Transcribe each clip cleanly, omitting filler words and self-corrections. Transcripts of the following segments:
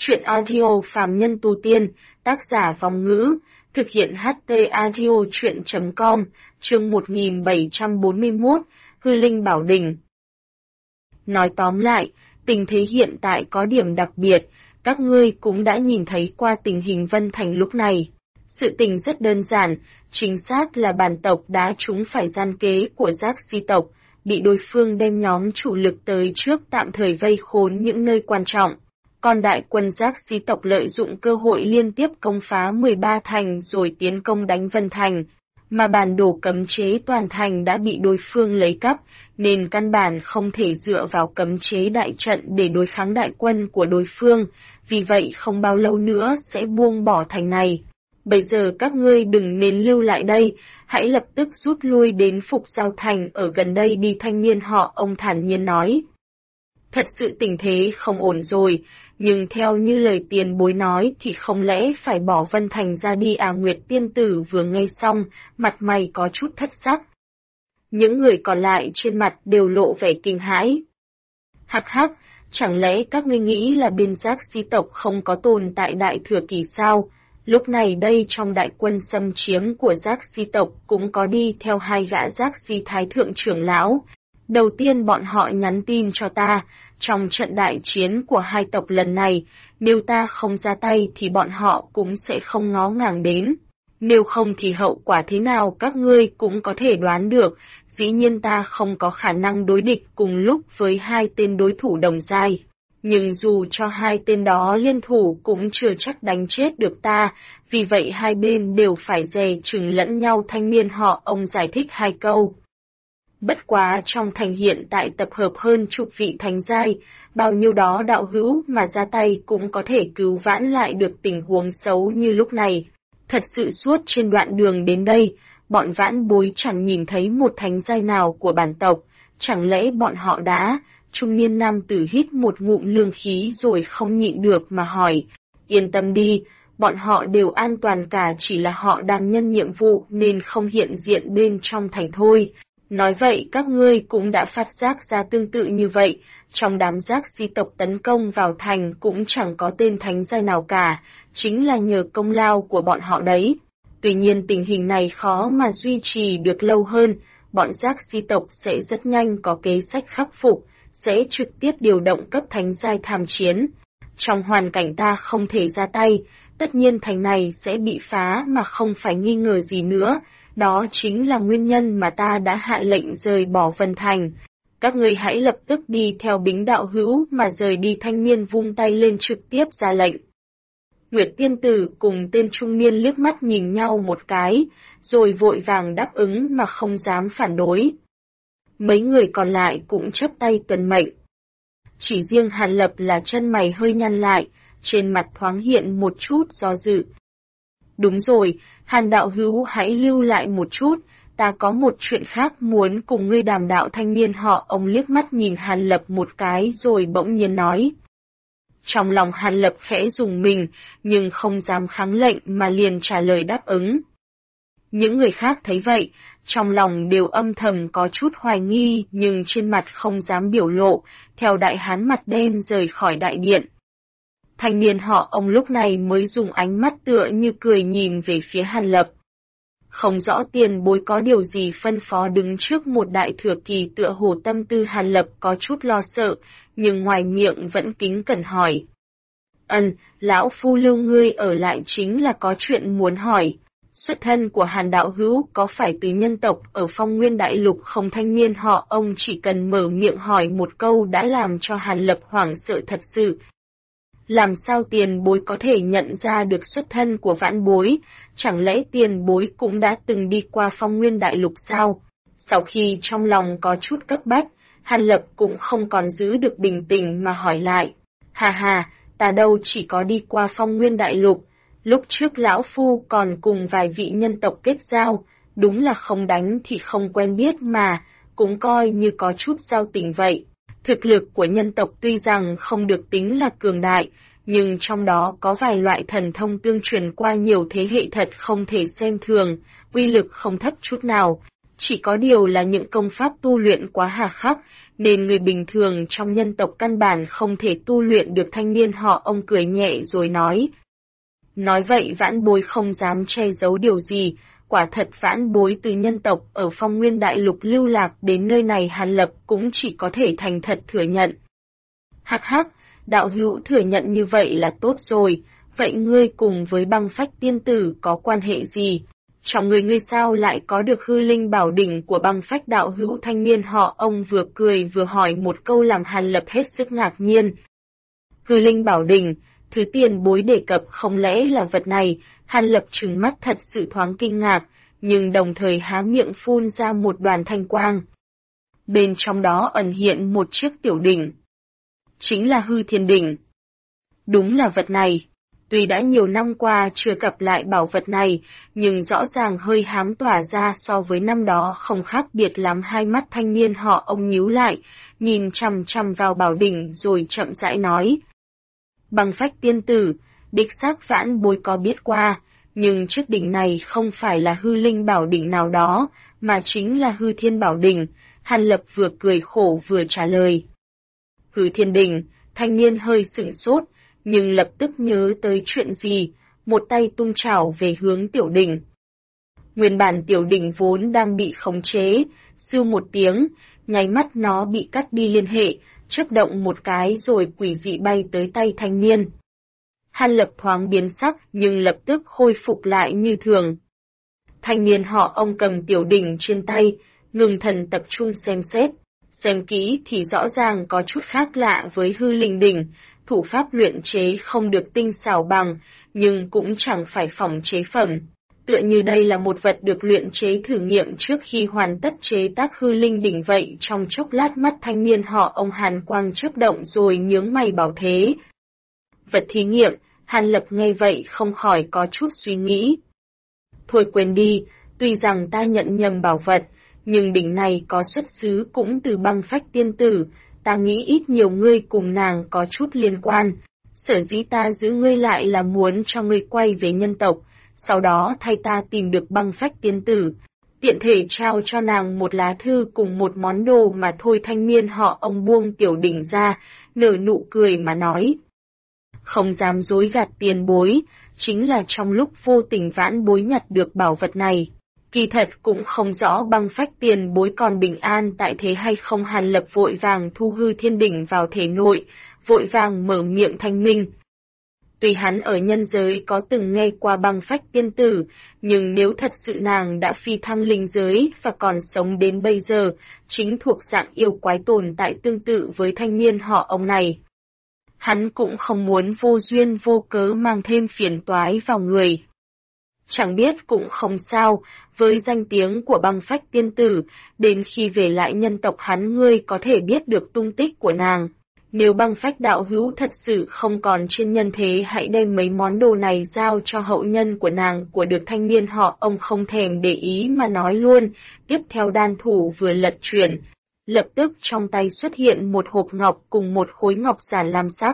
Chuyện audio phàm nhân tu tiên, tác giả Vong Ngữ, thực hiện HT audio chuyện.com, chương 1741, Hư Linh Bảo Đình. Nói tóm lại, tình thế hiện tại có điểm đặc biệt, các ngươi cũng đã nhìn thấy qua tình hình Vân Thành lúc này. Sự tình rất đơn giản, chính xác là bản tộc đã trúng phải gian kế của Giác Si tộc, bị đối phương đem nhóm chủ lực tới trước tạm thời vây khốn những nơi quan trọng. Còn đại quân Giác Si tộc lợi dụng cơ hội liên tiếp công phá 13 thành rồi tiến công đánh Vân Thành, mà bản đồ cấm chế toàn thành đã bị đối phương lấy cắp, nên căn bản không thể dựa vào cấm chế đại trận để đối kháng đại quân của đối phương, vì vậy không bao lâu nữa sẽ buông bỏ thành này. Bây giờ các ngươi đừng nên lưu lại đây, hãy lập tức rút lui đến Phục Giao Thành ở gần đây đi, thanh niên họ ông thản nhiên nói. Thật sự tình thế không ổn rồi, nhưng theo như lời tiền bối nói thì không lẽ phải bỏ Vân Thành ra đi à? Nguyệt tiên tử vừa nghe xong, mặt mày có chút thất sắc. Những người còn lại trên mặt đều lộ vẻ kinh hãi. Hắc hắc, chẳng lẽ các ngươi nghĩ là bên Giác Si tộc không có tồn tại đại thừa kỳ sao? Lúc này đây trong đại quân xâm chiếm của Giác Si tộc cũng có đi theo hai gã Giác Si thái thượng trưởng lão. Đầu tiên bọn họ nhắn tin cho ta, trong trận đại chiến của hai tộc lần này, nếu ta không ra tay thì bọn họ cũng sẽ không ngó ngàng đến. Nếu không thì hậu quả thế nào các ngươi cũng có thể đoán được, dĩ nhiên ta không có khả năng đối địch cùng lúc với hai tên đối thủ đồng giai. Nhưng dù cho hai tên đó liên thủ cũng chưa chắc đánh chết được ta, vì vậy hai bên đều phải dè chừng lẫn nhau, thanh niên họ ông giải thích hai câu. Bất quá trong thành hiện tại tập hợp hơn chục vị thánh giai, bao nhiêu đó đạo hữu mà ra tay cũng có thể cứu vãn lại được tình huống xấu như lúc này. Thật sự suốt trên đoạn đường đến đây, bọn vãn bối chẳng nhìn thấy một thánh giai nào của bản tộc, chẳng lẽ bọn họ đã... Trung niên nam tử hít một ngụm lương khí rồi không nhịn được mà hỏi, yên tâm đi, bọn họ đều an toàn cả, chỉ là họ đang nhân nhiệm vụ nên không hiện diện bên trong thành thôi. Nói vậy các ngươi cũng đã phát giác ra tương tự như vậy, trong đám Giác Si tộc tấn công vào thành cũng chẳng có tên thánh giai nào cả, chính là nhờ công lao của bọn họ đấy. Tuy nhiên tình hình này khó mà duy trì được lâu hơn, bọn Giác Si tộc sẽ rất nhanh có kế sách khắc phục, sẽ trực tiếp điều động cấp thánh giai tham chiến. Trong hoàn cảnh ta không thể ra tay, tất nhiên thành này sẽ bị phá mà không phải nghi ngờ gì nữa, đó chính là nguyên nhân mà ta đã hạ lệnh rời bỏ Vân Thành. Các ngươi hãy lập tức đi theo Bính đạo hữu mà rời đi, thanh niên vung tay lên trực tiếp ra lệnh. Nguyệt tiên tử cùng tên trung niên liếc mắt nhìn nhau một cái, rồi vội vàng đáp ứng mà không dám phản đối. Mấy người còn lại cũng chấp tay tuân mệnh. Chỉ riêng Hàn Lập là chân mày hơi nhăn lại, trên mặt thoáng hiện một chút do dự. Đúng rồi, Hàn đạo hữu hãy lưu lại một chút, ta có một chuyện khác muốn cùng ngươi đàm đạo, thanh niên họ ông liếc mắt nhìn Hàn Lập một cái rồi bỗng nhiên nói. Trong lòng Hàn Lập khẽ rùng mình, nhưng không dám kháng lệnh mà liền trả lời đáp ứng. Những người khác thấy vậy, trong lòng đều âm thầm có chút hoài nghi nhưng trên mặt không dám biểu lộ, theo đại hán mặt đen rời khỏi đại điện. Thanh niên họ ông lúc này mới dùng ánh mắt tựa như cười nhìn về phía Hàn Lập. Không rõ tiền bối có điều gì phân phó, đứng trước một đại thừa kỳ tựa hồ tâm tư Hàn Lập có chút lo sợ, nhưng ngoài miệng vẫn kính cẩn hỏi. Lão phu lưu ngươi ở lại chính là có chuyện muốn hỏi. Xuất thân của Hàn đạo hữu có phải từ nhân tộc ở Phong Nguyên Đại Lục không? Thanh niên họ ông chỉ cần mở miệng hỏi một câu đã làm cho Hàn Lập hoảng sợ thật sự. Làm sao tiền bối có thể nhận ra được xuất thân của vãn bối? Chẳng lẽ tiền bối cũng đã từng đi qua Phong Nguyên Đại Lục sao? Sau khi trong lòng có chút cấp bách, Hàn Lập cũng không còn giữ được bình tĩnh mà hỏi lại. Hà, ta đâu chỉ có đi qua Phong Nguyên Đại Lục. Lúc trước lão phu còn cùng vài vị nhân tộc kết giao, đúng là không đánh thì không quen biết mà, cũng coi như có chút giao tình vậy. Thực lực của nhân tộc tuy rằng không được tính là cường đại, nhưng trong đó có vài loại thần thông tương truyền qua nhiều thế hệ thật không thể xem thường, uy lực không thấp chút nào. Chỉ có điều là những công pháp tu luyện quá hà khắc, nên người bình thường trong nhân tộc căn bản không thể tu luyện được. Thanh niên họ Ông cười nhẹ rồi nói. Nói vậy vãn bối không dám che giấu điều gì, quả thật vãn bối từ nhân tộc ở Phong Nguyên Đại Lục lưu lạc đến nơi này. Hàn Lập cũng chỉ có thể thành thật thừa nhận. Hắc hắc, đạo hữu thừa nhận như vậy là tốt rồi, vậy ngươi cùng với Băng Phách tiên tử có quan hệ gì? Trong ngươi sao lại có được hư linh bảo đỉnh của Băng Phách đạo hữu? Thanh niên họ Ông vừa cười vừa hỏi một câu làm Hàn Lập hết sức ngạc nhiên. Hư linh bảo đỉnh, thứ tiền bối đề cập không lẽ là vật này? Hàn Lập trừng mắt thật sự thoáng kinh ngạc, nhưng đồng thời há miệng phun ra một đoàn thanh quang. Bên trong đó ẩn hiện một chiếc tiểu đỉnh. Chính là hư thiên đỉnh. Đúng là vật này. Tuy đã nhiều năm qua chưa gặp lại bảo vật này, nhưng rõ ràng hơi hám tỏa ra so với năm đó không khác biệt lắm. Hai mắt thanh niên họ Ông nhíu lại, nhìn chằm chằm vào bảo đỉnh rồi chậm rãi nói. Băng Phách tiên tử, đích xác vãn bối có biết qua, nhưng chiếc đỉnh này không phải là hư linh bảo đỉnh nào đó, mà chính là hư thiên bảo đỉnh. Hàn Lập vừa cười khổ vừa trả lời. Hư thiên đỉnh, thanh niên hơi sửng sốt, nhưng lập tức nhớ tới chuyện gì, một tay tung chảo về hướng tiểu đỉnh. Nguyên bản tiểu đỉnh vốn đang bị khống chế, sưu một tiếng, nháy mắt nó bị cắt đi liên hệ, chớp động một cái rồi quỷ dị bay tới tay thanh niên. Hàn Lập thoáng biến sắc nhưng lập tức khôi phục lại như thường. Thanh niên họ Ông cầm tiểu đỉnh trên tay, ngừng thần tập trung xem xét. Xem kỹ thì rõ ràng có chút khác lạ với hư linh đỉnh, thủ pháp luyện chế không được tinh xảo bằng, nhưng cũng chẳng phải phỏng chế phẩm. Tựa như đây là một vật được luyện chế thử nghiệm trước khi hoàn tất chế tác hư linh đỉnh vậy. Trong chốc lát mắt thanh niên họ Ông hàn quang chớp động rồi nhướng mày bảo thế. Vật thí nghiệm, Hàn Lập nghe vậy không khỏi có chút suy nghĩ. Thôi quên đi, tuy rằng ta nhận nhầm bảo vật, nhưng đỉnh này có xuất xứ cũng từ Băng Phách tiên tử, ta nghĩ ít nhiều ngươi cùng nàng có chút liên quan. Sở dĩ ta giữ ngươi lại là muốn cho ngươi quay về nhân tộc, sau đó thay ta tìm được Băng Phách tiên tử, tiện thể trao cho nàng một lá thư cùng một món đồ mà thôi. Thanh niên họ Ông buông tiểu đỉnh ra, nở nụ cười mà nói. Không dám dối gạt tiền bối, chính là trong lúc vô tình vãn bối nhặt được bảo vật này. Kỳ thật cũng không rõ Băng Phách tiền bối còn bình an tại thế hay không. Hàn Lập vội vàng thu hư thiên đỉnh vào thể nội, vội vàng mở miệng thanh minh. Tuy hắn ở nhân giới có từng nghe qua Băng Phách tiên tử, nhưng nếu thật sự nàng đã phi thăng linh giới và còn sống đến bây giờ, chính thuộc dạng yêu quái tồn tại tương tự với thanh niên họ Ông này. Hắn cũng không muốn vô duyên vô cớ mang thêm phiền toái vào người. Chẳng biết cũng không sao, với danh tiếng của Băng Phách tiên tử, đến khi về lại nhân tộc hắn ngươi có thể biết được tung tích của nàng. Nếu Băng Phách đạo hữu thật sự không còn trên nhân thế, hãy đem mấy món đồ này giao cho hậu nhân của nàng của được. Thanh niên họ Ông không thèm để ý mà nói luôn. Tiếp theo đan thủ vừa lật chuyển, lập tức trong tay xuất hiện một hộp ngọc cùng một khối ngọc giản lam sắc.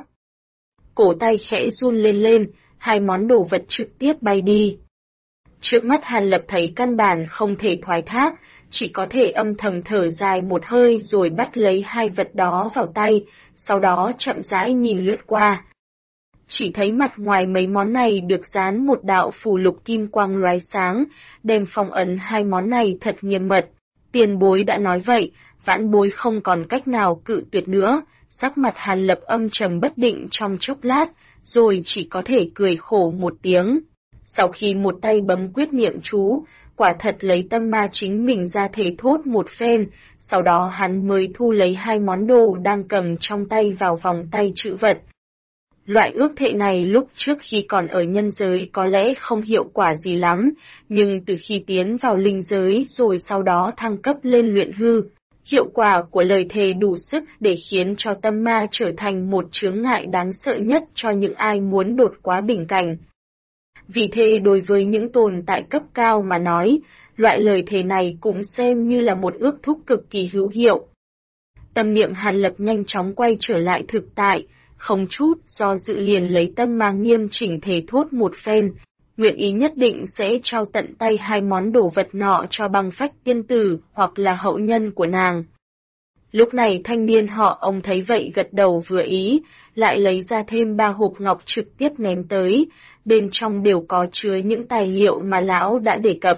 Cổ tay khẽ run lên, hai món đồ vật trực tiếp bay đi. Trước mắt Hàn Lập thấy căn bản không thể thoái thác, chỉ có thể âm thầm thở dài một hơi rồi bắt lấy hai vật đó vào tay, sau đó chậm rãi nhìn lướt qua. Chỉ thấy mặt ngoài mấy món này được dán một đạo phù lục kim quang lóe sáng, đem phong ấn hai món này thật nghiêm mật. Tiền bối đã nói vậy, vãn bối không còn cách nào cự tuyệt nữa. Sắc mặt Hàn Lập âm trầm bất định trong chốc lát, rồi chỉ có thể cười khổ một tiếng. Sau khi một tay bấm quyết niệm chú, quả thật lấy tâm ma chính mình ra thể thốt một phen, sau đó hắn mới thu lấy hai món đồ đang cầm trong tay vào vòng tay trữ vật. Loại ước thệ này lúc trước khi còn ở nhân giới có lẽ không hiệu quả gì lắm, nhưng từ khi tiến vào linh giới rồi sau đó thăng cấp lên luyện hư, hiệu quả của lời thề đủ sức để khiến cho tâm ma trở thành một chướng ngại đáng sợ nhất cho những ai muốn đột phá bình cảnh. Vì thế đối với những tồn tại cấp cao mà nói, loại lời thề này cũng xem như là một ước thúc cực kỳ hữu hiệu. Tâm niệm Hàn Lập nhanh chóng quay trở lại thực tại, không chút do dự liền lấy tâm ma nghiêm chỉnh thề thốt một phen, nguyện ý nhất định sẽ trao tận tay hai món đồ vật nọ cho băng phách tiên tử hoặc là hậu nhân của nàng. Lúc này thanh niên họ ông thấy vậy gật đầu vừa ý, lại lấy ra thêm 3 hộp ngọc trực tiếp ném tới, bên trong đều có chứa những tài liệu mà lão đã đề cập.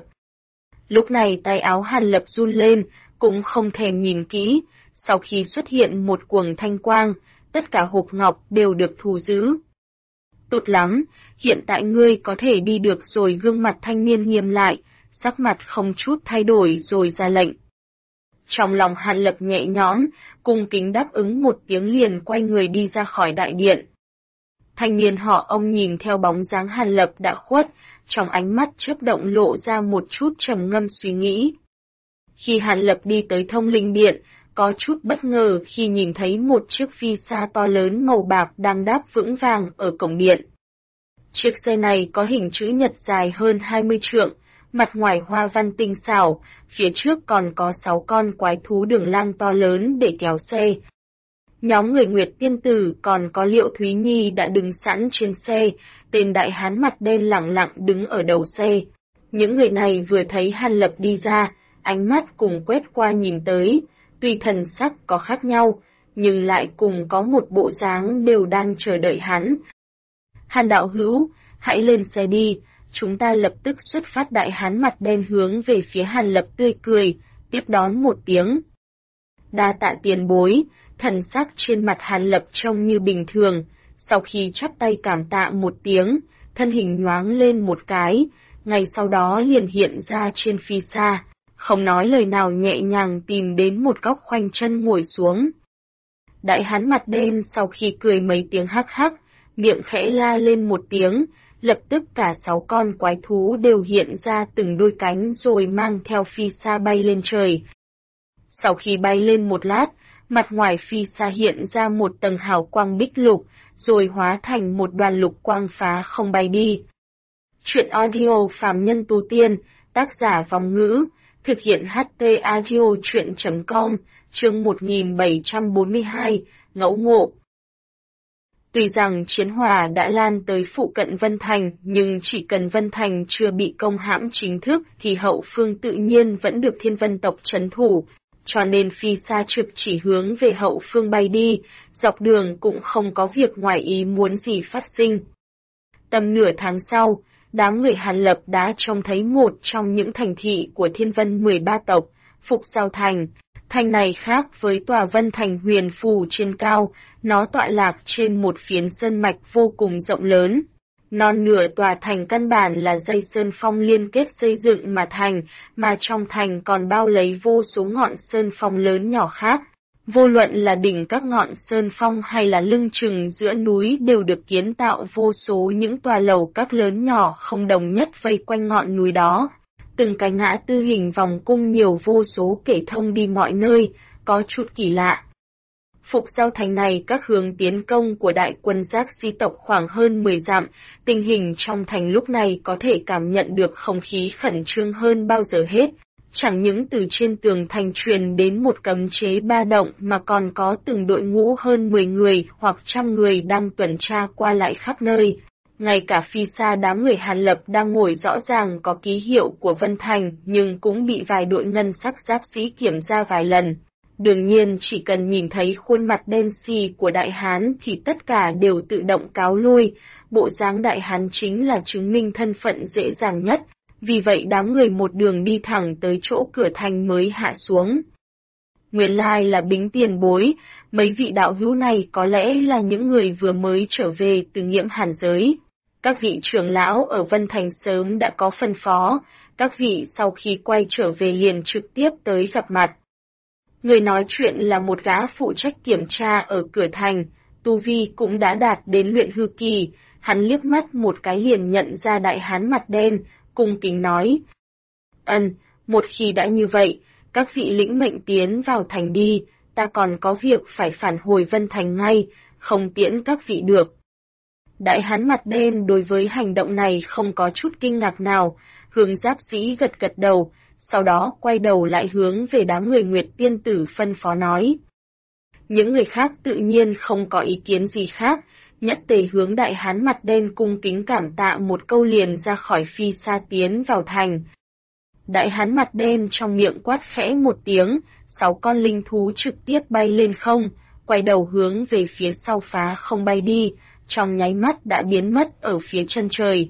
Lúc này tay áo Hàn Lập run lên, cũng không thèm nhìn kỹ, sau khi xuất hiện một quầng thanh quang, tất cả hộp ngọc đều được thu giữ. Tốt lắm, hiện tại ngươi có thể đi được rồi. Gương mặt thanh niên nghiêm lại, sắc mặt không chút thay đổi rồi ra lệnh. Trong lòng Hàn Lập nhẹ nhõm, cung kính đáp ứng một tiếng liền quay người đi ra khỏi đại điện. Thanh niên họ ông nhìn theo bóng dáng Hàn Lập đã khuất, trong ánh mắt chớp động lộ ra một chút trầm ngâm suy nghĩ. Khi Hàn Lập đi tới Thông Linh Điện, có chút bất ngờ khi nhìn thấy một chiếc phi xa to lớn màu bạc đang đáp vững vàng ở cổng điện. Chiếc xe này có hình chữ nhật dài hơn 20 trượng, mặt ngoài hoa văn tinh xảo, phía trước còn có 6 con quái thú đường lang to lớn để kéo xe. Nhóm người Nguyệt Tiên Tử còn có Liệu Thúy Nhi đã đứng sẵn trên xe, tên đại hán mặt đen lẳng lặng đứng ở đầu xe. Những người này vừa thấy Hàn Lập đi ra, ánh mắt cùng quét qua nhìn tới, tuy thần sắc có khác nhau, nhưng lại cùng có một bộ dáng đều đang chờ đợi hắn. Hàn đạo hữu, hãy lên xe đi, chúng ta lập tức xuất phát. Đại hán mặt đen hướng về phía Hàn Lập tươi cười, tiếp đón một tiếng. Đa tạ tiền bối, thần sắc trên mặt Hàn Lập trông như bình thường, sau khi chắp tay cảm tạ một tiếng, thân hình nhoáng lên một cái, ngay sau đó liền hiện ra trên phi xa, không nói lời nào nhẹ nhàng tìm đến một góc khoanh chân ngồi xuống. Đại hán mặt đen sau khi cười mấy tiếng hắc hắc, miệng khẽ la lên một tiếng, lập tức cả 6 con quái thú đều hiện ra từng đôi cánh rồi mang theo phi xa bay lên trời. Sau khi bay lên một lát, mặt ngoài phi xa hiện ra một tầng hào quang bích lục, rồi hóa thành một đoàn lục quang phá không bay đi. Chuyện audio phàm nhân tu tiên, tác giả Vong Ngữ, thực hiện HT Audio Chuyện.com, chương 1742, ngẫu ngộ. Tuy rằng chiến hỏa đã lan tới phụ cận Vân Thành, nhưng chỉ cần Vân Thành chưa bị công hãm chính thức thì hậu phương tự nhiên vẫn được Thiên Vân tộc trấn thủ, cho nên phi xa trực chỉ hướng về hậu phương bay đi, dọc đường cũng không có việc ngoài ý muốn gì phát sinh. Tầm nửa tháng sau, đám người Hàn Lập đã trông thấy một trong những thành thị của Thiên Vân 13 tộc, Phục Giao Thành. Thành này khác với tòa Vân Thành huyền phù trên cao, nó tọa lạc trên một phiến sơn mạch vô cùng rộng lớn. Non nửa tòa thành căn bản là dây sơn phong liên kết xây dựng mà thành, mà trong thành còn bao lấy vô số ngọn sơn phong lớn nhỏ khác. Vô luận là đỉnh các ngọn sơn phong hay là lưng chừng giữa núi đều được kiến tạo vô số những tòa lầu các lớn nhỏ không đồng nhất vây quanh ngọn núi đó. Từng cái ngã tư hình vòng cung nhiều vô số kể thông đi mọi nơi, có chút kỳ lạ. Phục Giao Thành này các hướng tiến công của đại quân Giác Si tộc khoảng hơn 10 dặm, tình hình trong thành lúc này có thể cảm nhận được không khí khẩn trương hơn bao giờ hết. Chẳng những từ trên tường thành truyền đến một cấm chế ba động mà còn có từng đội ngũ hơn 10 người hoặc trăm người đang tuần tra qua lại khắp nơi. Ngay cả phi xa đám người Hàn Lập đang ngồi rõ ràng có ký hiệu của Vân Thành nhưng cũng bị vài đội ngân sắc giáp sĩ kiểm tra vài lần. Đương nhiên chỉ cần nhìn thấy khuôn mặt đen xì của đại hán thì tất cả đều tự động cáo lui, bộ dáng đại hán chính là chứng minh thân phận dễ dàng nhất, vì vậy đám người một đường đi thẳng tới chỗ cửa thành mới hạ xuống. Nguyên lai là Bính tiền bối, mấy vị đạo hữu này có lẽ là những người vừa mới trở về từ Nghiễm Hàn giới. Các vị trưởng lão ở Vân Thành sớm đã có phân phó, các vị sau khi quay trở về liền trực tiếp tới gặp mặt. Người nói chuyện là một gã phụ trách kiểm tra ở cửa thành, tu vi cũng đã đạt đến luyện hư kỳ, hắn liếc mắt một cái liền nhận ra đại hán mặt đen, cung kính nói. Một khi đã như vậy, các vị lĩnh mệnh tiến vào thành đi, ta còn có việc phải phản hồi Vân Thành ngay, không tiễn các vị được. Đại hán mặt đen đối với hành động này không có chút kinh ngạc nào, hướng giáp sĩ gật gật đầu, sau đó quay đầu lại hướng về đám người Nguyệt Tiên Tử phân phó nói. Những người khác tự nhiên không có ý kiến gì khác, Nhất Tề hướng Đại Hán mặt đen cung kính cảm tạ một câu liền ra khỏi phi sa tiến vào thành. Đại Hán mặt đen trong miệng quát khẽ một tiếng, 6 con linh thú trực tiếp bay lên không, quay đầu hướng về phía sau phá không bay đi, trong nháy mắt đã biến mất ở phía chân trời.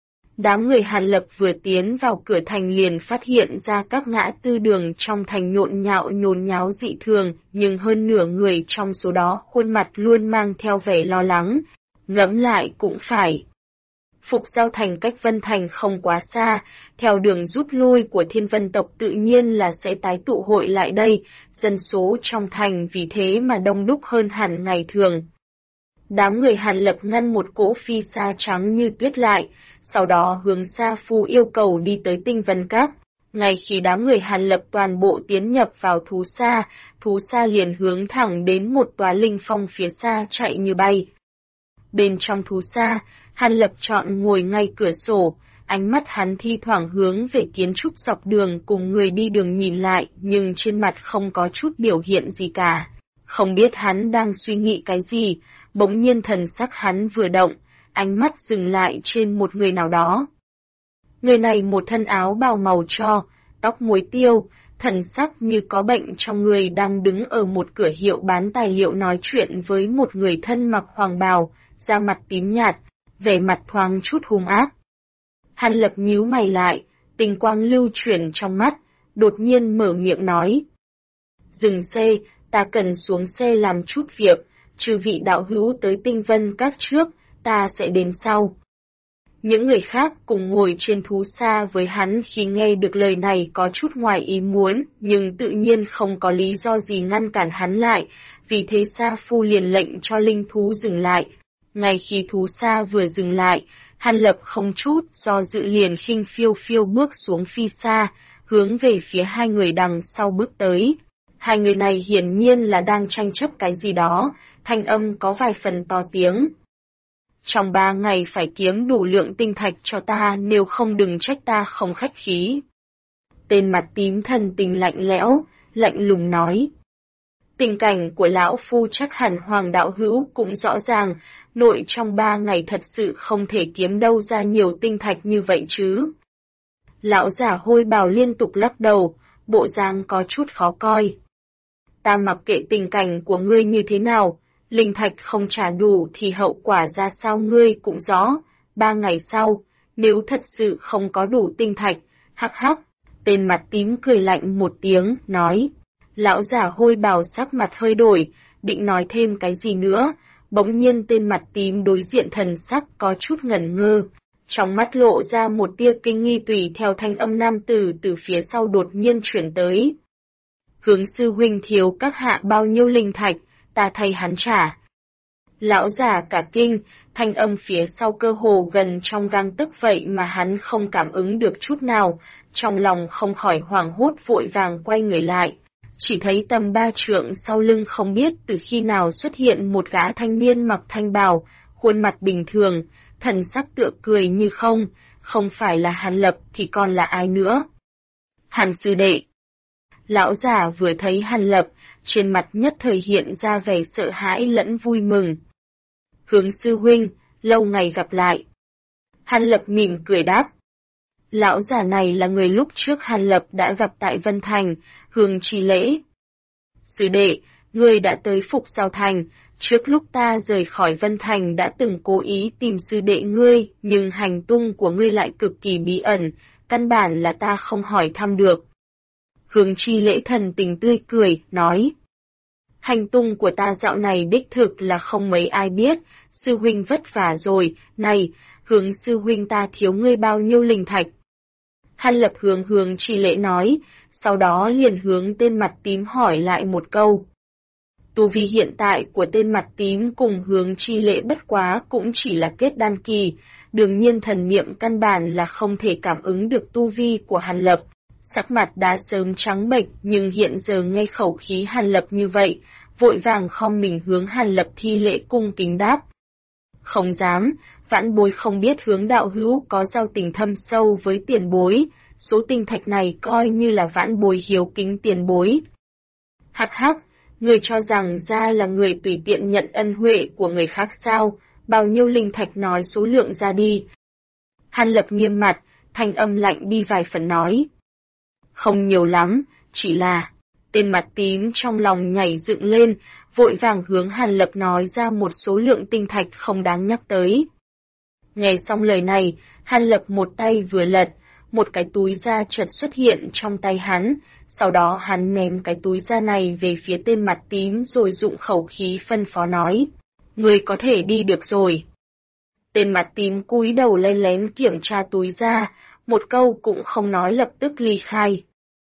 Đám người Hàn Lập vừa tiến vào cửa thành liền phát hiện ra các ngã tư đường trong thành nhốn nháo dị thường, nhưng hơn nửa người trong số đó khuôn mặt luôn mang theo vẻ lo lắng. Ngẫm lại cũng phải. Phục Giao Thành cách Vân Thành không quá xa, theo đường rút lui của Thiên Vân tộc tự nhiên là sẽ tái tụ hội lại đây, dân số trong thành vì thế mà đông đúc hơn hẳn ngày thường. Đám người Hàn Lập ngăn một cỗ phi sa trắng như tuyết lại, sau đó hướng Sa Phu yêu cầu đi tới Tinh Vân Các. Ngay khi đám người Hàn Lập toàn bộ tiến nhập vào thú sa liền hướng thẳng đến một tòa linh phong phía xa chạy như bay. Bên trong thú sa, Hàn Lập chọn ngồi ngay cửa sổ, ánh mắt hắn thi thoảng hướng về kiến trúc dọc đường cùng người đi đường nhìn lại, nhưng trên mặt không có chút biểu hiện gì cả. Không biết hắn đang suy nghĩ cái gì, bỗng nhiên thần sắc hắn vừa động, ánh mắt dừng lại trên một người nào đó. Người này một thân áo bào màu tro, tóc muối tiêu, thần sắc như có bệnh trong người đang đứng ở một cửa hiệu bán tài liệu nói chuyện với một người thân mặc hoàng bào, da mặt tím nhạt, vẻ mặt thoáng chút hung ác. Hàn Lập nhíu mày lại, tình quang lưu chuyển trong mắt, đột nhiên mở miệng nói. Dừng xe, ta cần xuống xe làm chút việc, trừ vị đạo hữu tới Tinh Vân Các trước, ta sẽ đến sau. Những người khác cùng ngồi trên thú sa với hắn khi nghe được lời này có chút ngoài ý muốn, nhưng tự nhiên không có lý do gì ngăn cản hắn lại, vì thế Sa Phu liền lệnh cho linh thú dừng lại. Ngay khi thú sa vừa dừng lại, Hàn Lập không chút do dự liền khinh phiêu phiêu bước xuống phi sa, hướng về phía hai người đằng sau bước tới. Hai người này hiển nhiên là đang tranh chấp cái gì đó, thanh âm có vài phần to tiếng. Trong 3 ngày phải kiếm đủ lượng tinh thạch cho ta, nếu không đừng trách ta không khách khí. Tên mặt tím thần tình lạnh lẽo, lạnh lùng nói. Tình cảnh của lão phu chắc hẳn Hoàng đạo hữu cũng rõ ràng, nội trong 3 ngày thật sự không thể kiếm đâu ra nhiều tinh thạch như vậy chứ. Lão giả hôi bào liên tục lắc đầu, bộ dáng có chút khó coi. Ta mặc kệ tình cảnh của ngươi như thế nào, linh thạch không trả đủ thì hậu quả ra sao ngươi cũng rõ. 3 ngày sau, nếu thật sự không có đủ tinh thạch, hắc hắc, tên mặt tím cười lạnh một tiếng, nói. Lão giả hôi bào sắc mặt hơi đổi, định nói thêm cái gì nữa, bỗng nhiên tên mặt tím đối diện thần sắc có chút ngẩn ngơ. Trong mắt lộ ra một tia kinh nghi tùy theo thanh âm nam tử từ phía sau đột nhiên chuyển tới. Hướng sư huynh thiếu các hạ bao nhiêu linh thạch, ta thay hắn trả. Lão già cả kinh, thanh âm phía sau cơ hồ gần trong gang tấc vậy mà hắn không cảm ứng được chút nào, trong lòng không khỏi hoảng hốt vội vàng quay người lại. Chỉ thấy tầm 3 trượng sau lưng không biết từ khi nào xuất hiện một gã thanh niên mặc thanh bào, khuôn mặt bình thường, thần sắc tựa cười như không phải là Hàn Lập thì còn là ai nữa. Hàn sư đệ. Lão già vừa thấy Hàn Lập, trên mặt nhất thời hiện ra vẻ sợ hãi lẫn vui mừng. Hướng sư huynh, lâu ngày gặp lại. Hàn Lập mỉm cười đáp. Lão già này là người lúc trước Hàn Lập đã gặp tại Vân Thành, Hướng Chi Lễ. Sư đệ, ngươi đã tới Phục Giao Thành, trước lúc ta rời khỏi Vân Thành đã từng cố ý tìm sư đệ ngươi, nhưng hành tung của ngươi lại cực kỳ bí ẩn, căn bản là ta không hỏi thăm được. Hướng Chi Lễ thần tình tươi cười, nói. Hành tung của ta dạo này đích thực là không mấy ai biết, sư huynh vất vả rồi, này, Hướng sư huynh ta thiếu ngươi bao nhiêu linh thạch. Hàn Lập hướng Chi Lễ nói, sau đó liền hướng tên mặt tím hỏi lại một câu. Tu vi hiện tại của tên mặt tím cùng Hướng Chi Lễ bất quá cũng chỉ là kết đan kỳ, đương nhiên thần niệm căn bản là không thể cảm ứng được tu vi của Hàn Lập. Sắc mặt đã sớm trắng bệch nhưng hiện giờ nghe khẩu khí Hàn Lập như vậy, vội vàng khom mình hướng Hàn Lập thi lễ cung kính đáp. Không dám, vãn bối không biết Hướng đạo hữu có giao tình thâm sâu với tiền bối, số tinh thạch này coi như là vãn bối hiếu kính tiền bối. Hắc hắc, người cho rằng ra là người tùy tiện nhận ân huệ của người khác sao, Bao nhiêu linh thạch nói số lượng ra đi. Hàn Lập nghiêm mặt, thanh âm lạnh đi vài phần nói. Không nhiều lắm, chỉ là... Tên mặt tím trong lòng nhảy dựng lên, vội vàng hướng Hàn Lập nói ra một số lượng tinh thạch không đáng nhắc tới. Nghe xong lời này, Hàn Lập một tay vừa lật, một cái túi da chợt xuất hiện trong tay hắn, sau đó hắn ném cái túi da này về phía tên mặt tím rồi dụng khẩu khí phân phó nói. Ngươi có thể đi được rồi. Tên mặt tím cúi đầu lén lén kiểm tra túi da, một câu cũng không nói lập tức ly khai.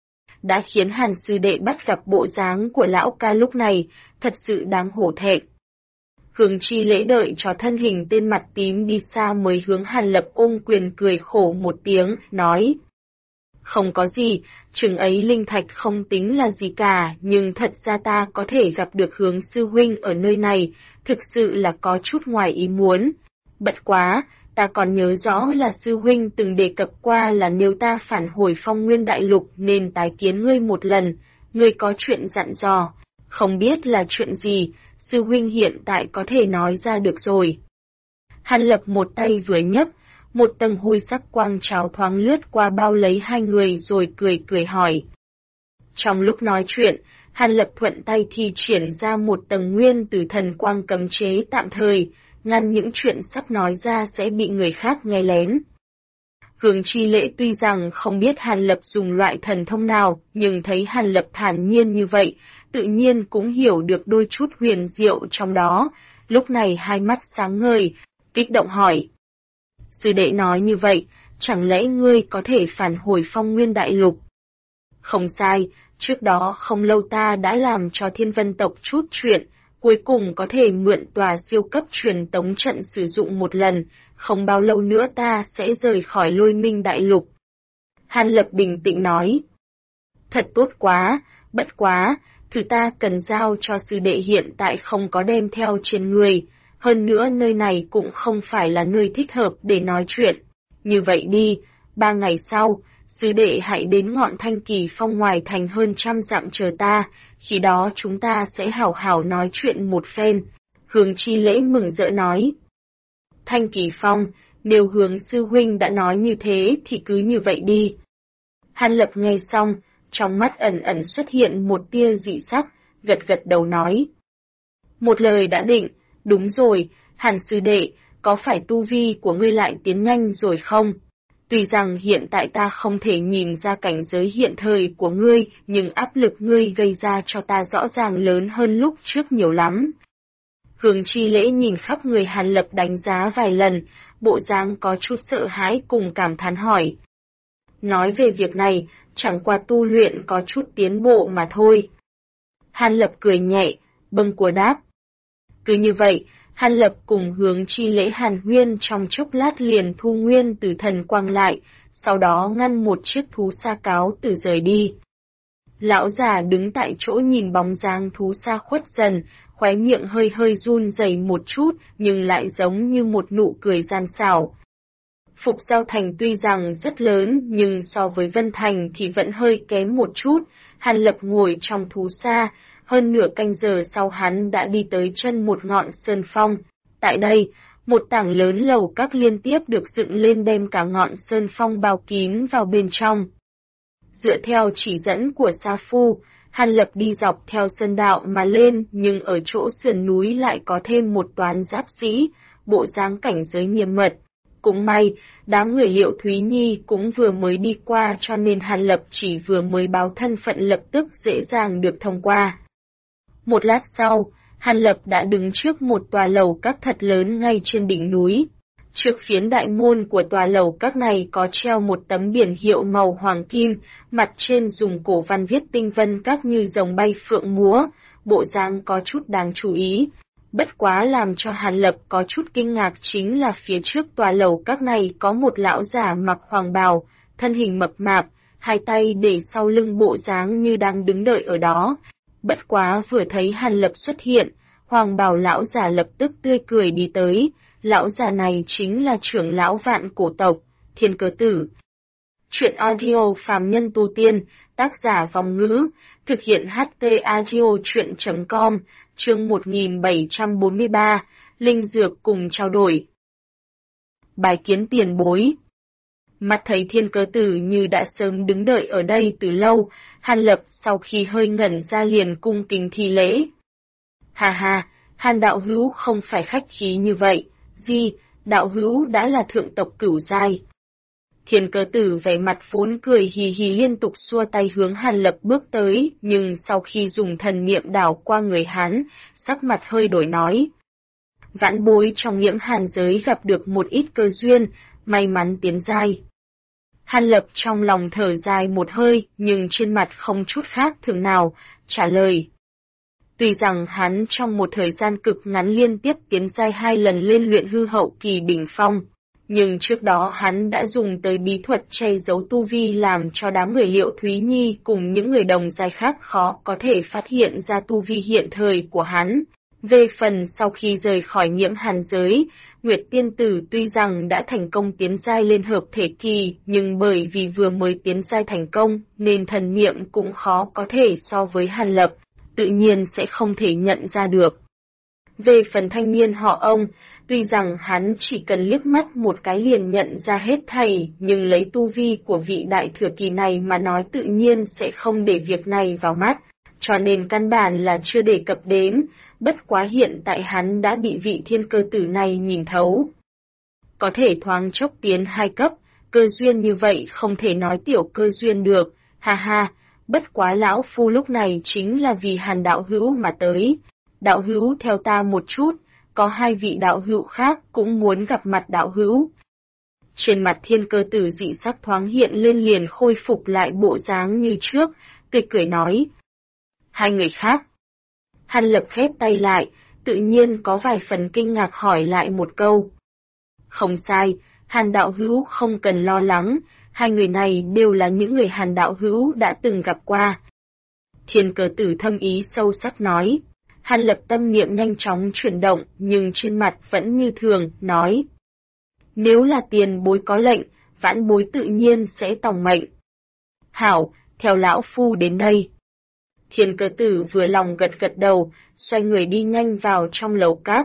Đã khiến Hàn sư đệ bắt gặp bộ dáng của lão ca lúc này, thật sự đáng hổ thẹn. Hướng Chi Lễ đợi cho thân hình tên mặt tím đi xa mới hướng Hàn Lập ôm quyền cười khổ một tiếng, nói. Không có gì, chừng ấy linh thạch không tính là gì cả, nhưng thật ra ta có thể gặp được Hướng sư huynh ở nơi này, thực sự là có chút ngoài ý muốn. Bất quá, ta còn nhớ rõ là sư huynh từng đề cập qua là nếu ta phản hồi Phong Nguyên Đại Lục nên tái kiến ngươi một lần, ngươi có chuyện dặn dò, không biết là chuyện gì, sư huynh hiện tại có thể nói ra được rồi. Hàn Lập một tay vừa nhấc, một tầng hôi sắc quang trào thoáng lướt qua bao lấy hai người rồi cười hỏi. Trong lúc nói chuyện, Hàn Lập thuận tay thi triển ra một tầng nguyên tử thần quang cấm chế tạm thời, ngăn những chuyện sắp nói ra sẽ bị người khác nghe lén. Hướng Chi Lễ tuy rằng không biết Hàn Lập dùng loại thần thông nào, nhưng thấy Hàn Lập thản nhiên như vậy, tự nhiên cũng hiểu được đôi chút huyền diệu trong đó, lúc này hai mắt sáng ngời, kích động hỏi. Sư đệ nói như vậy, chẳng lẽ ngươi có thể phản hồi Phong Nguyên Đại Lục? Không sai, trước đó không lâu ta đã làm cho Thiên Vân tộc chút chuyện, cuối cùng có thể mượn tòa siêu cấp truyền tống trận sử dụng một lần, không bao lâu nữa ta sẽ rời khỏi Lôi Minh Đại Lục. Hàn Lập bình tĩnh nói. Thật tốt quá, bất quá, thứ ta cần giao cho sư đệ hiện tại không có đem theo trên người, hơn nữa nơi này cũng không phải là nơi thích hợp để nói chuyện. Như vậy đi, 3 ngày sau, sư đệ hãy đến ngọn Thanh Kỳ Phong ngoài thành hơn 100 dặm chờ ta, khi đó chúng ta sẽ hảo hảo nói chuyện một phen. Hướng Chi Lễ mừng rỡ nói. Thanh Kỳ Phong, nếu Hướng sư huynh đã nói như thế thì cứ như vậy đi. Hàn Lập nghe xong, trong mắt ẩn ẩn xuất hiện một tia dị sắc, gật đầu nói. Một lời đã định, đúng rồi, Hàn sư đệ, có phải tu vi của ngươi lại tiến nhanh rồi không? Tuy rằng hiện tại ta không thể nhìn ra cảnh giới hiện thời của ngươi, nhưng áp lực ngươi gây ra cho ta rõ ràng lớn hơn lúc trước nhiều lắm. Hướng Chi Lễ nhìn khắp người Hàn Lập đánh giá vài lần, bộ dáng có chút sợ hãi cùng cảm thán hỏi. Nói về việc này, chẳng qua tu luyện có chút tiến bộ mà thôi. Hàn Lập cười nhẹ, bâng quơ đáp. Cứ như vậy, Hàn Lập cùng Hướng Chi Lễ hàn huyên trong chốc lát liền thu nguyên từ thần quang lại, sau đó ngăn một chiếc thú sa cáo từ rời đi. Lão già đứng tại chỗ nhìn bóng dáng thú sa khuất dần, khóe miệng hơi run rẩy một chút, nhưng lại giống như một nụ cười gian xảo. Phục Giao Thành tuy rằng rất lớn, nhưng so với Vân Thành thì vẫn hơi kém một chút. Hàn Lập ngồi trong thú sa, hơn nửa canh giờ sau hắn đã đi tới chân một ngọn sơn phong. Tại đây, một tảng lớn lầu các liên tiếp được dựng lên đem cả ngọn sơn phong bao kín vào bên trong. Dựa theo chỉ dẫn của Sa Phu, Hàn Lập đi dọc theo sơn đạo mà lên, nhưng ở chỗ sườn núi lại có thêm một toán giáp sĩ, bộ dáng cảnh giới nghiêm mật. Cũng may, đám người Liệu Thúy Nhi cũng vừa mới đi qua cho nên Hàn Lập chỉ vừa mới báo thân phận lập tức dễ dàng được thông qua. Một lát sau, Hàn Lập đã đứng trước một tòa lầu các thật lớn ngay trên đỉnh núi. Trước phiến đại môn của tòa lầu các này có treo một tấm biển hiệu màu hoàng kim, mặt trên dùng cổ văn viết tinh vân các như rồng bay phượng múa, bộ dáng có chút đáng chú ý. Bất quá làm cho Hàn Lập có chút kinh ngạc chính là phía trước tòa lầu các này có một lão giả mặc hoàng bào, thân hình mập mạp, hai tay để sau lưng bộ dáng như đang đứng đợi ở đó. Bất quá vừa thấy Hàn Lập xuất hiện, hoàng bào lão giả lập tức tươi cười đi tới, lão già này chính là trưởng lão Vạn Cổ tộc, Thiên Cơ Tử. Chuyện audio phàm nhân tu tiên, tác giả Vong Ngữ, thực hiện HT audio chuyện.com, chương 1743, linh dược cùng trao đổi. Bái kiến tiền bối. Mắt thấy Thiên Cơ Tử như đã sớm đứng đợi ở đây từ lâu, Hàn Lập sau khi hơi ngẩn ra liền cung kính thi lễ. Hà hà, Hàn đạo hữu không phải khách khí như vậy, đạo hữu đã là thượng tộc cửu giai. Thiên Cơ Tử vẻ mặt vốn cười hì hì liên tục xua tay hướng Hàn Lập bước tới, nhưng sau khi dùng thần niệm đảo qua người hắn, sắc mặt hơi đổi nói. Vãn bối trong nhiễm hàn giới gặp được một ít cơ duyên, may mắn tiến giai. Hàn Lập trong lòng thở dài một hơi, nhưng trên mặt không chút khác thường nào, trả lời. Tuy rằng hắn trong một thời gian cực ngắn liên tiếp tiến giai 2 lần lên luyện hư hậu kỳ đỉnh phong, nhưng trước đó hắn đã dùng tới bí thuật che giấu tu vi làm cho đám người Liệu Thúy Nhi cùng những người đồng giai khác khó có thể phát hiện ra tu vi hiện thời của hắn. Về phần sau khi rời khỏi nhiễm hàn giới, Nguyệt Tiên Tử tuy rằng đã thành công tiến giai lên hợp thể kỳ, nhưng bởi vì vừa mới tiến giai thành công, nên thần niệm cũng khó có thể so với Hàn Lập, tự nhiên sẽ không thể nhận ra được. Về phần thanh niên họ ông, tuy rằng hắn chỉ cần liếc mắt một cái liền nhận ra hết thảy, nhưng lấy tu vi của vị đại thừa kỳ này mà nói tự nhiên sẽ không để việc này vào mắt, cho nên căn bản là chưa đề cập đến, bất quá hiện tại hắn đã bị vị Thiên Cơ Tử này nhìn thấu. Có thể thoáng chốc tiến 2 cấp, cơ duyên như vậy không thể nói tiểu cơ duyên được, ha ha, bất quá lão phu lúc này chính là vì Hàn đạo hữu mà tới. Đạo hữu theo ta một chút, có 2 vị đạo hữu khác cũng muốn gặp mặt đạo hữu. Trên mặt Thiên Cơ Tử dị sắc thoáng hiện lên liền khôi phục lại bộ dáng như trước, tươi cười nói. 2 người khác. Hàn Lập khép tay lại, tự nhiên có vài phần kinh ngạc hỏi lại một câu. Không sai, Hàn đạo hữu không cần lo lắng, 2 người này đều là những người Hàn đạo hữu đã từng gặp qua. Thiên Cơ Tử thâm ý sâu sắc nói. Hàn Lập tâm niệm nhanh chóng chuyển động, nhưng trên mặt vẫn như thường, nói. Nếu là tiền bối có lệnh, vãn bối tự nhiên sẽ tòng mệnh. Hảo, theo lão phu đến đây. Thiên Cơ Tử vừa lòng gật gật đầu, xoay người đi nhanh vào trong lầu các.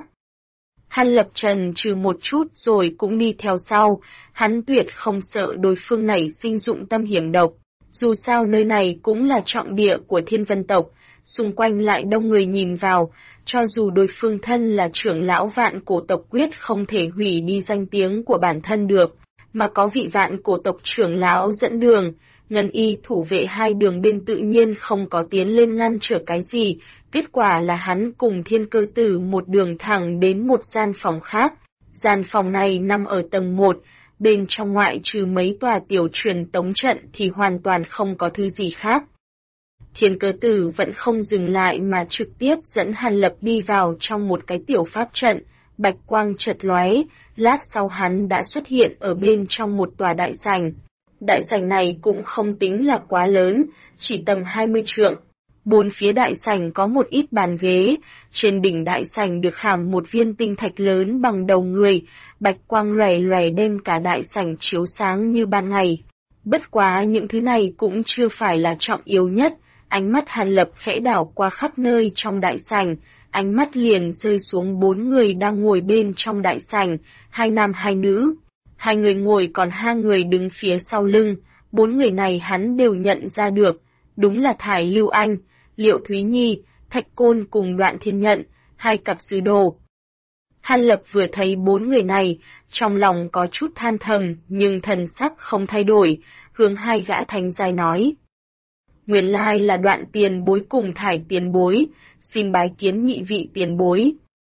Hàn Lập trần trừ một chút rồi cũng đi theo sau, hắn tuyệt không sợ đối phương nảy sinh dụng tâm hiểm độc. Dù sao nơi này cũng là trọng địa của Thiên Vân tộc, xung quanh lại đông người nhìn vào, cho dù đối phương thân là trưởng lão Vạn Cổ tộc quyết không thể hủy đi danh tiếng của bản thân được, mà có vị Vạn Cổ tộc trưởng lão dẫn đường, Ngân Y thủ vệ 2 đường bên tự nhiên không có tiến lên ngăn trở cái gì, kết quả là hắn cùng Thiên Cơ Tử một đường thẳng đến một gian phòng khác. Gian phòng này nằm ở tầng 1, bên trong ngoại trừ mấy tòa tiểu truyền tống trận thì hoàn toàn không có thứ gì khác. Thiên Cơ Tử vẫn không dừng lại mà trực tiếp dẫn Hàn Lập đi vào trong một cái tiểu pháp trận, bạch quang chợt lóe, lát sau hắn đã xuất hiện ở bên trong một tòa đại sảnh. Đại sảnh này cũng không tính là quá lớn, chỉ tầm 20 trượng. 4 phía đại sảnh có một ít bàn ghế, trên đỉnh đại sảnh được khảm một viên tinh thạch lớn bằng đầu người, bạch quang lòe lòe đem cả đại sảnh chiếu sáng như ban ngày. Bất quá những thứ này cũng chưa phải là trọng yếu nhất. Ánh mắt Hàn Lập khẽ đảo qua khắp nơi trong đại sảnh, ánh mắt liền rơi xuống 4 người đang ngồi bên trong đại sảnh, 2 nam 2 nữ. 2 người ngồi còn 2 người đứng phía sau lưng, 4 người này hắn đều nhận ra được, đúng là Thải Lưu Anh, Liệu Thúy Nhi, Thạch Côn cùng Đoạn Thiên Nhận, 2 cặp sư đồ. Hàn Lập vừa thấy 4 người này, trong lòng có chút than thầm, nhưng thần sắc không thay đổi, hướng 2 gã thánh giai nói. Nguyên lai là Đoạn tiền bối cùng Thải tiền bối, xin bái kiến nhị vị tiền bối.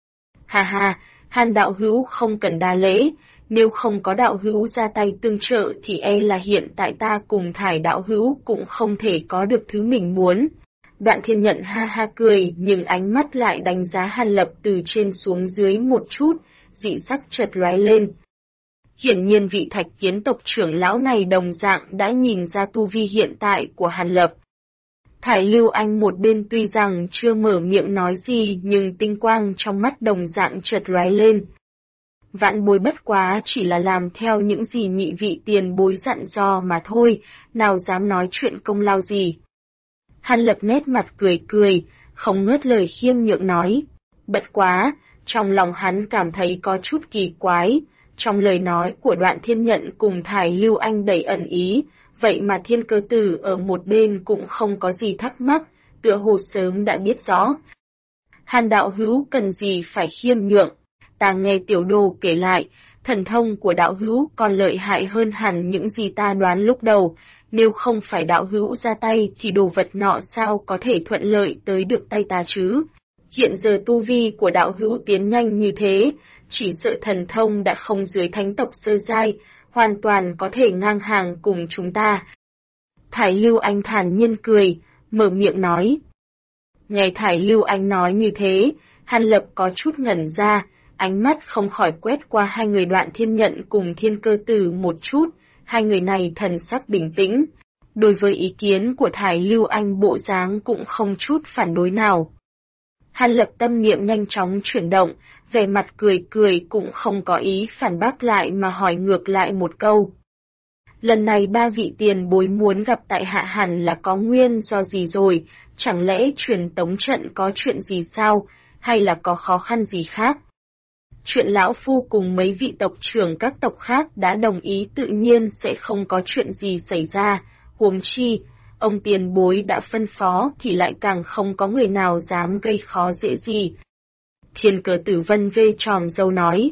Ha ha, Hàn đạo hữu không cần đa lễ, nếu không có đạo hữu ra tay tương trợ thì e là hiện tại ta cùng Thải đạo hữu cũng không thể có được thứ mình muốn. Đoạn Thiên Nhận ha ha cười, nhưng ánh mắt lại đánh giá Hàn Lập từ trên xuống dưới một chút, dị sắc chợt lóe lên. Hiển nhiên vị Thạch Kiến tộc trưởng lão này đồng dạng đã nhìn ra tu vi hiện tại của Hàn Lập. Thải Lưu Anh một bên tuy rằng chưa mở miệng nói gì nhưng tinh quang trong mắt đồng dạng chợt lóe lên. Vãn bối bất quá chỉ là làm theo những gì nhị vị tiền bối dặn dò mà thôi, nào dám nói chuyện công lao gì. Hàn Lập nét mặt cười cười, không ngớt lời khiêm nhượng nói. Bất quá, Trong lòng hắn cảm thấy có chút kỳ quái, trong lời nói của Đoạn Thiên Nhận cùng Thải Lưu Anh đầy ẩn ý, vậy mà Thiên Cơ Tử ở một bên cũng không có gì thắc mắc, tựa hồ sớm đã biết rõ. Hàn đạo hữu cần gì phải khiêm nhượng, ta nghe tiểu đồ kể lại, thần thông của đạo hữu còn lợi hại hơn hẳn những gì ta đoán lúc đầu, nếu không phải đạo hữu ra tay thì đồ vật nọ sao có thể thuận lợi tới được tay ta chứ. Hiện giờ tu vi của đạo hữu tiến nhanh như thế, chỉ sợ thần thông đã không dưới thánh tộc sơ giai, hoàn toàn có thể ngang hàng cùng chúng ta. Thải Lưu Anh thản nhiên cười, mở miệng nói. Nghe Thải Lưu Anh nói như thế, Hàn Lập có chút ngẩn ra, ánh mắt không khỏi quét qua hai người Đoạn Thiên Nhận cùng Thiên Cơ Tử một chút, hai người này thần sắc bình tĩnh. Đối với ý kiến của Thải Lưu Anh bộ dáng cũng không chút phản đối nào. Hàn Lập tâm niệm nhanh chóng chuyển động, vẻ mặt cười cười cũng không có ý phản bác lại mà hỏi ngược lại một câu. Lần này ba vị tiền bối muốn gặp tại hạ hẳn là có nguyên do gì rồi, chẳng lẽ truyền tống trận có chuyện gì sao, hay là có khó khăn gì khác? Chuyện lão phu cùng mấy vị tộc trưởng các tộc khác đã đồng ý tự nhiên sẽ không có chuyện gì xảy ra, huống chi, ông tiền bối đã phân phó thì lại càng không có người nào dám gây khó dễ gì. Thiên Cơ Tử vân vê tròm râu nói.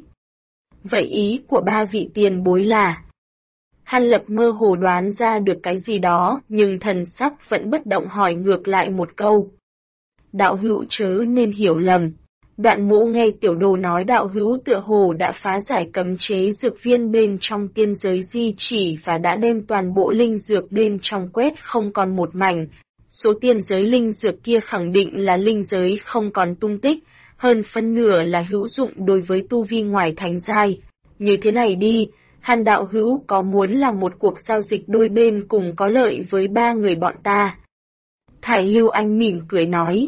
Vậy ý của ba vị tiền bối là... Hàn Lập mơ hồ đoán ra được cái gì đó, nhưng thần sắc vẫn bất động hỏi ngược lại một câu. Đạo hữu chớ nên hiểu lầm. Đoạn Mỗ nghe tiểu đồ nói đạo hữu tựa hồ đã phá giải cấm chế dược viên bên trong tiên giới di chỉ và đã đem toàn bộ linh dược bên trong quét không còn một mảnh. Số tiên giới linh dược kia khẳng định là linh giới không còn tung tích, hơn phân nửa là hữu dụng đối với tu vi ngoài thánh giai. Như thế này đi, Hàn đạo hữu có muốn làm một cuộc giao dịch đôi bên cùng có lợi với ba người bọn ta? Thải Lưu Anh mỉm cười nói.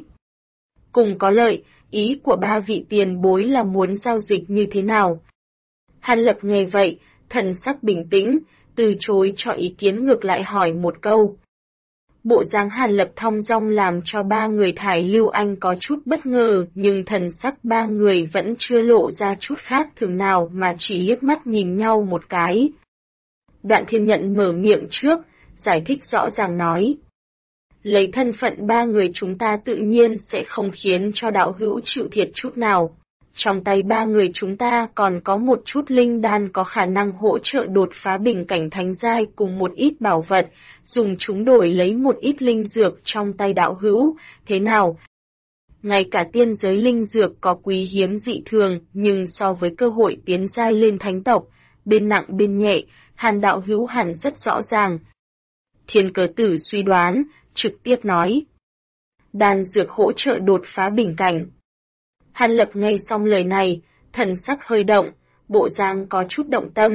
Cùng có lợi, ý của ba vị tiền bối là muốn giao dịch như thế nào? Hàn Lập nghe vậy, thần sắc bình tĩnh, từ chối cho ý kiến ngược lại hỏi một câu. Bộ dáng Hàn Lập thong dong làm cho ba người Thải Lưu Anh có chút bất ngờ, nhưng thần sắc ba người vẫn chưa lộ ra chút khác thường nào mà chỉ liếc mắt nhìn nhau một cái. Đoạn Thiên Nhận mở miệng trước, giải thích rõ ràng nói. Lấy thân phận ba người chúng ta tự nhiên sẽ không khiến cho đạo hữu chịu thiệt chút nào. Trong tay ba người chúng ta còn có một chút linh đan có khả năng hỗ trợ đột phá bình cảnh thánh giai cùng một ít bảo vật, dùng chúng đổi lấy một ít linh dược trong tay đạo hữu, thế nào? Ngay cả tiên giới linh dược có quý hiếm dị thường, nhưng so với cơ hội tiến giai lên thánh tộc, bên nặng bên nhẹ, Hàn đạo hữu hẳn rất rõ ràng. Thiên Cơ Tử suy đoán, trực tiếp nói. Đan dược hỗ trợ đột phá bình cảnh. Hàn Lập nghe xong lời này, thần sắc hơi động, bộ dáng có chút động tâm.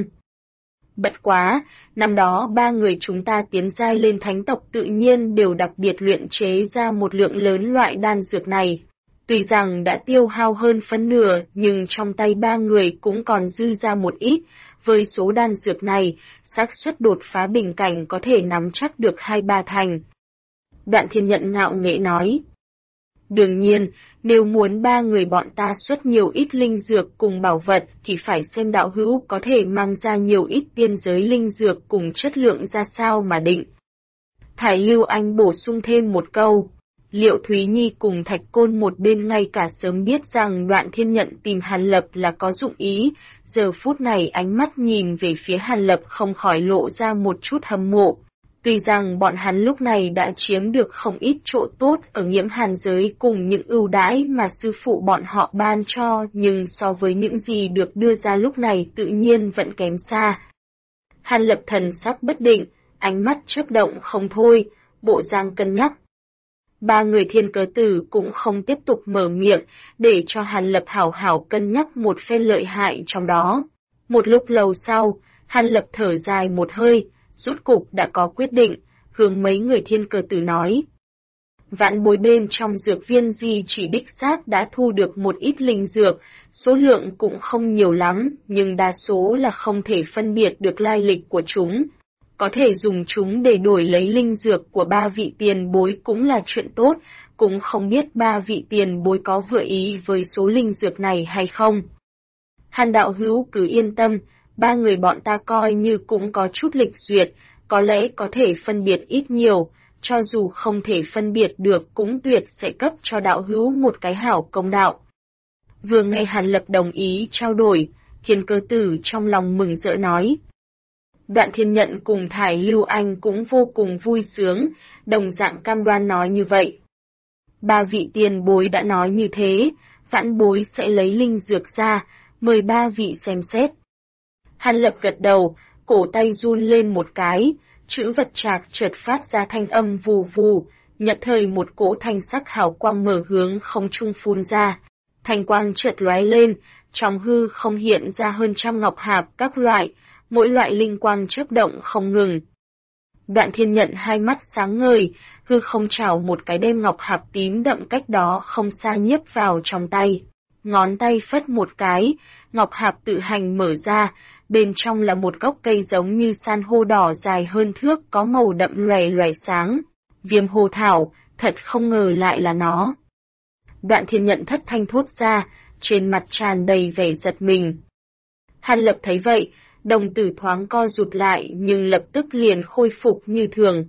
Bất quá, năm đó ba người chúng ta tiến giai lên thánh tộc tự nhiên đều đặc biệt luyện chế ra một lượng lớn loại đan dược này. Tuy rằng đã tiêu hao hơn phân nửa, nhưng trong tay ba người cũng còn dư ra một ít. Với số đan dược này, xác suất đột phá bình cảnh có thể nắm chắc được 2-3 thành. Đoạn Thiên Nhận ngạo nghễ nói. Đương nhiên, nếu muốn ba người bọn ta xuất nhiều ít linh dược cùng bảo vật thì phải xem đạo hữu có thể mang ra nhiều ít tiên giới linh dược cùng chất lượng ra sao mà định. Thải Lưu Anh bổ sung thêm một câu. Liệu Thúy Nhi cùng Thạch Côn một bên ngay cả sớm biết rằng Đoạn Thiên Nhận tìm Hàn Lập là có dụng ý, giờ phút này ánh mắt nhìn về phía Hàn Lập không khỏi lộ ra một chút hâm mộ. Tuy rằng bọn hắn lúc này đã chiếm được không ít chỗ tốt ở Nhiễm Hàn giới cùng những ưu đãi mà sư phụ bọn họ ban cho, nhưng so với những gì được đưa ra lúc này tự nhiên vẫn kém xa. Hàn Lập thần sắc bất định, ánh mắt chớp động không thôi, bộ dáng cân nhắc. Ba người Thiên Cơ Tử cũng không tiếp tục mở miệng, để cho Hàn Lập hảo hảo cân nhắc một phen lợi hại trong đó. Một lúc lâu sau, Hàn Lập thở dài một hơi, rốt cục đã có quyết định, hướng mấy người Thiên Cơ Tử nói. Vạn bối bên trong dược viên gì chỉ đích xác đã thu được một ít linh dược, số lượng cũng không nhiều lắm, nhưng đa số là không thể phân biệt được lai lịch của chúng. có thể dùng chúng để đổi lấy linh dược của ba vị tiền bối cũng là chuyện tốt, cũng không biết ba vị tiền bối có vừa ý với số linh dược này hay không. Hàn đạo hữu cứ yên tâm, ba người bọn ta coi như cũng có chút lịch duyệt, có lẽ có thể phân biệt ít nhiều, cho dù không thể phân biệt được cũng tuyệt sẽ cấp cho đạo hữu một cái hảo công đạo. Vừa nghe Hàn Lập đồng ý trao đổi, Thiên Cơ Tử trong lòng mừng rỡ nói. Đoạn Thiên Nhận cùng Thải Lưu Anh cũng vô cùng vui sướng, đồng dạng cam đoan nói như vậy. Ba vị tiền bối đã nói như thế, vãn bối sẽ lấy linh dược ra, mời ba vị xem xét. Hàn Lập gật đầu, cổ tay run lên một cái, chữ vật trạc chợt phát ra thanh âm vù vù, nhận thời một cỗ thanh sắc hào quang mở hướng không trung phun ra. Thanh quang chợt lóe lên, trong hư không hiện ra hơn trăm ngọc hạp các loại, mỗi loại linh quang chớp động không ngừng. Đoạn Thiên Nhận hai mắt sáng ngời, hư không chảo một cái đem ngọc hạp tím đậm cách đó không xa nhiếp vào trong tay. Ngón tay phất một cái, ngọc hạp tự hành mở ra, bên trong là một gốc cây giống như san hô đỏ dài hơn thước có màu đậm loè loè sáng. Viêm hồ thảo, thật không ngờ lại là nó. Đoạn Thiên Nhận thất thanh thốt ra, trên mặt tràn đầy vẻ giật mình. Hàn Lập thấy vậy, đồng tử thoáng co rụt lại nhưng lập tức liền khôi phục như thường.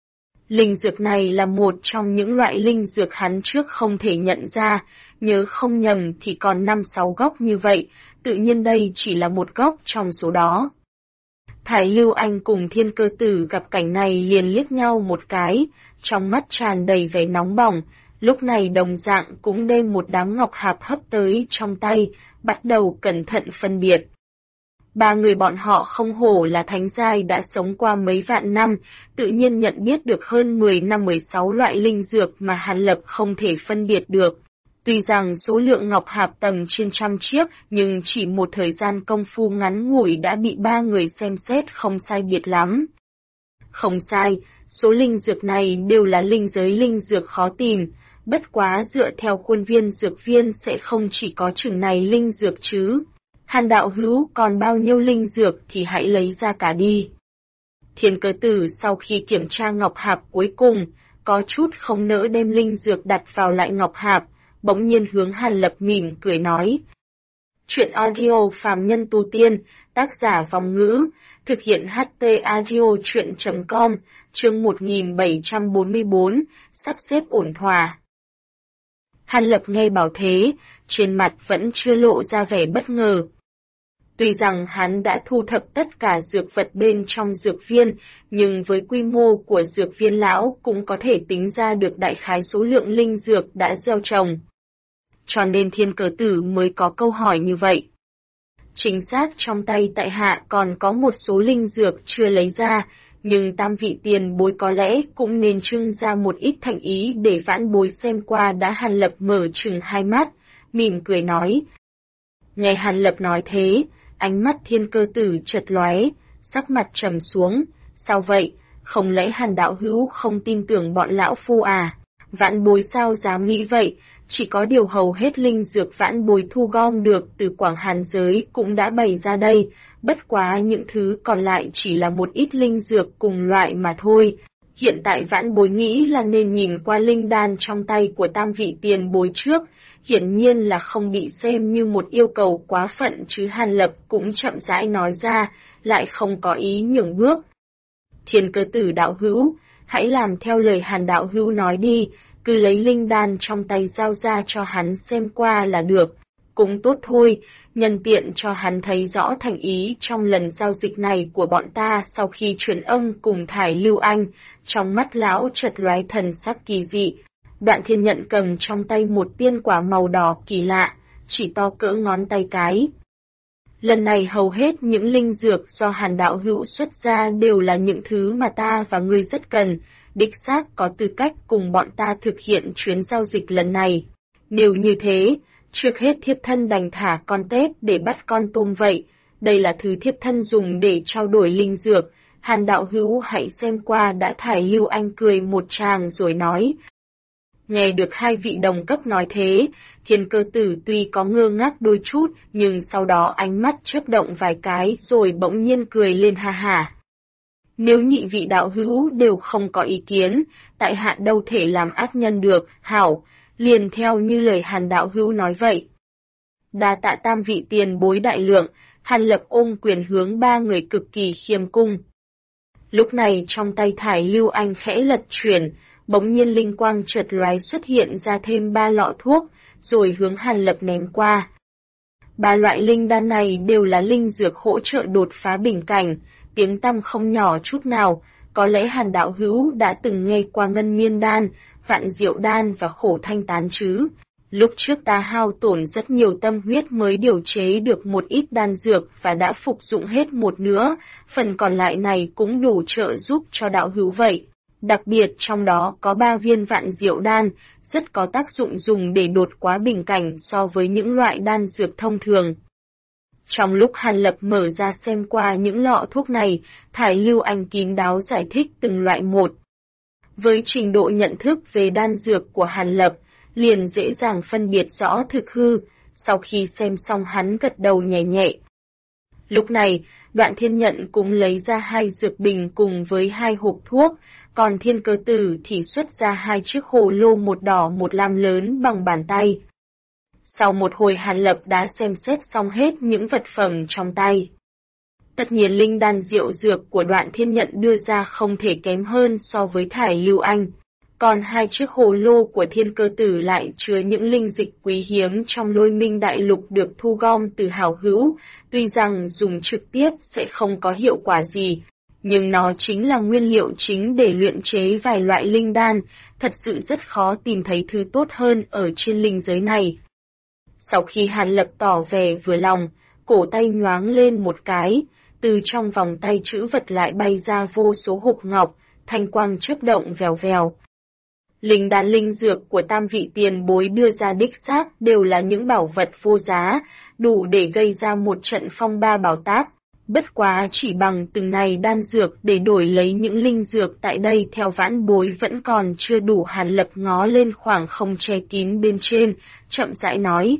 Linh dược này là một trong những loại linh dược hắn trước không thể nhận ra, nhớ không nhầm thì còn 5-6 gốc như vậy, tự nhiên đây chỉ là một gốc trong số đó. Thải Lưu Anh cùng Thiên Cơ Tử gặp cảnh này liền liếc nhau một cái, trong mắt tràn đầy vẻ nóng bỏng, lúc này đồng dạng cũng đem một đám ngọc hạp hấp tới trong tay, bắt đầu cẩn thận phân biệt. Ba người bọn họ không hổ là thánh giai đã sống qua mấy vạn năm, tự nhiên nhận biết được hơn 10 năm 16 loại linh dược mà Hàn Lập không thể phân biệt được. Tuy rằng số lượng ngọc hạp tầm trên trăm chiếc, nhưng chỉ một thời gian công phu ngắn ngủi đã bị ba người xem xét không sai biệt lắm. Không sai, số linh dược này đều là linh giới linh dược khó tìm, bất quá dựa theo khuôn viên dược viên sẽ không chỉ có chừng này linh dược chứ. Hàn đạo hữu còn bao nhiêu linh dược thì hãy lấy ra cả đi. Thiên Cơ Tử sau khi kiểm tra ngọc hạp cuối cùng, có chút không nỡ đem linh dược đặt vào lại ngọc hạp, bỗng nhiên hướng Hàn Lập mỉm cười nói. Chuyện audio phàm nhân tu tiên, tác giả Vong Ngữ, thực hiện HT audio chuyện.com, chương 1744, sắp xếp ổn thỏa. Hàn Lập nghe bảo thế, trên mặt vẫn chưa lộ ra vẻ bất ngờ. Tuy rằng hắn đã thu thập tất cả dược vật bên trong dược viên, nhưng với quy mô của dược viên lão cũng có thể tính ra được đại khái số lượng linh dược đã gieo trồng. Cho nên Thiên Cơ Tử mới có câu hỏi như vậy. Chính xác trong tay tại hạ còn có một số linh dược chưa lấy ra, nhưng tam vị tiền bối có lẽ cũng nên trưng ra một ít thành ý để vãn bối xem qua. Đã Hàn Lập mở trừng hai mắt, mỉm cười nói. Nghe Hàn Lập nói thế, ánh mắt Thiên Cơ Tử chợt lóe, sắc mặt trầm xuống, sao vậy, không lẽ Hàn đạo hữu không tin tưởng bọn lão phu à? Vãn bối sao dám nghĩ vậy, chỉ có điều hầu hết linh dược vãn bối thu gom được từ Quảng Hàn giới cũng đã bày ra đây, bất quá những thứ còn lại chỉ là một ít linh dược cùng loại mà thôi. Hiện tại vãn bối nghĩ là nên nhìn qua linh đan trong tay của tam vị tiền bối trước, hiển nhiên là không bị xem như một yêu cầu quá phận chứ. Hàn Lập cũng chậm rãi nói ra, lại không có ý nhường bước. Thiên Cơ Tử đạo hữu, hãy làm theo lời Hàn đạo hữu nói đi, cứ lấy linh đan trong tay giao ra cho hắn xem qua là được, cũng tốt thôi, nhân tiện cho hắn thấy rõ thành ý trong lần giao dịch này của bọn ta. Sau khi truyền âm cùng Thải Lưu Anh, trong mắt lão chợt lóe thần sắc kỳ dị. Đoạn Thiên Nhận cầm trong tay một tiên quả màu đỏ kỳ lạ, chỉ to cỡ ngón tay cái. Lần này hầu hết những linh dược do Hàn đạo hữu xuất ra đều là những thứ mà ta và ngươi rất cần, đích xác có tư cách cùng bọn ta thực hiện chuyến giao dịch lần này. Nếu như thế, trước hết thiếp thân đành thả con tép để bắt con tôm vậy, đây là thứ thiếp thân dùng để trao đổi linh dược, Hàn đạo hữu hãy xem qua. Đã Thải Lưu Anh cười một tràng rồi nói. Nghe được hai vị đồng cấp nói thế, Thiên Cơ Tử tuy có ngơ ngác đôi chút, nhưng sau đó ánh mắt chớp động vài cái rồi bỗng nhiên cười lên ha hả. Nếu nhị vị đạo hữu đều không có ý kiến, tại hạ đâu thể làm ác nhân được, hảo, liền theo như lời Hàn đạo hữu nói vậy. Đa tạ tam vị tiền bối đại lượng, Hàn Lập ôm quyền hướng ba người cực kỳ khiêm cung. Lúc này trong tay thải lưu anh khẽ lật chuyển, bỗng nhiên linh quang chợt lóe xuất hiện ra thêm 3 lọ thuốc, rồi hướng Hàn Lập ném qua. 3 loại linh đan này đều là linh dược hỗ trợ đột phá bình cảnh, tiếng tăm không nhỏ chút nào, có lẽ Hàn đạo hữu đã từng nghe qua ngân miên đan, vạn diệu đan và khổ thanh tán chứ. Lúc trước ta hao tổn rất nhiều tâm huyết mới điều chế được một ít đan dược và đã phục dụng hết một nửa, phần còn lại này cũng đủ trợ giúp cho đạo hữu vậy. Đặc biệt trong đó có 3 viên vạn diệu đan, rất có tác dụng dùng để đột phá bình cảnh so với những loại đan dược thông thường. Trong lúc Hàn Lập mở ra xem qua những lọ thuốc này, thải lưu anh kín đáo giải thích từng loại một. Với trình độ nhận thức về đan dược của Hàn Lập, liền dễ dàng phân biệt rõ thực hư, sau khi xem xong hắn gật đầu nhẹ nhẹ. Lúc này, Đoạn Thiên Nhận cũng lấy ra 2 dược bình cùng với 2 hộp thuốc, còn Thiên Cơ Tử thì xuất ra 2 chiếc hồ lô một đỏ một lam lớn bằng bàn tay. Sau một hồi Hàn Lập đã xem xét xong hết những vật phẩm trong tay. Tất nhiên linh đan diệu dược của Đoạn Thiên Nhận đưa ra không thể kém hơn so với thải lưu anh. Còn 2 chiếc hồ lô của Thiên Cơ Tử lại chứa những linh dịch quý hiếm trong Lôi Minh Đại Lục được thu gom từ hảo hữu, tuy rằng dùng trực tiếp sẽ không có hiệu quả gì, nhưng nó chính là nguyên liệu chính để luyện chế vài loại linh đan, thật sự rất khó tìm thấy thứ tốt hơn ở trên linh giới này. Sau khi Hàn Lập tỏ vẻ vừa lòng, cổ tay nhoáng lên một cái, từ trong vòng tay trữ vật lại bay ra vô số hộp ngọc, thanh quang chớp động vèo vèo. Linh đan linh dược của tam vị tiền bối đưa ra đích xác đều là những bảo vật vô giá, đủ để gây ra một trận phong ba bảo táp. Bất quá chỉ bằng từng này đan dược để đổi lấy những linh dược tại đây theo vãn bối vẫn còn chưa đủ. Hàn Lập ngó lên khoảng không che kín bên trên, chậm rãi nói.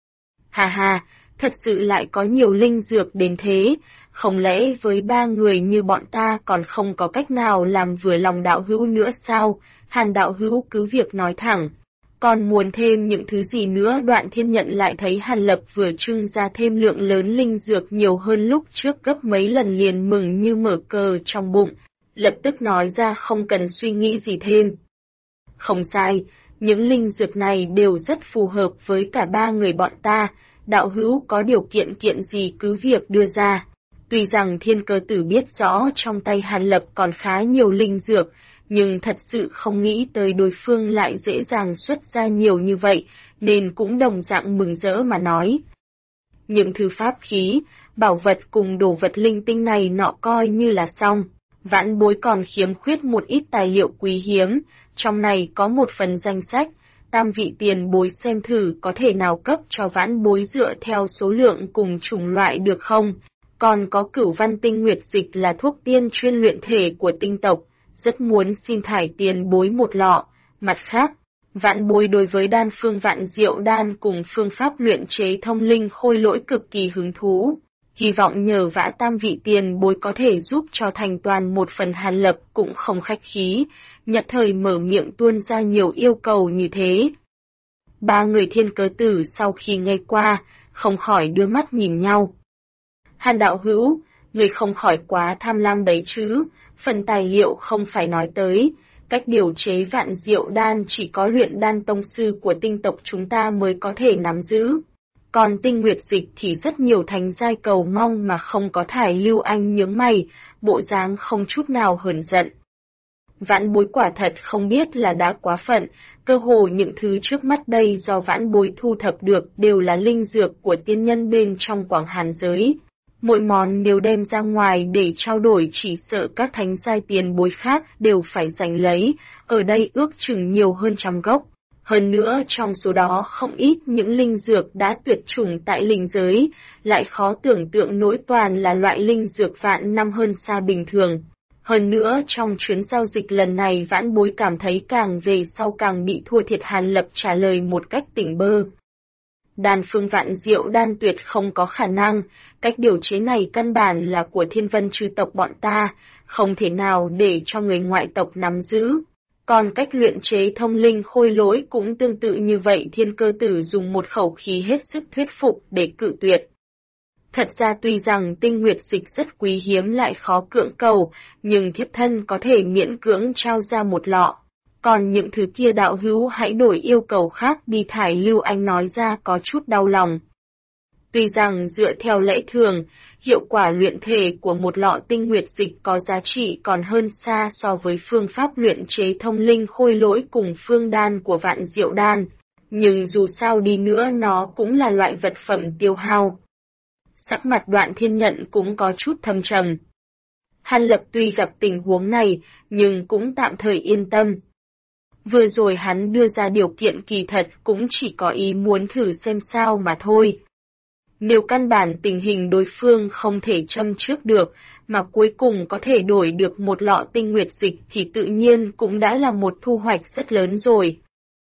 Hà hà, thật sự lại có nhiều linh dược đến thế, không lẽ với 3 người như bọn ta còn không có cách nào làm vừa lòng đạo hữu nữa sao? Hàn đạo hữu cứ việc nói thẳng. Còn muốn thêm những thứ gì nữa? Đoạn Thiên Nhận lại thấy Hàn Lập vừa trưng ra thêm lượng lớn linh dược nhiều hơn lúc trước gấp mấy lần, liền mừng như mở cờ trong bụng, lập tức nói ra không cần suy nghĩ gì thêm. Không sai, những linh dược này đều rất phù hợp với cả 3 người bọn ta, đạo hữu có điều kiện gì cứ việc đưa ra. Tuy rằng Thiên Cơ Tử biết rõ trong tay Hàn Lập còn khá nhiều linh dược, nhưng thật sự không nghĩ tới đối phương lại dễ dàng xuất ra nhiều như vậy, nên cũng đồng dạng mừng rỡ mà nói. Những thứ pháp khí, bảo vật cùng đồ vật linh tinh này nọ coi như là xong. Vãn bối còn khiếm khuyết một ít tài liệu quý hiếm, trong này có một phần danh sách, tam vị tiền bối xem thử có thể nào cấp cho vãn bối dựa theo số lượng cùng chủng loại được không? Còn có Cửu Văn Tinh Nguyệt Dịch là thuốc tiên chuyên luyện thể của tinh tộc, rất muốn xin thải tiền bối một lọ. Mặt khác, vãn bối đối với đan phương vạn diệu đan cùng phương pháp luyện chế thông linh khôi lỗi cực kỳ hứng thú. Hy vọng nhờ vã tam vị tiền bối có thể giúp cho thành toàn một phần. Hàn Lập cũng không khách khí, nhất thời mở miệng tuôn ra nhiều yêu cầu như thế. 3 người Thiên Cơ Tử sau khi nghe qua, không khỏi đưa mắt nhìn nhau. Hàn đạo hữu, người không khỏi quá tham lam đấy chứ, phần tài liệu không phải nói tới, cách điều chế vạn diệu đan chỉ có luyện đan tông sư của tinh tộc chúng ta mới có thể nắm giữ. Còn tinh nguyệt dịch thì rất nhiều thánh giai cầu mong mà không có. Thải lưu anh nhướng mày, bộ dáng không chút nào hờn giận. Vãn bối quả thật không biết là đã quá phận, cơ hồ những thứ trước mắt đây do vãn bối thu thập được đều là linh dược của tiên nhân bên trong Quảng Hàn giới. Mỗi món nếu đem ra ngoài để trao đổi chỉ sợ các thánh giai tiền bối khác đều phải giành lấy, ở đây ước chừng nhiều hơn 100 gốc. Hơn nữa trong số đó không ít những linh dược đã tuyệt chủng tại linh giới, lại khó tưởng tượng nỗi toàn là loại linh dược vạn năm hơn xa bình thường. Hơn nữa trong chuyến giao dịch lần này vãn bối cảm thấy càng về sau càng bị thua thiệt. Hàn Lập trả lời một cách tỉnh bơ. Đan phương vạn diệu đan tuyệt không có khả năng, cách điều chế này căn bản là của thiên vân chư tộc bọn ta, không thể nào để cho người ngoại tộc nắm giữ. Còn cách luyện chế thông linh khôi lỗi cũng tương tự như vậy, Thiên Cơ Tử dùng một khẩu khí hết sức thuyết phục để cự tuyệt. Thật ra tuy rằng tinh nguyệt dịch rất quý hiếm lại khó cưỡng cầu, nhưng thiếp thân có thể miễn cưỡng trao ra một lọ. Còn những thứ kia đạo hữu hãy đổi yêu cầu khác đi. Thải Lưu Anh nói ra có chút đau lòng. Tuy rằng dựa theo lẽ thường, hiệu quả luyện thể của một lọ tinh nguyệt dịch có giá trị còn hơn xa so với phương pháp luyện chế thông linh khôi lỗi cùng phương đan của vạn diệu đan, nhưng dù sao đi nữa nó cũng là loại vật phẩm tiêu hao. Sắc mặt Đoạn Thiên Nhận cũng có chút thâm trầm. Hàn Lập tuy gặp tình huống này, nhưng cũng tạm thời yên tâm. Vừa rồi hắn đưa ra điều kiện kỳ thật cũng chỉ có ý muốn thử xem sao mà thôi. Nếu căn bản tình hình đối phương không thể châm trước được, mà cuối cùng có thể đổi được một lọ tinh nguyệt dịch thì tự nhiên cũng đã là một thu hoạch rất lớn rồi.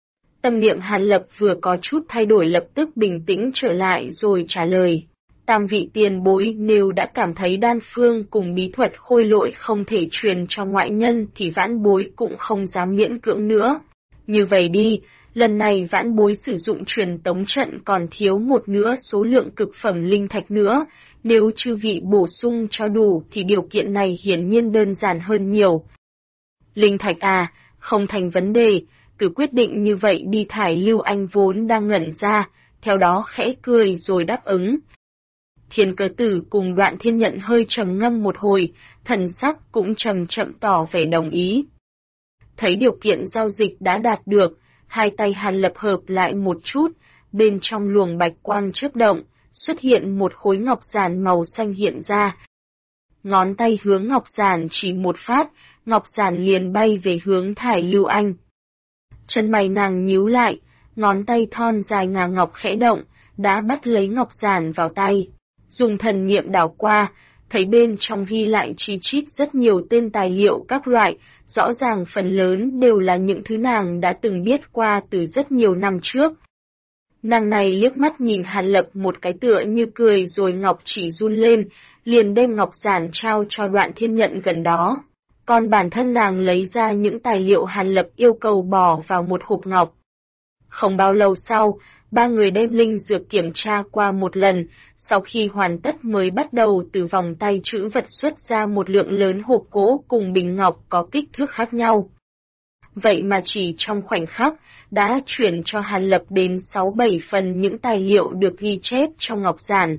Tâm niệm Hàn Lập vừa có chút thay đổi lập tức bình tĩnh trở lại rồi trả lời. Tam vị tiền bối nếu đã cảm thấy đan phương cùng bí thuật khôi lỗi không thể truyền cho ngoại nhân thì vãn bối cũng không dám miễn cưỡng nữa. Như vậy đi, lần này vãn bối sử dụng truyền tống trận còn thiếu một nửa số lượng cực phẩm linh thạch nữa, nếu chư vị bổ sung cho đủ thì điều kiện này hiển nhiên đơn giản hơn nhiều. Linh thạch à, không thành vấn đề, cứ quyết định như vậy đi. Thải Lưu Anh vốn đang ngẩn ra, theo đó khẽ cười rồi đáp ứng. Thiên Cơ Tử cùng Đoạn Thiên Nhận hơi trầm ngâm một hồi, thần sắc cũng chậm chậm tỏ vẻ đồng ý. Thấy điều kiện giao dịch đã đạt được, hai tay Hàn Lập hợp lại một chút, bên trong luồng bạch quang chớp động, xuất hiện một khối ngọc giản màu xanh hiện ra. Ngón tay hướng ngọc giản chỉ một phát, ngọc giản liền bay về hướng Thải Lưu Anh. Chân mày nàng nhíu lại, ngón tay thon dài ngà ngọc khẽ động, đã bắt lấy ngọc giản vào tay. Dùng thần niệm đảo qua, thấy bên trong ghi lại chi chít rất nhiều tên tài liệu các loại, rõ ràng phần lớn đều là những thứ nàng đã từng biết qua từ rất nhiều năm trước. Nàng này liếc mắt nhìn Hàn Lập một cái tựa như cười rồi ngọc chỉ run lên, liền đem ngọc giản trao cho Đoạn Thiên Nhận gần đó. Còn bản thân nàng lấy ra những tài liệu Hàn Lập yêu cầu bỏ vào một hộp ngọc. Không bao lâu sau, ba người đem linh dược kiểm tra qua một lần, sau khi hoàn tất mới bắt đầu từ vòng tay trữ vật xuất ra một lượng lớn hộp gỗ cùng bình ngọc có kích thước khác nhau. Vậy mà chỉ trong khoảnh khắc, đã chuyển cho Hàn Lập đến 6-7 phần những tài liệu được ghi chép trong ngọc giản.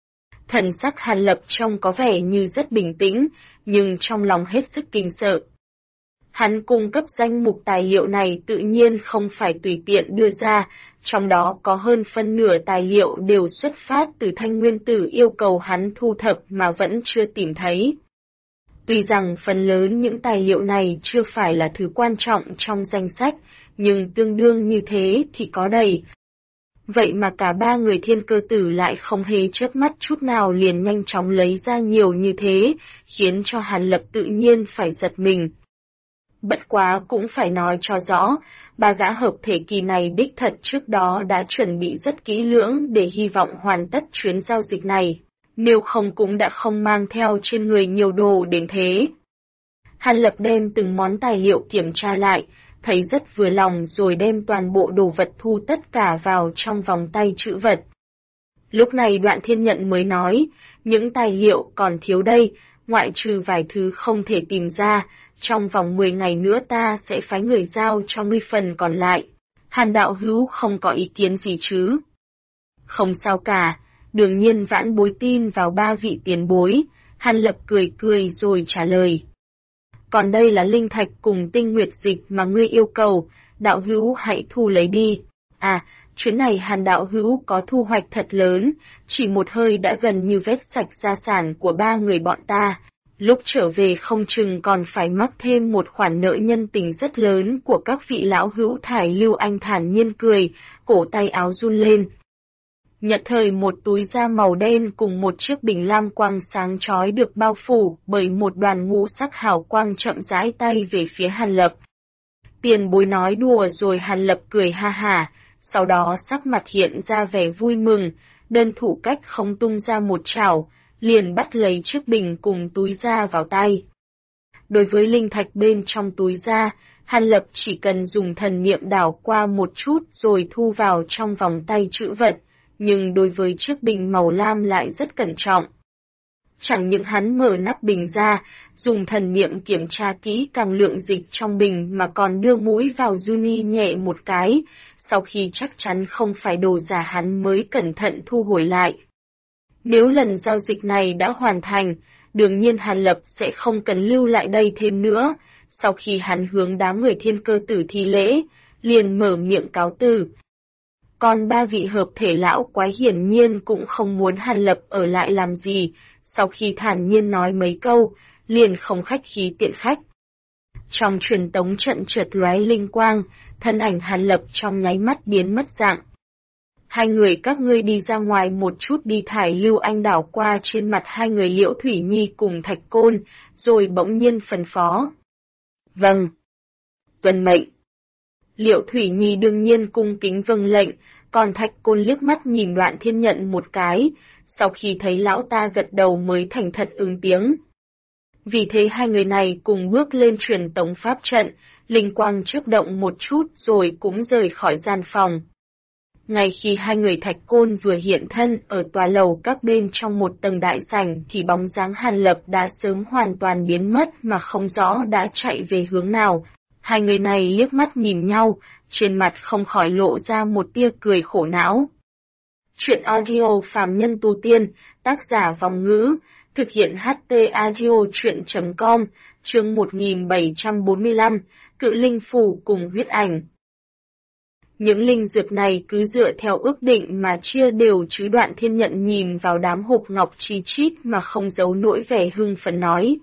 Thần sắc Hàn Lập trông có vẻ như rất bình tĩnh, nhưng trong lòng hết sức kinh sợ. Hắn cung cấp danh mục tài liệu này tự nhiên không phải tùy tiện đưa ra, trong đó có hơn phân nửa tài liệu đều xuất phát từ Thanh Nguyên Tử yêu cầu hắn thu thập mà vẫn chưa tìm thấy. Tuy rằng phần lớn những tài liệu này chưa phải là thứ quan trọng trong danh sách, nhưng tương đương như thế thì có đầy. Vậy mà cả ba người Thiên Cơ Tử lại không hề chớp mắt chút nào liền nhanh chóng lấy ra nhiều như thế, khiến cho Hàn Lập tự nhiên phải giật mình. Bất quá cũng phải nói cho rõ, ba gã hợp thể kỳ này đích thật trước đó đã chuẩn bị rất kỹ lưỡng để hy vọng hoàn tất chuyến giao dịch này, nếu không cũng đã không mang theo trên người nhiều đồ đến thế. Hàn Lập đem từng món tài liệu kiểm tra lại, thấy rất vừa lòng rồi đem toàn bộ đồ vật thu tất cả vào trong vòng tay trữ vật. Lúc này Đoạn Thiên Nhận mới nói, những tài liệu còn thiếu đây, ngoại trừ vài thứ không thể tìm ra, trong vòng 10 ngày nữa ta sẽ phái người giao cho ngươi phần còn lại. Hàn đạo hữu không có ý kiến gì chứ? Không sao cả, đương nhiên vãn bối tin vào ba vị tiền bối. Hàn Lập cười cười rồi trả lời. Còn đây là linh thạch cùng tinh nguyệt dịch mà ngươi yêu cầu, đạo hữu hãy thu lấy đi. À, chuyến này Hàn đạo hữu có thu hoạch thật lớn, chỉ một hơi đã gần như vét sạch gia sản của ba người bọn ta. Lúc trở về không chừng còn phải mắc thêm một khoản nợ nhân tình rất lớn của các vị lão hữu. Thải Lưu Anh thản nhiên cười, cổ tay áo run lên. Nhật thời một túi da màu đen cùng một chiếc bình lam quang sáng chói được bao phủ bởi một đoàn ngũ sắc hào quang chậm rãi tay về phía Hàn Lập. Tiền bối nói đùa rồi. Hàn Lập cười ha hả, sau đó sắc mặt hiện ra vẻ vui mừng, đơn thủ cách không tung ra một chảo, liền bắt lấy chiếc bình cùng túi da vào tay. Đối với linh thạch bên trong túi da, Hàn Lập chỉ cần dùng thần niệm đảo qua một chút rồi thu vào trong vòng tay trữ vật, nhưng đối với chiếc bình màu lam lại rất cẩn trọng. Chẳng những hắn mở nắp bình ra, dùng thần niệm kiểm tra kỹ càng lượng dịch trong bình mà còn đưa mũi vào Juni nhẹ một cái, sau khi chắc chắn không phải đồ giả hắn mới cẩn thận thu hồi lại. Nếu lần giao dịch này đã hoàn thành, đương nhiên Hàn Lập sẽ không cần lưu lại đây thêm nữa. Sau khi hắn hướng đám người Thiên Cơ Tử thi lễ, liền mở miệng cáo từ. Còn ba vị hợp thể lão quái hiển nhiên cũng không muốn Hàn Lập ở lại làm gì, sau khi thản nhiên nói mấy câu, liền không khách khí tiện khách. Trong truyền tống trận chợt lóe linh quang, thân ảnh Hàn Lập trong nháy mắt biến mất dạng. Hai người các ngươi đi ra ngoài một chút đi. Thải Lưu Anh đảo qua trên mặt hai người Liễu Thủy Nhi cùng Thạch Côn, rồi bỗng nhiên phân phó. Vâng. Tuân mệnh. Liễu Thủy Nhi đương nhiên cung kính vâng lệnh, còn Thạch Côn liếc mắt nhìn Đoạn Thiên Nhận một cái, sau khi thấy lão ta gật đầu mới thành thật ứng tiếng. Vì thế hai người này cùng bước lên truyền tống pháp trận, linh quang chớp động một chút rồi cũng rời khỏi gian phòng. Ngay khi hai người Thạch Côn vừa hiện thân ở tòa lầu các bên trong một tầng đại sảnh thì bóng dáng Hàn Lập đã sớm hoàn toàn biến mất mà không rõ đã chạy về hướng nào. Hai người này liếc mắt nhìn nhau, trên mặt không khỏi lộ ra một tia cười khổ não. Chuyện audio phàm nhân tu tiên, tác giả Vòng Ngữ, thực hiện HT audio chuyện.com, chương 1745, Cự Linh Phủ cùng huyết ảnh. Những linh dược này cứ dựa theo ước định mà chia đều chứ. Đoạn Thiên Nhận nhìn vào đám hộp ngọc chi chít mà không giấu nỗi vẻ hưng phấn nói.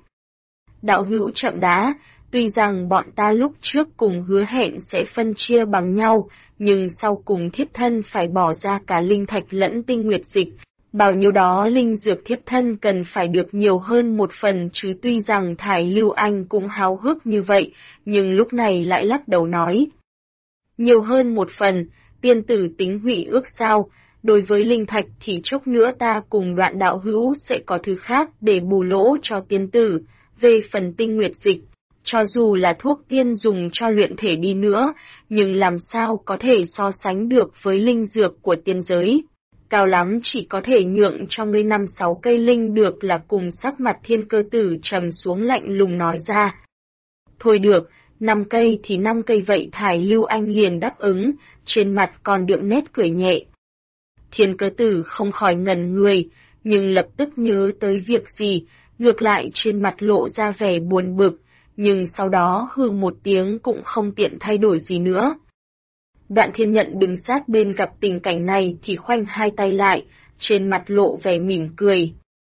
Đạo hữu chậm đá, tuy rằng bọn ta lúc trước cùng hứa hẹn sẽ phân chia bằng nhau, nhưng sau cùng thiếp thân phải bỏ ra cả linh thạch lẫn tinh nguyệt dịch. Bao nhiêu đó linh dược thiếp thân cần phải được nhiều hơn một phần chứ. Tuy rằng Thải Lưu Anh cũng háo hức như vậy, nhưng lúc này lại lắc đầu nói. Nhiều hơn một phần, tiên tử tính hủy ước sao? Đối với linh thạch thì chốc nữa ta cùng Đoạn đạo hữu sẽ có thứ khác để bù lỗ cho tiên tử. Về phần tinh nguyệt dịch, cho dù là thuốc tiên dùng cho luyện thể đi nữa, nhưng làm sao có thể so sánh được với linh dược của tiên giới. Cao lắm chỉ có thể nhượng cho ngươi 5-6 cây linh được là. Cùng sắc mặt Thiên Cơ Tử trầm xuống lạnh lùng nói ra. Thôi được, 5 cây thì 5 cây vậy. Thải Lưu Anh liền đáp ứng, trên mặt còn đượm nét cười nhẹ. Thiên Cơ Tử không khỏi ngẩn người, nhưng lập tức nhớ tới việc gì, ngược lại trên mặt lộ ra vẻ buồn bực, nhưng sau đó hừ một tiếng cũng không tiện thay đổi gì nữa. Đoạn Thiên Nhận đứng sát bên gặp tình cảnh này thì khoanh hai tay lại, trên mặt lộ vẻ mỉm cười.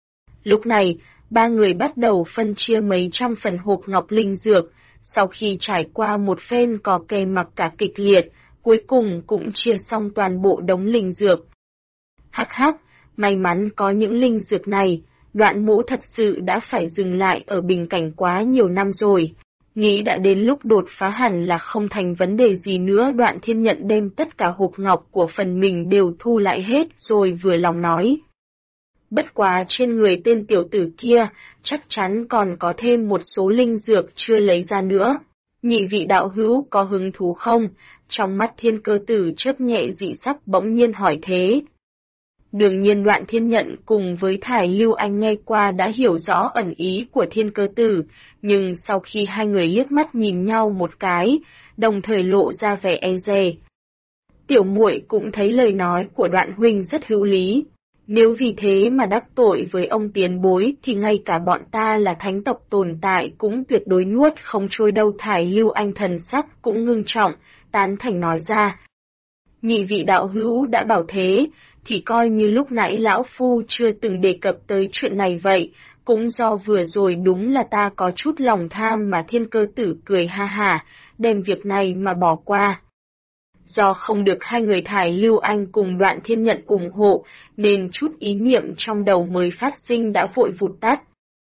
Lúc này, ba người bắt đầu phân chia mấy trăm phần hộp ngọc linh dược, sau khi trải qua một phen cò kè mặc cả kịch liệt, cuối cùng cũng chia xong toàn bộ đống linh dược. Hắc hắc, may mắn có những linh dược này, Đoạn Mỗ thật sự đã phải dừng lại ở bình cảnh quá nhiều năm rồi. Nghĩ đã đến lúc đột phá hẳn là không thành vấn đề gì nữa. Đoạn Thiên Nhận đem tất cả hộp ngọc của phần mình đều thu lại hết rồi vừa lòng nói. Bất quá trên người tên tiểu tử kia, chắc chắn còn có thêm một số linh dược chưa lấy ra nữa. Nhị vị đạo hữu có hứng thú không? Trong mắt Thiên Cơ Tử chớp nhẹ dị sắc bỗng nhiên hỏi thế. Đương nhiên Đoạn Thiên Nhận cùng với Thải Lưu Anh nghe qua đã hiểu rõ ẩn ý của Thiên Cơ Tử, nhưng sau khi hai người liếc mắt nhìn nhau một cái, đồng thời lộ ra vẻ e dè. Tiểu muội cũng thấy lời nói của Đoạn huynh rất hữu lý. Nếu vì thế mà đắc tội với ông tiền bối thì ngay cả bọn ta là thánh tộc tồn tại cũng tuyệt đối nuốt không trôi đâu. Thải Lưu Anh thần sắc cũng ngưng trọng, tán thành nói ra. Nhị vị đạo hữu đã bảo thế, thì coi như lúc nãy lão phu chưa từng đề cập tới chuyện này vậy, cũng do vừa rồi đúng là ta có chút lòng tham mà. Thiên Cơ Tử cười ha hả, đem việc này mà bỏ qua. Do không được hai người Thải Lưu Anh cùng Đoạn Thiên Nhận ủng hộ, nên chút ý niệm trong đầu mới phát sinh đã vội vụt tắt.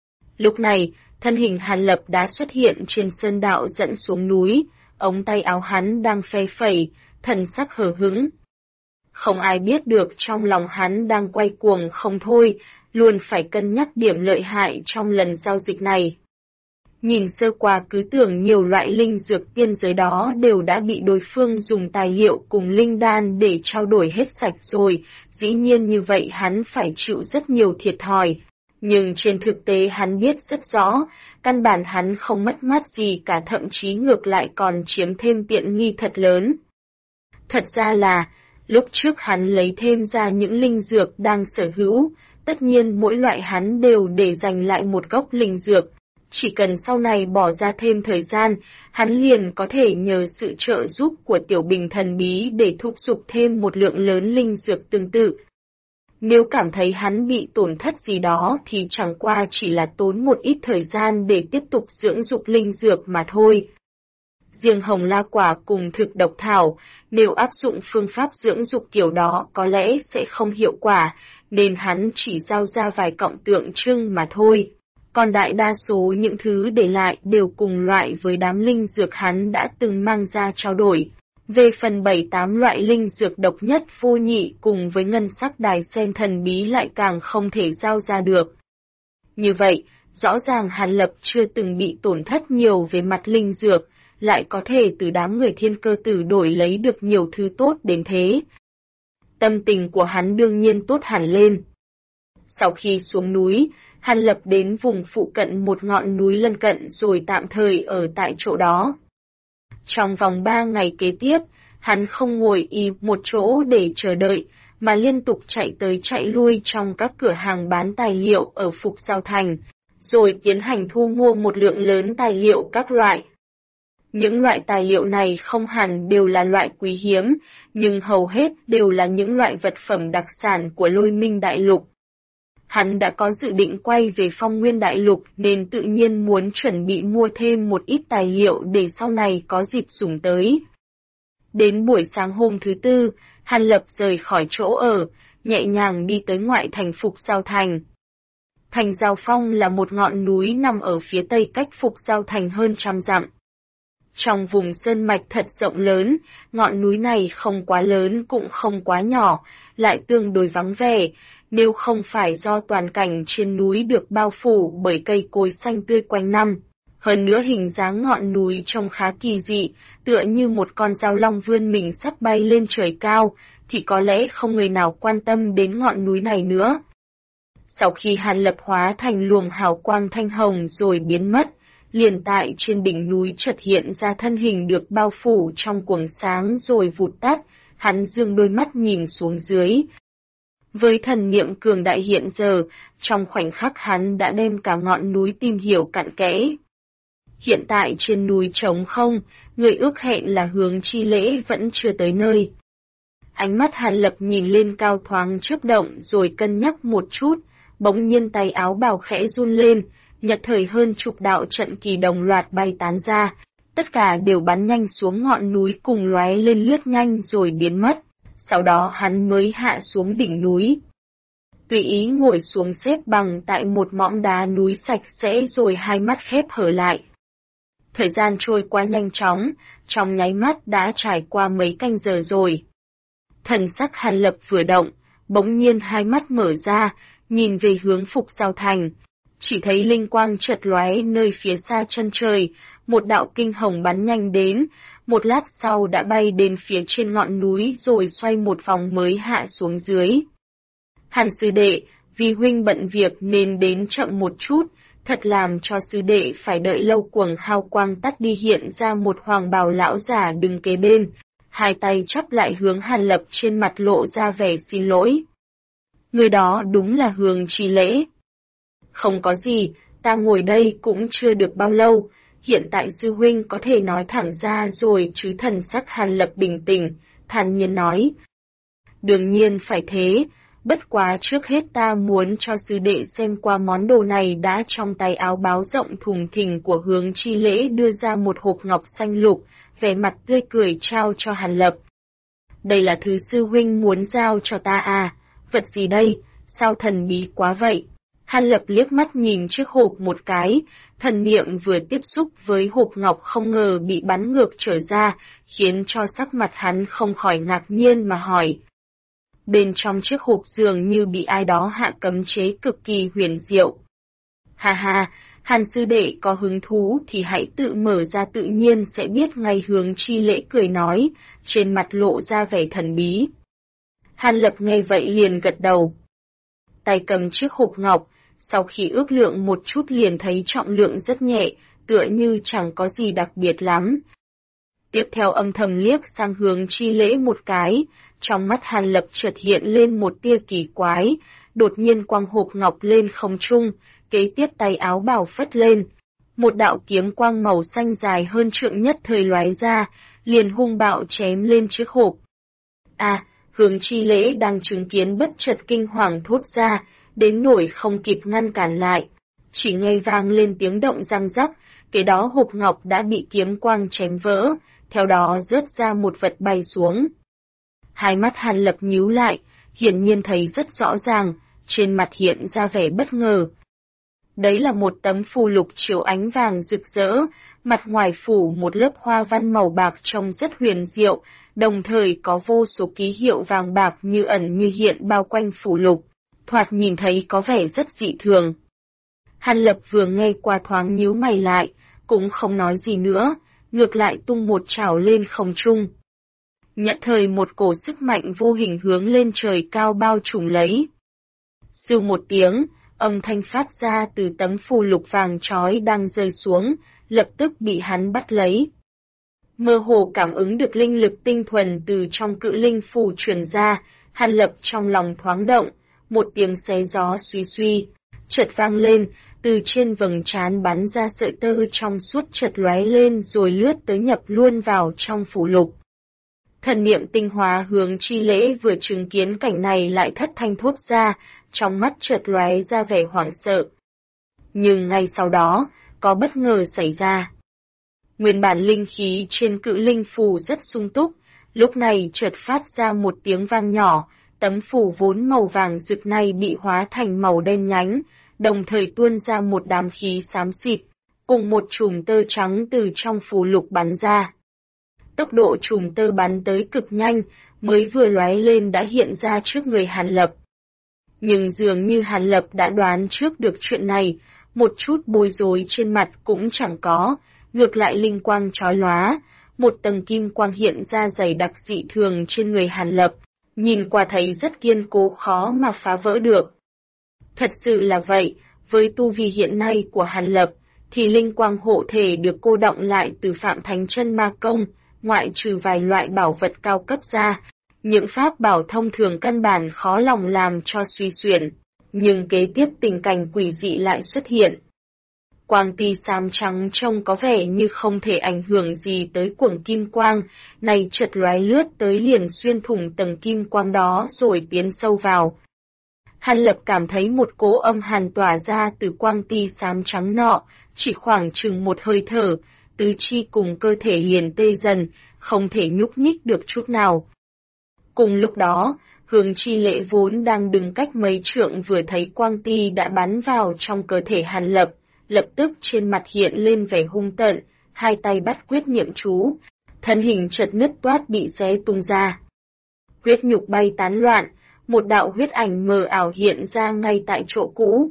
Lúc này, thân hình Hàn Lập đã xuất hiện trên sơn đạo dẫn xuống núi, ống tay áo hắn đang phe phẩy, thần sắc hờ hững. Không ai biết được trong lòng hắn đang quay cuồng không thôi, luôn phải cân nhắc điểm lợi hại trong lần giao dịch này. Nhìn sơ qua cứ tưởng nhiều loại linh dược tiên giới đó đều đã bị đối phương dùng tài liệu cùng linh đan để trao đổi hết sạch rồi, dĩ nhiên như vậy hắn phải chịu rất nhiều thiệt thòi. Nhưng trên thực tế hắn biết rất rõ, căn bản hắn không mất mát gì cả, thậm chí ngược lại còn chiếm thêm tiện nghi thật lớn. Thật ra là, lúc trước hắn lấy thêm ra những linh dược đang sở hữu, tất nhiên mỗi loại hắn đều để dành lại một gốc linh dược. Chỉ cần sau này bỏ ra thêm thời gian, hắn liền có thể nhờ sự trợ giúp của tiểu bình thần bí để thúc giục thêm một lượng lớn linh dược tương tự. Nếu cảm thấy hắn bị tổn thất gì đó thì chẳng qua chỉ là tốn một ít thời gian để tiếp tục dưỡng dục linh dược mà thôi. Riêng hồng la quả cùng thực độc thảo, nếu áp dụng phương pháp dưỡng dục kiểu đó có lẽ sẽ không hiệu quả, nên hắn chỉ giao ra vài cọng tượng trưng mà thôi. Còn đại đa số những thứ để lại đều cùng loại với đám linh dược hắn đã từng mang ra trao đổi. Về phần 7-8 loại linh dược độc nhất vô nhị cùng với ngân sắc đài sen thần bí lại càng không thể giao ra được. Như vậy, rõ ràng Hàn Lập chưa từng bị tổn thất nhiều về mặt linh dược, lại có thể từ đám người thiên cơ tử đổi lấy được nhiều thứ tốt đến thế. Tâm tình của hắn đương nhiên tốt hẳn lên. Sau khi xuống núi, Hàn Lập đến vùng phụ cận một ngọn núi lân cận rồi tạm thời ở tại chỗ đó. Trong vòng 3 ngày kế tiếp, hắn không ngồi im một chỗ để chờ đợi, mà liên tục chạy tới chạy lui trong các cửa hàng bán tài liệu ở Phục Giao Thành, rồi tiến hành thu mua một lượng lớn tài liệu các loại. Những loại tài liệu này không hẳn đều là loại quý hiếm, nhưng hầu hết đều là những loại vật phẩm đặc sản của Lôi Minh Đại Lục. Hắn đã có dự định quay về Phong Nguyên Đại Lục nên tự nhiên muốn chuẩn bị mua thêm một ít tài liệu để sau này có dịp dùng tới. Đến buổi sáng hôm thứ Tư, Hàn Lập rời khỏi chỗ ở, nhẹ nhàng đi tới ngoại thành Phục Giao Thành. Thành Giao Phong là một ngọn núi nằm ở phía tây cách Phục Giao Thành hơn 100 dặm. Trong vùng sơn mạch thật rộng lớn, ngọn núi này không quá lớn cũng không quá nhỏ, lại tương đối vắng vẻ, nếu không phải do toàn cảnh trên núi được bao phủ bởi cây cối xanh tươi quanh năm. Hơn nữa hình dáng ngọn núi trông khá kỳ dị, tựa như một con dao long vươn mình sắp bay lên trời cao, thì có lẽ không người nào quan tâm đến ngọn núi này nữa. Sau khi Hàn Lập hóa thành luồng hào quang thanh hồng rồi biến mất, liền tại trên đỉnh núi chợt hiện ra thân hình được bao phủ trong quầng sáng rồi vụt tắt, hắn dương đôi mắt nhìn xuống dưới. Với thần niệm cường đại hiện giờ, trong khoảnh khắc hắn đã đem cả ngọn núi tìm hiểu cặn kẽ. Hiện tại trên núi trống không, người ước hẹn là Hướng Chi Lễ vẫn chưa tới nơi. Ánh mắt Hàn Lập nhìn lên cao thoáng chớp động rồi cân nhắc một chút, bỗng nhiên tay áo bào khẽ run lên, nhật thời hơn chục đạo trận kỳ đồng loạt bay tán ra, tất cả đều bắn nhanh xuống ngọn núi cùng lóe lên lướt nhanh rồi biến mất. Sau đó hắn mới hạ xuống đỉnh núi. Tùy ý ngồi xuống xếp bằng tại một mỏm đá núi sạch sẽ rồi hai mắt khép hở lại. Thời gian trôi qua nhanh chóng, trong nháy mắt đã trải qua mấy canh giờ rồi. Thần sắc Hàn Lập vừa động, bỗng nhiên hai mắt mở ra, nhìn về hướng Phục Giao Thành. Chỉ thấy linh quang chợt lóe nơi phía xa chân trời, một đạo kinh hồng bắn nhanh đến, một lát sau đã bay đến phía trên ngọn núi rồi xoay một vòng mới hạ xuống dưới. Hàn sư đệ, vì huynh bận việc nên đến chậm một chút, thật làm cho sư đệ phải đợi lâu. Quầng hào quang tắt đi, hiện ra một hoàng bào lão già đứng kế bên, hai tay chắp lại hướng Hàn Lập, trên mặt lộ ra vẻ xin lỗi. Người đó đúng là Hướng Chi Lễ. Không có gì, ta ngồi đây cũng chưa được bao lâu, hiện tại sư huynh có thể nói thẳng ra rồi chứ. Thần sắc Hàn Lập bình tĩnh, thản nhiên nói. Đương nhiên phải thế, bất quá trước hết ta muốn cho sư đệ xem qua món đồ này. Đã trong tay áo báo rộng thùng thình của Hướng Chi Lễ đưa ra một hộp ngọc xanh lục, vẻ mặt tươi cười trao cho Hàn Lập. Đây là thứ sư huynh muốn giao cho ta à, vật gì đây, sao thần bí quá vậy? Hàn Lập liếc mắt nhìn chiếc hộp một cái, thần niệm vừa tiếp xúc với hộp ngọc không ngờ bị bắn ngược trở ra, khiến cho sắc mặt hắn không khỏi ngạc nhiên mà hỏi. Bên trong chiếc hộp dường như bị ai đó hạ cấm chế cực kỳ huyền diệu. Ha ha, Hàn sư đệ có hứng thú thì hãy tự mở ra tự nhiên sẽ biết ngay. Hướng Chi Lễ cười nói, trên mặt lộ ra vẻ thần bí. Hàn Lập nghe vậy liền gật đầu. Tay cầm chiếc hộp ngọc, sau khi ước lượng một chút liền thấy trọng lượng rất nhẹ, tựa như chẳng có gì đặc biệt lắm. Tiếp theo âm thầm liếc sang Hướng Chi Lễ một cái, trong mắt Hàn Lập chợt hiện lên một tia kỳ quái, đột nhiên quăng hộp ngọc lên không trung, kế tiếp tay áo bào phất lên. Một đạo kiếm quang màu xanh dài hơn trượng nhất thời lóe ra, liền hung bạo chém lên chiếc hộp. À, Hướng Chi Lễ đang chứng kiến bất chợt kinh hoàng thốt ra, đến nỗi không kịp ngăn cản lại. Chỉ nghe vang lên tiếng động răng rắc, kế đó hộp ngọc đã bị kiếm quang chém vỡ, theo đó rớt ra một vật bay xuống. Hai mắt Hàn Lập nhíu lại, hiển nhiên thấy rất rõ ràng, trên mặt hiện ra vẻ bất ngờ. Đấy là một tấm phù lục chiếu ánh vàng rực rỡ, mặt ngoài phủ một lớp hoa văn màu bạc trông rất huyền diệu, đồng thời có vô số ký hiệu vàng bạc như ẩn như hiện bao quanh phù lục, thoạt nhìn thấy có vẻ rất dị thường. Hàn Lập vừa nghe qua thoáng nhíu mày lại, cũng không nói gì nữa, ngược lại tung một chảo lên không trung. Nhận thời một cổ sức mạnh vô hình hướng lên trời cao bao trùm lấy. Sưu một tiếng, âm thanh phát ra từ tấm phù lục vàng chói đang rơi xuống, lập tức bị hắn bắt lấy. Mơ hồ cảm ứng được linh lực tinh thuần từ trong cự linh phù truyền ra, Hàn Lập trong lòng thoáng động, một tiếng xé gió suy suy, chợt vang lên, từ trên vầng trán bắn ra sợi tơ trong suốt chợt lóe lên rồi lướt tới nhập luôn vào trong phù lục. Thần niệm tinh hóa Hướng Chi Lễ vừa chứng kiến cảnh này lại thất thanh thốt ra, trong mắt chợt lóe ra vẻ hoảng sợ. Nhưng ngay sau đó, có bất ngờ xảy ra. Nguyên bản linh khí trên cự linh phù rất sung túc, lúc này chợt phát ra một tiếng vang nhỏ, tấm phù vốn màu vàng rực này bị hóa thành màu đen nhánh, đồng thời tuôn ra một đám khí xám xịt, cùng một chùm tơ trắng từ trong phù lục bắn ra. Tốc độ chùm tơ bắn tới cực nhanh, mới vừa lóe lên đã hiện ra trước người Hàn Lập. Nhưng dường như Hàn Lập đã đoán trước được chuyện này, một chút bối rối trên mặt cũng chẳng có, ngược lại linh quang chói lóa, một tầng kim quang hiện ra dày đặc dị thường trên người Hàn Lập, nhìn qua thấy rất kiên cố khó mà phá vỡ được. Thật sự là vậy, với tu vi hiện nay của Hàn Lập, thì linh quang hộ thể được cô đọng lại từ Phạm Thánh Chân Ma Công, ngoại trừ vài loại bảo vật cao cấp ra, những pháp bảo thông thường căn bản khó lòng làm cho suy xuyển, nhưng kế tiếp tình cảnh quỷ dị lại xuất hiện. Quang ti xám trắng trông có vẻ như không thể ảnh hưởng gì tới cuồng kim quang, này chợt lóe lướt tới liền xuyên thủng tầng kim quang đó rồi tiến sâu vào. Hàn Lập cảm thấy một cỗ âm hàn tỏa ra từ quang ti xám trắng nọ, chỉ khoảng chừng một hơi thở, tứ chi cùng cơ thể liền tê dần, không thể nhúc nhích được chút nào. Cùng lúc đó, Hướng Chi Lễ vốn đang đứng cách mấy trượng vừa thấy quang ti đã bắn vào trong cơ thể Hàn Lập, lập tức trên mặt hiện lên vẻ hung tợn, hai tay bắt quyết niệm chú, thân hình chợt nứt toát bị xé tung ra. Huyết nhục bay tán loạn, một đạo huyết ảnh mờ ảo hiện ra ngay tại chỗ cũ.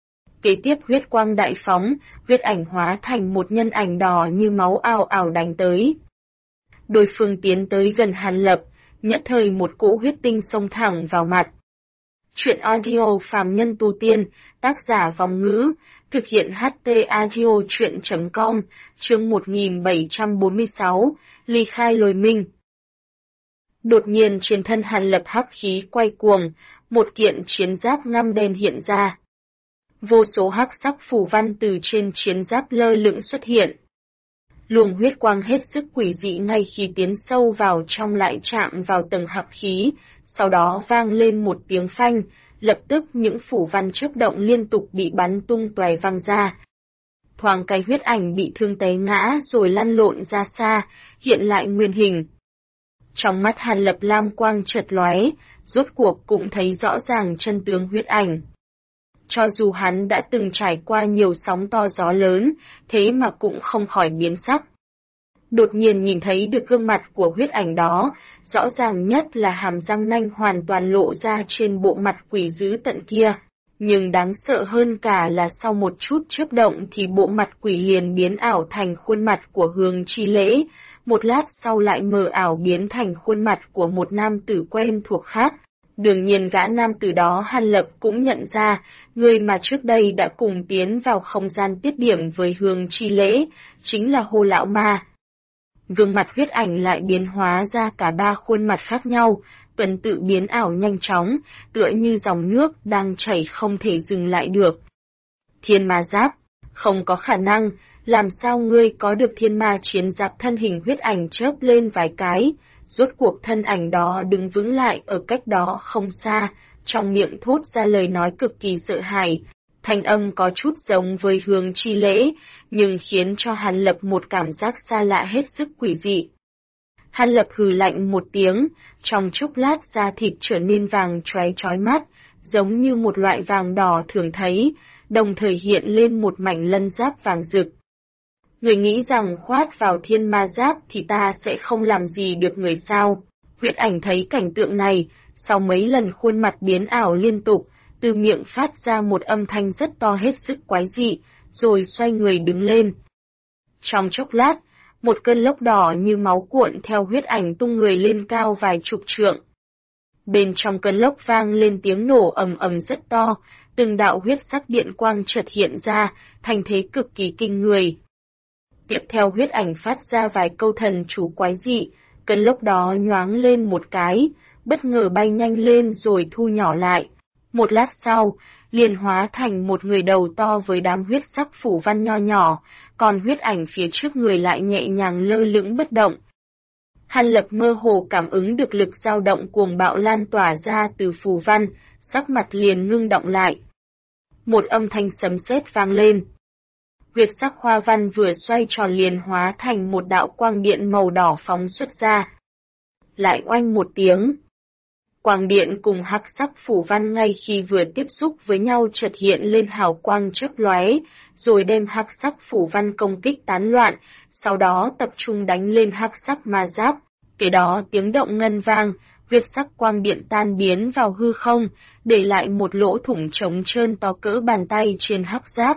Kế tiếp huyết quang đại phóng, huyết ảnh hóa thành một nhân ảnh đỏ như máu ào ào đánh tới. Đối phương tiến tới gần Hàn Lập, nhất thời một cỗ huyết tinh xông thẳng vào mặt. Chuyện audio phàm nhân tu tiên, tác giả Vong Ngữ, thực hiện HT audio chuyện.com, chương 1746, ly khai lôi minh. Đột nhiên trên thân Hàn Lập hắc khí quay cuồng, một kiện chiến giáp ngăm đen hiện ra. Vô số hắc sắc phù văn từ trên chiến giáp lơ lửng xuất hiện. Luồng huyết quang hết sức quỷ dị ngay khi tiến sâu vào trong lại chạm vào tầng hắc khí, sau đó vang lên một tiếng phanh, lập tức những phù văn chớp động liên tục bị bắn tung tóe văng ra. Thoáng cái huyết ảnh bị thương té ngã rồi lăn lộn ra xa, hiện lại nguyên hình. Trong mắt Hàn Lập lam quang chợt lóe, rốt cuộc cũng thấy rõ ràng chân tướng huyết ảnh. Cho dù hắn đã từng trải qua nhiều sóng to gió lớn, thế mà cũng không khỏi biến sắc. Đột nhiên nhìn thấy được gương mặt của huyết ảnh đó, rõ ràng nhất là hàm răng nanh hoàn toàn lộ ra trên bộ mặt quỷ dữ tận kia. Nhưng đáng sợ hơn cả là sau một chút chớp động thì bộ mặt quỷ liền biến ảo thành khuôn mặt của Hướng Chi Lễ, một lát sau lại mờ ảo biến thành khuôn mặt của một nam tử quen thuộc khác. Đương nhiên gã nam tử đó Hàn Lập cũng nhận ra, người mà trước đây đã cùng tiến vào không gian tiết điểm với Hướng Chi Lễ, chính là Hồ Lão Ma. Gương mặt huyết ảnh lại biến hóa ra cả ba khuôn mặt khác nhau, tuần tự biến ảo nhanh chóng, tựa như dòng nước đang chảy không thể dừng lại được. Thiên ma giáp, không có khả năng, làm sao ngươi có được thiên ma chiến giáp? Thân hình huyết ảnh chớp lên vài cái, rốt cuộc thân ảnh đó đứng vững lại ở cách đó không xa, trong miệng thốt ra lời nói cực kỳ sợ hãi. Thanh âm có chút giống với Hướng Chi Lễ, nhưng khiến cho Hàn Lập một cảm giác xa lạ hết sức quỷ dị. Hàn Lập hừ lạnh một tiếng, trong chốc lát da thịt trở nên vàng chói mắt, giống như một loại vàng đỏ thường thấy, đồng thời hiện lên một mảnh lân giáp vàng rực. Người nghĩ rằng khoát vào thiên ma giáp thì ta sẽ không làm gì được người sao? Huyết ảnh thấy cảnh tượng này, sau mấy lần khuôn mặt biến ảo liên tục, từ miệng phát ra một âm thanh rất to hết sức quái dị, rồi xoay người đứng lên. Trong chốc lát, một cơn lốc đỏ như máu cuộn theo huyết ảnh tung người lên cao vài chục trượng. Bên trong cơn lốc vang lên tiếng nổ ầm ầm rất to, từng đạo huyết sắc điện quang chợt hiện ra, thành thế cực kỳ kinh người. Tiếp theo huyết ảnh phát ra vài câu thần chú quái dị, cơn lốc đó nhoáng lên một cái, bất ngờ bay nhanh lên rồi thu nhỏ lại. Một lát sau, liền hóa thành một người đầu to với đám huyết sắc phủ văn nho nhỏ, còn huyết ảnh phía trước người lại nhẹ nhàng lơ lửng bất động. Hàn Lập mơ hồ cảm ứng được lực dao động cuồng bạo lan tỏa ra từ phù văn, sắc mặt liền ngưng động lại. Một âm thanh sấm sét vang lên. Huyết sắc hoa văn vừa xoay tròn liền hóa thành một đạo quang điện màu đỏ phóng xuất ra. Lại oanh một tiếng. Quang điện cùng hắc sắc phủ văn ngay khi vừa tiếp xúc với nhau chợt hiện lên hào quang chớp lóe, rồi đem hắc sắc phủ văn công kích tán loạn, sau đó tập trung đánh lên hắc sắc ma giáp. Kế đó tiếng động ngân vang, huyết sắc quang điện tan biến vào hư không, để lại một lỗ thủng trống trơn to cỡ bàn tay trên hắc giáp.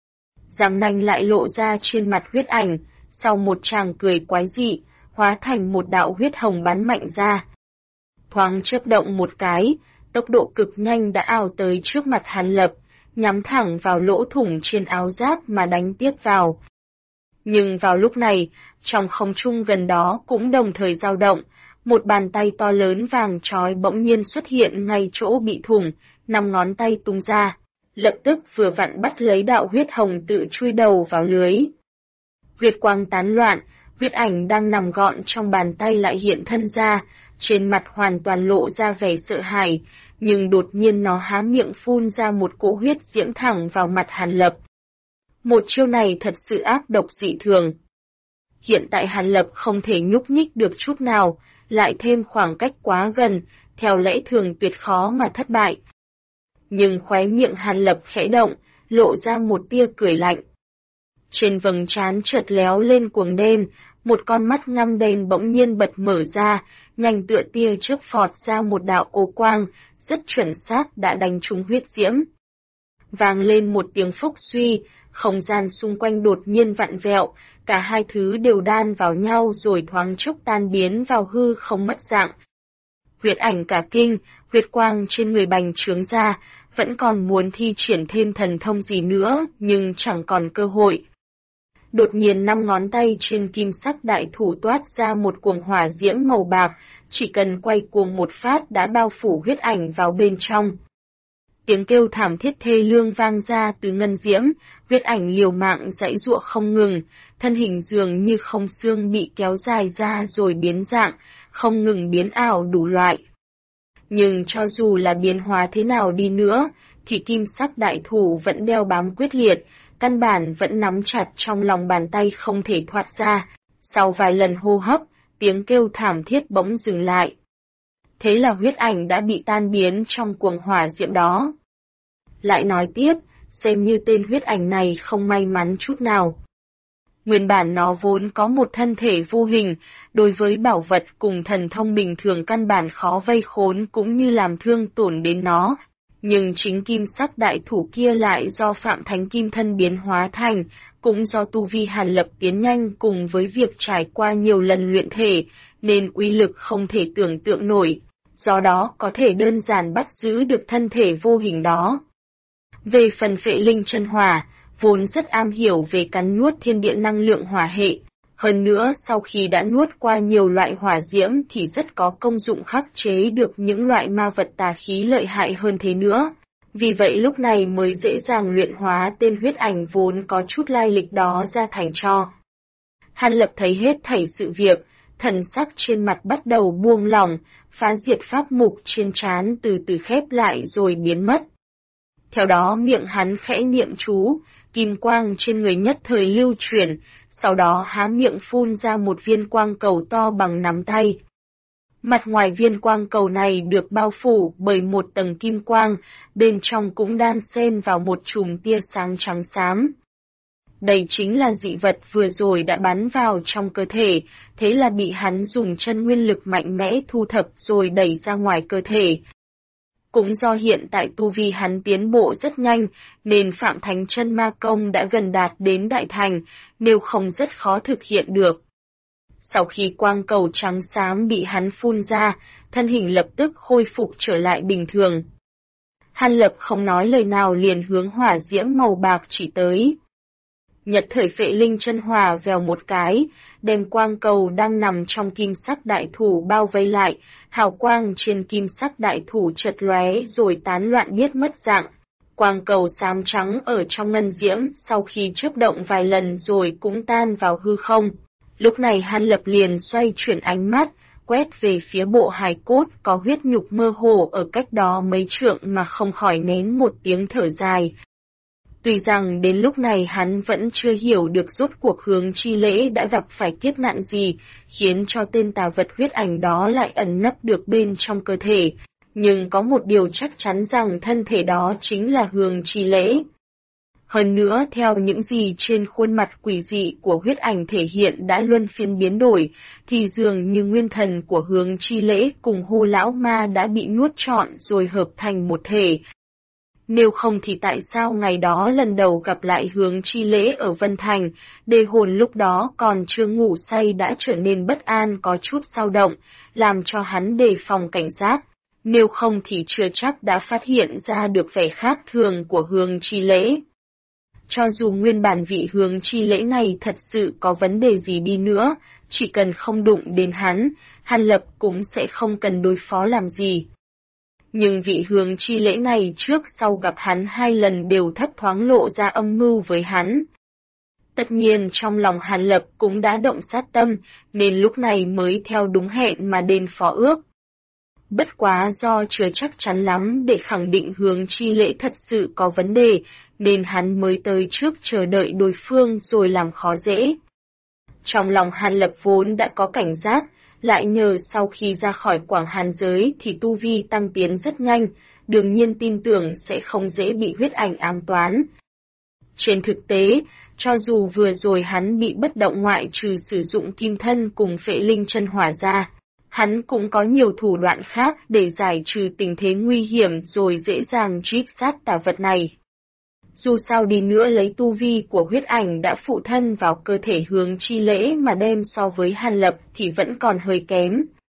Răng nanh lại lộ ra trên mặt huyết ảnh, sau một tràng cười quái dị, hóa thành một đạo huyết hồng bắn mạnh ra. Thoáng chớp động một cái, tốc độ cực nhanh đã ào tới trước mặt Hàn Lập, nhắm thẳng vào lỗ thủng trên áo giáp mà đánh tiếp vào. Nhưng vào lúc này, trong không trung gần đó cũng đồng thời dao động, một bàn tay to lớn vàng chói bỗng nhiên xuất hiện ngay chỗ bị thủng, 5 ngón tay tung ra, lập tức vừa vặn bắt lấy đạo huyết hồng tự chui đầu vào lưới. Huyết quang tán loạn, huyết ảnh đang nằm gọn trong bàn tay lại hiện thân ra, trên mặt hoàn toàn lộ ra vẻ sợ hãi, nhưng đột nhiên nó há miệng phun ra một cỗ huyết diễm thẳng vào mặt Hàn Lập. Một chiêu này thật sự ác độc dị thường. Hiện tại Hàn Lập không thể nhúc nhích được chút nào, lại thêm khoảng cách quá gần, theo lẽ thường tuyệt khó mà thất bại. Nhưng khóe miệng Hàn Lập khẽ động, lộ ra một tia cười lạnh. Trên vầng trán chợt léo lên cuồng đen, một con mắt ngăm đen bỗng nhiên bật mở ra, nhanh tựa tia chớp phọt ra một đạo ô quang, rất chuẩn xác đã đánh trúng huyết diễm. Vang lên một tiếng phốc suy, không gian xung quanh đột nhiên vặn vẹo, cả hai thứ đều đan vào nhau rồi thoáng chốc tan biến vào hư không mất dạng. Huyết ảnh cả kinh, huyết quang trên người bành trướng ra, vẫn còn muốn thi triển thêm thần thông gì nữa, nhưng chẳng còn cơ hội. Đột nhiên 5 ngón tay trên kim sắc đại thủ toát ra một cuồng hỏa diễm màu bạc, chỉ cần quay cuồng một phát đã bao phủ huyết ảnh vào bên trong. Tiếng kêu thảm thiết thê lương vang ra từ ngân diễm, huyết ảnh liều mạng giãy giụa không ngừng, thân hình dường như không xương bị kéo dài ra rồi biến dạng, không ngừng biến ảo đủ loại. Nhưng cho dù là biến hóa thế nào đi nữa, thì kim sắc đại thủ vẫn đeo bám quyết liệt, căn bản vẫn nắm chặt trong lòng bàn tay không thể thoát ra. Sau vài lần hô hấp, tiếng kêu thảm thiết bỗng dừng lại. Thế là huyết ảnh đã bị tan biến trong cuồng hỏa diễm đó. lại nói tiếp, xem như tên huyết ảnh này không may mắn chút nào. Nguyên bản nó vốn có một thân thể vô hình, đối với bảo vật cùng thần thông bình thường căn bản khó vây khốn cũng như làm thương tổn đến nó. Nhưng chính kim sắc đại thủ kia lại do Phạm Thánh Kim thân biến hóa thành, cũng do tu vi Hàn Lập tiến nhanh cùng với việc trải qua nhiều lần luyện thể, nên uy lực không thể tưởng tượng nổi, do đó có thể đơn giản bắt giữ được thân thể vô hình đó. Về phần Phệ Linh Chân Hỏa, vốn rất am hiểu về cắn nuốt thiên địa năng lượng hỏa hệ, hơn nữa sau khi đã nuốt qua nhiều loại hỏa diễm thì rất có công dụng khắc chế được những loại ma vật tà khí lợi hại hơn thế nữa. Vì vậy lúc này mới dễ dàng luyện hóa tên huyết ảnh vốn có chút lai lịch đó ra thành tro. Hàn Lập thấy hết thảy sự việc, thần sắc trên mặt bắt đầu buông lỏng, phá diệt pháp mục trên trán từ từ khép lại rồi biến mất. Theo đó miệng hắn khẽ niệm chú, kim quang trên người nhất thời lưu chuyển, sau đó há miệng phun ra một viên quang cầu to bằng nắm tay. Mặt ngoài viên quang cầu này được bao phủ bởi một tầng kim quang, bên trong cũng đan xen vào một chùm tia sáng trắng xám. Đây chính là dị vật vừa rồi đã bắn vào trong cơ thể, thế là bị hắn dùng chân nguyên lực mạnh mẽ thu thập rồi đẩy ra ngoài cơ thể. Cũng do hiện tại tu vi hắn tiến bộ rất nhanh, nên Phạm Thánh Chân Ma Công đã gần đạt đến đại thành, nếu không rất khó thực hiện được. Sau khi quang cầu trắng xám bị hắn phun ra, thân hình lập tức khôi phục trở lại bình thường. Hàn Lập không nói lời nào liền hướng hỏa diễm màu bạc chỉ tới. Nhật thời Phệ Linh Chân Hỏa vèo một cái, đem quang cầu đang nằm trong kim sắc đại thủ bao vây lại, hào quang trên kim sắc đại thủ chợt lóe rồi tán loạn biết mất dạng. Quang cầu xám trắng ở trong ngân diễm sau khi chớp động vài lần rồi cũng tan vào hư không. Lúc này Hàn Lập liền xoay chuyển ánh mắt, quét về phía bộ hài cốt có huyết nhục mơ hồ ở cách đó mấy trượng mà không khỏi nén một tiếng thở dài. Tuy rằng đến lúc này hắn vẫn chưa hiểu được rốt cuộc Hướng Chi Lễ đã gặp phải kiếp nạn gì, khiến cho tên tà vật huyết ảnh đó lại ẩn nấp được bên trong cơ thể, nhưng có một điều chắc chắn rằng thân thể đó chính là Hướng Chi Lễ. Hơn nữa theo những gì trên khuôn mặt quỷ dị của huyết ảnh thể hiện đã luân phiên biến đổi, thì dường như nguyên thần của Hướng Chi Lễ cùng Hô Lão Ma đã bị nuốt trọn rồi hợp thành một thể. Nếu không thì tại sao ngày đó lần đầu gặp lại Hướng Chi Lễ ở Vân Thành, đề hồn lúc đó còn chưa ngủ say đã trở nên bất an có chút dao động, làm cho hắn đề phòng cảnh giác. Nếu không thì chưa chắc đã phát hiện ra được vẻ khác thường của Hướng Chi Lễ. Cho dù nguyên bản vị Hướng Chi Lễ này thật sự có vấn đề gì đi nữa, chỉ cần không đụng đến hắn, Hàn Lập cũng sẽ không cần đối phó làm gì. Nhưng vị Hướng Chi Lễ này trước sau gặp hắn 2 lần đều thấp thoáng lộ ra âm mưu với hắn. Tất nhiên trong lòng Hàn Lập cũng đã động sát tâm, nên lúc này mới theo đúng hẹn mà đền phó ước. Bất quá do chưa chắc chắn lắm để khẳng định Hướng Chi Lễ thật sự có vấn đề, nên hắn mới tới trước chờ đợi đối phương rồi làm khó dễ. Trong lòng Hàn Lập vốn đã có cảnh giác, lại nhờ sau khi ra khỏi Quảng Hàn giới thì tu vi tăng tiến rất nhanh, đương nhiên tin tưởng sẽ không dễ bị huyết ảnh ám toán. Trên thực tế, cho dù vừa rồi hắn bị bất động ngoại trừ sử dụng kim thân cùng Phệ Linh Chân Hỏa ra, hắn cũng có nhiều thủ đoạn khác để giải trừ tình thế nguy hiểm rồi dễ dàng trích sát tà vật này. Dù sao đi nữa lấy tu vi của huyết ảnh đã phụ thân vào cơ thể Hướng Chi Lễ mà đem so với Hàn Lập thì vẫn còn hơi kém.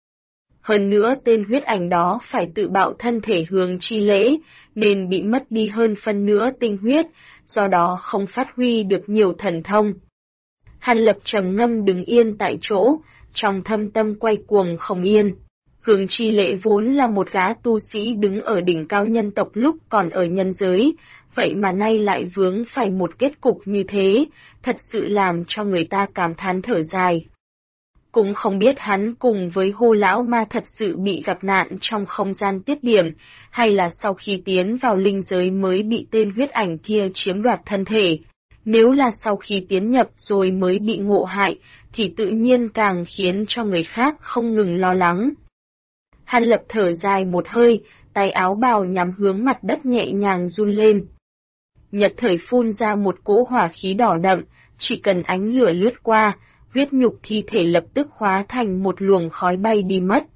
Hơn nữa tên huyết ảnh đó phải tự bạo thân thể Hướng Chi Lễ, nên bị mất đi hơn phân nửa tinh huyết, do đó không phát huy được nhiều thần thông. Hàn Lập trầm ngâm đứng yên tại chỗ, trong thâm tâm quay cuồng không yên. Hướng Chi Lễ vốn là một gã tu sĩ đứng ở đỉnh cao nhân tộc lúc còn ở nhân giới, vậy mà nay lại vướng phải một kết cục như thế, thật sự làm cho người ta cảm thán thở dài. Cũng không biết hắn cùng với Hô Lão Ma thật sự bị gặp nạn trong không gian tiết điểm, hay là sau khi tiến vào linh giới mới bị tên huyết ảnh kia chiếm đoạt thân thể. Nếu là sau khi tiến nhập rồi mới bị ngộ hại, thì tự nhiên càng khiến cho người khác không ngừng lo lắng. Hàn Lập thở dài một hơi, tay áo bào nhắm hướng mặt đất nhẹ nhàng run lên. Nhật thời phun ra một cỗ hỏa khí đỏ đậm, chỉ cần ánh lửa lướt qua, huyết nhục thi thể lập tức hóa thành một luồng khói bay đi mất.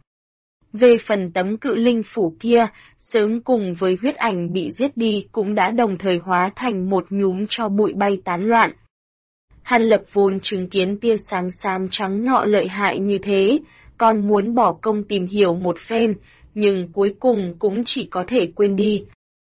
Về phần tấm cự linh phủ kia, sớm cùng với huyết ảnh bị giết đi cũng đã đồng thời hóa thành một nhúm tro bụi bay tán loạn. Hàn Lập vốn chứng kiến tia sáng xám trắng nọ lợi hại như thế, còn muốn bỏ công tìm hiểu một phen, nhưng cuối cùng cũng chỉ có thể quên đi.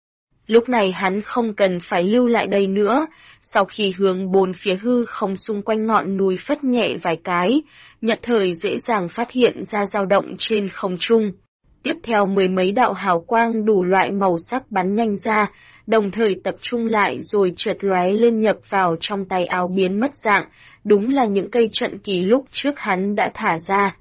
Lúc này hắn không cần phải lưu lại đây nữa, sau khi hướng bốn phía hư không xung quanh ngọn núi phất nhẹ vài cái, Nhật thời dễ dàng phát hiện ra dao động trên không trung. Tiếp theo mười mấy đạo hào quang đủ loại màu sắc bắn nhanh ra, đồng thời tập trung lại rồi chợt lóe lên nhập vào trong tay áo biến mất dạng, đúng là những cây trận kỳ lúc trước hắn đã thả ra.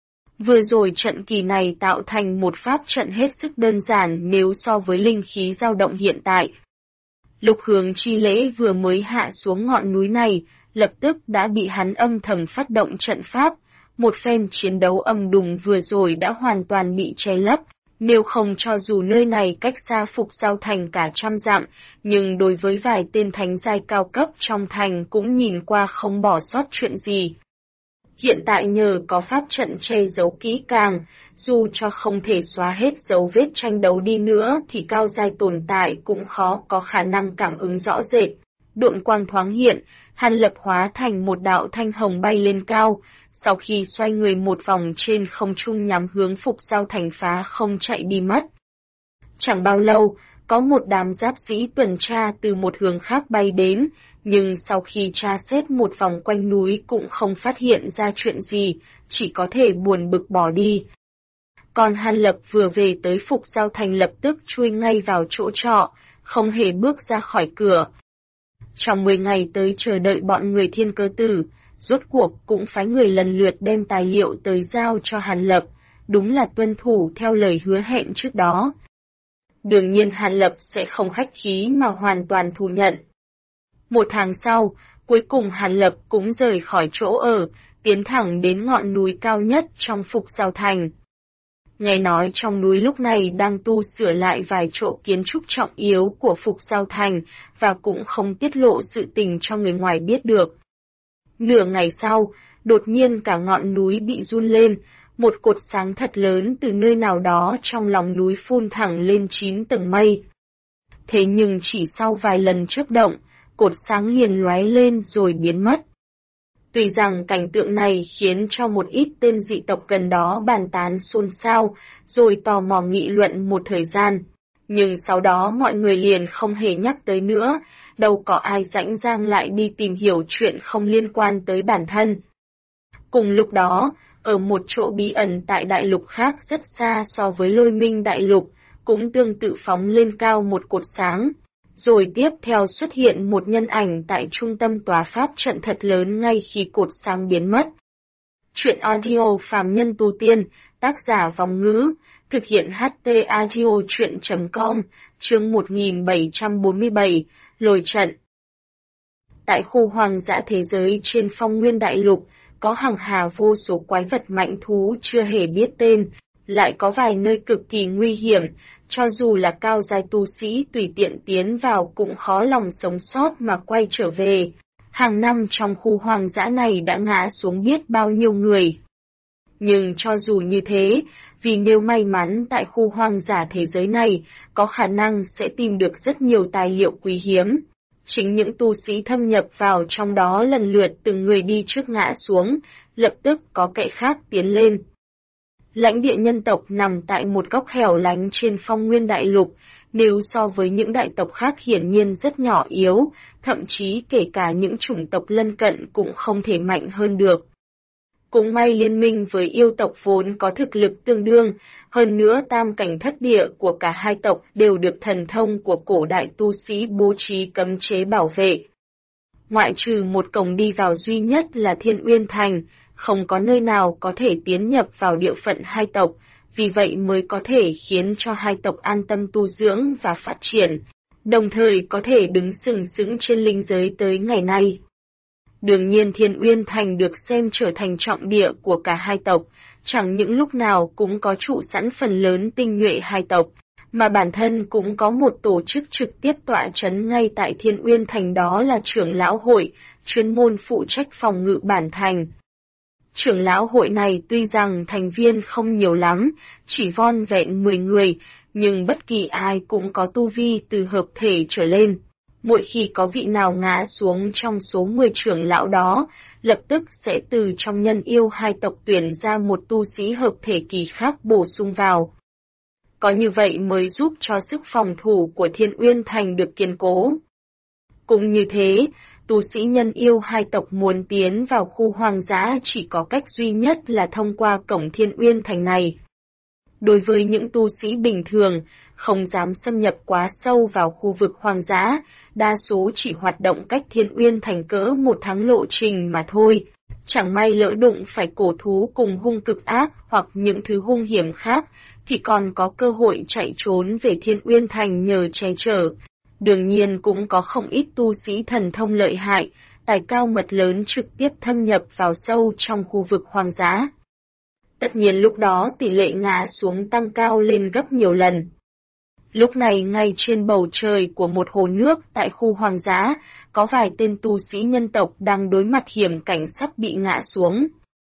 Vừa rồi trận kỳ này tạo thành một pháp trận hết sức đơn giản nếu so với linh khí dao động hiện tại. Lục Hướng Chi Lễ vừa mới hạ xuống ngọn núi này, lập tức đã bị hắn âm thầm phát động trận pháp. Một phen chiến đấu âm đùng vừa rồi đã hoàn toàn bị che lấp, nếu không cho dù nơi này cách xa Phục Giao Thành cả trăm dặm, nhưng đối với vài tên thánh giai cao cấp trong thành cũng nhìn qua không bỏ sót chuyện gì. Hiện tại nhờ có pháp trận che giấu kỹ càng, dù cho không thể xóa hết dấu vết tranh đấu đi nữa thì cao giai tồn tại cũng khó có khả năng cảm ứng rõ rệt. Độn quang thoáng hiện, Hàn Lập hóa thành một đạo thanh hồng bay lên cao, sau khi xoay người một vòng trên không trung nhắm hướng Phục Giao Thành phá không chạy đi mất. Chẳng bao lâu, có một đám giáp sĩ tuần tra từ một hướng khác bay đến, nhưng sau khi tra xét một vòng quanh núi cũng không phát hiện ra chuyện gì, chỉ có thể buồn bực bỏ đi. Còn Hàn Lập vừa về tới Phục Giao Thành lập tức chui ngay vào chỗ trọ, không hề bước ra khỏi cửa. Trong 10 ngày tới chờ đợi bọn người Thiên Cơ Tử, rốt cuộc cũng phái người lần lượt đem tài liệu tới giao cho Hàn Lập, đúng là tuân thủ theo lời hứa hẹn trước đó. Đương nhiên Hàn Lập sẽ không khách khí mà hoàn toàn thu nhận. Một tháng sau, cuối cùng Hàn Lập cũng rời khỏi chỗ ở, tiến thẳng đến ngọn núi cao nhất trong Phục Giao Thành. Nghe nói trong núi lúc này đang tu sửa lại vài chỗ kiến trúc trọng yếu của Phục Giao Thành và cũng không tiết lộ sự tình cho người ngoài biết được. Nửa ngày sau, đột nhiên cả ngọn núi bị run lên, một cột sáng thật lớn từ nơi nào đó trong lòng núi phun thẳng lên 9 tầng mây. Thế nhưng chỉ sau vài lần chớp động, cột sáng liền lóe lên rồi biến mất. Tuy rằng cảnh tượng này khiến cho một ít tên dị tộc gần đó bàn tán xôn xao, rồi tò mò nghị luận một thời gian. Nhưng sau đó mọi người liền không hề nhắc tới nữa, đâu có ai rảnh rang lại đi tìm hiểu chuyện không liên quan tới bản thân. Cùng lúc đó, ở một chỗ bí ẩn tại đại lục khác rất xa so với Lôi Minh đại lục, cũng tương tự phóng lên cao một cột sáng. Rồi tiếp theo xuất hiện một nhân ảnh tại trung tâm tòa pháp trận thật lớn ngay khi cột sáng biến mất. Chuyện audio phàm nhân tu tiên, tác giả Vong Ngữ, thực hiện HT audio chuyện.com, chương 1747, Lôi trận. Tại khu hoang dã thế giới trên phong nguyên đại lục, có hàng hà vô số quái vật mạnh thú chưa hề biết tên, lại có vài nơi cực kỳ nguy hiểm, cho dù là cao giai tu sĩ tùy tiện tiến vào cũng khó lòng sống sót mà quay trở về. Hàng năm trong khu hoang dã này đã ngã xuống biết bao nhiêu người. Nhưng cho dù như thế, vì nếu may mắn tại khu hoang dã thế giới này, có khả năng sẽ tìm được rất nhiều tài liệu quý hiếm. Chính những tu sĩ thâm nhập vào trong đó lần lượt từng người đi trước ngã xuống, lập tức có kẻ khác tiến lên. Lãnh địa nhân tộc nằm tại một góc hẻo lánh trên phong nguyên đại lục, nếu so với những đại tộc khác hiển nhiên rất nhỏ yếu, thậm chí kể cả những chủng tộc lân cận cũng không thể mạnh hơn được. Cũng may liên minh với yêu tộc vốn có thực lực tương đương, hơn nữa tam cảnh thất địa của cả hai tộc đều được thần thông của cổ đại tu sĩ bố trí cấm chế bảo vệ. Ngoại trừ một cổng đi vào duy nhất là Thiên Uyên Thành, không có nơi nào có thể tiến nhập vào địa phận hai tộc, vì vậy mới có thể khiến cho hai tộc an tâm tu dưỡng và phát triển, đồng thời có thể đứng sừng sững trên linh giới tới ngày nay. Đương nhiên Thiên Uyên Thành được xem trở thành trọng địa của cả hai tộc, chẳng những lúc nào cũng có trụ sẵn phần lớn tinh nhuệ hai tộc, mà bản thân cũng có một tổ chức trực tiếp tọa chấn ngay tại Thiên Uyên Thành, đó là trưởng lão hội, chuyên môn phụ trách phòng ngự bản thành. Trưởng lão hội này tuy rằng thành viên không nhiều lắm, chỉ vòn vẹn 10 người, nhưng bất kỳ ai cũng có tu vi từ hợp thể trở lên. Mỗi khi có vị nào ngã xuống trong số 10 trưởng lão đó, lập tức sẽ từ trong nhân yêu hai tộc tuyển ra một tu sĩ hợp thể kỳ khác bổ sung vào. Có như vậy mới giúp cho sức phòng thủ của Thiên Uyên Thành được kiên cố. Cũng như thế, tu sĩ nhân yêu hai tộc muốn tiến vào khu hoang dã chỉ có cách duy nhất là thông qua cổng Thiên Uyên Thành này. Đối với những tu sĩ bình thường, không dám xâm nhập quá sâu vào khu vực hoang dã, đa số chỉ hoạt động cách Thiên Uyên Thành cỡ 1 tháng lộ trình mà thôi. Chẳng may lỡ đụng phải cổ thú cùng hung cực ác hoặc những thứ hung hiểm khác, thì còn có cơ hội chạy trốn về Thiên Uyên Thành nhờ che chở. Đương nhiên cũng có không ít tu sĩ thần thông lợi hại, tài cao mật lớn trực tiếp thâm nhập vào sâu trong khu vực hoang dã. Tất nhiên lúc đó tỷ lệ ngã xuống tăng cao lên gấp nhiều lần. Lúc này ngay trên bầu trời của một hồ nước tại khu hoang dã, có vài tên tu sĩ nhân tộc đang đối mặt hiểm cảnh sắp bị ngã xuống.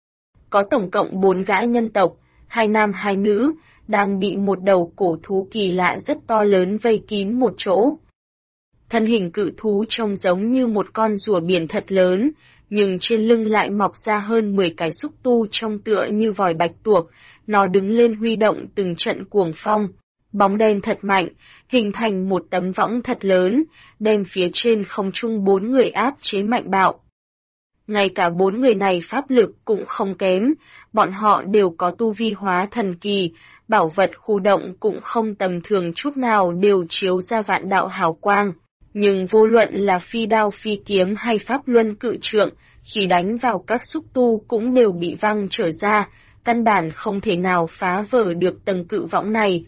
Có tổng cộng 4 gã nhân tộc, 2 nam 2 nữ, đang bị một đầu cổ thú kỳ lạ rất to lớn vây kín một chỗ. Thân hình cự thú trông giống như một con rùa biển thật lớn, nhưng trên lưng lại mọc ra hơn 10 cái xúc tu trông tựa như vòi bạch tuộc, nó đứng lên huy động từng trận cuồng phong. Bóng đen thật mạnh, hình thành một tấm võng thật lớn, đem phía trên không trung 4 người áp chế mạnh bạo. Ngay cả 4 người này pháp lực cũng không kém, bọn họ đều có tu vi hóa thần kỳ, bảo vật khu động cũng không tầm thường chút nào, đều chiếu ra vạn đạo hào quang. Nhưng vô luận là phi đao phi kiếm hay pháp luân cự trượng, khi đánh vào các xúc tu cũng đều bị văng trở ra, căn bản không thể nào phá vỡ được tầng cự võng này.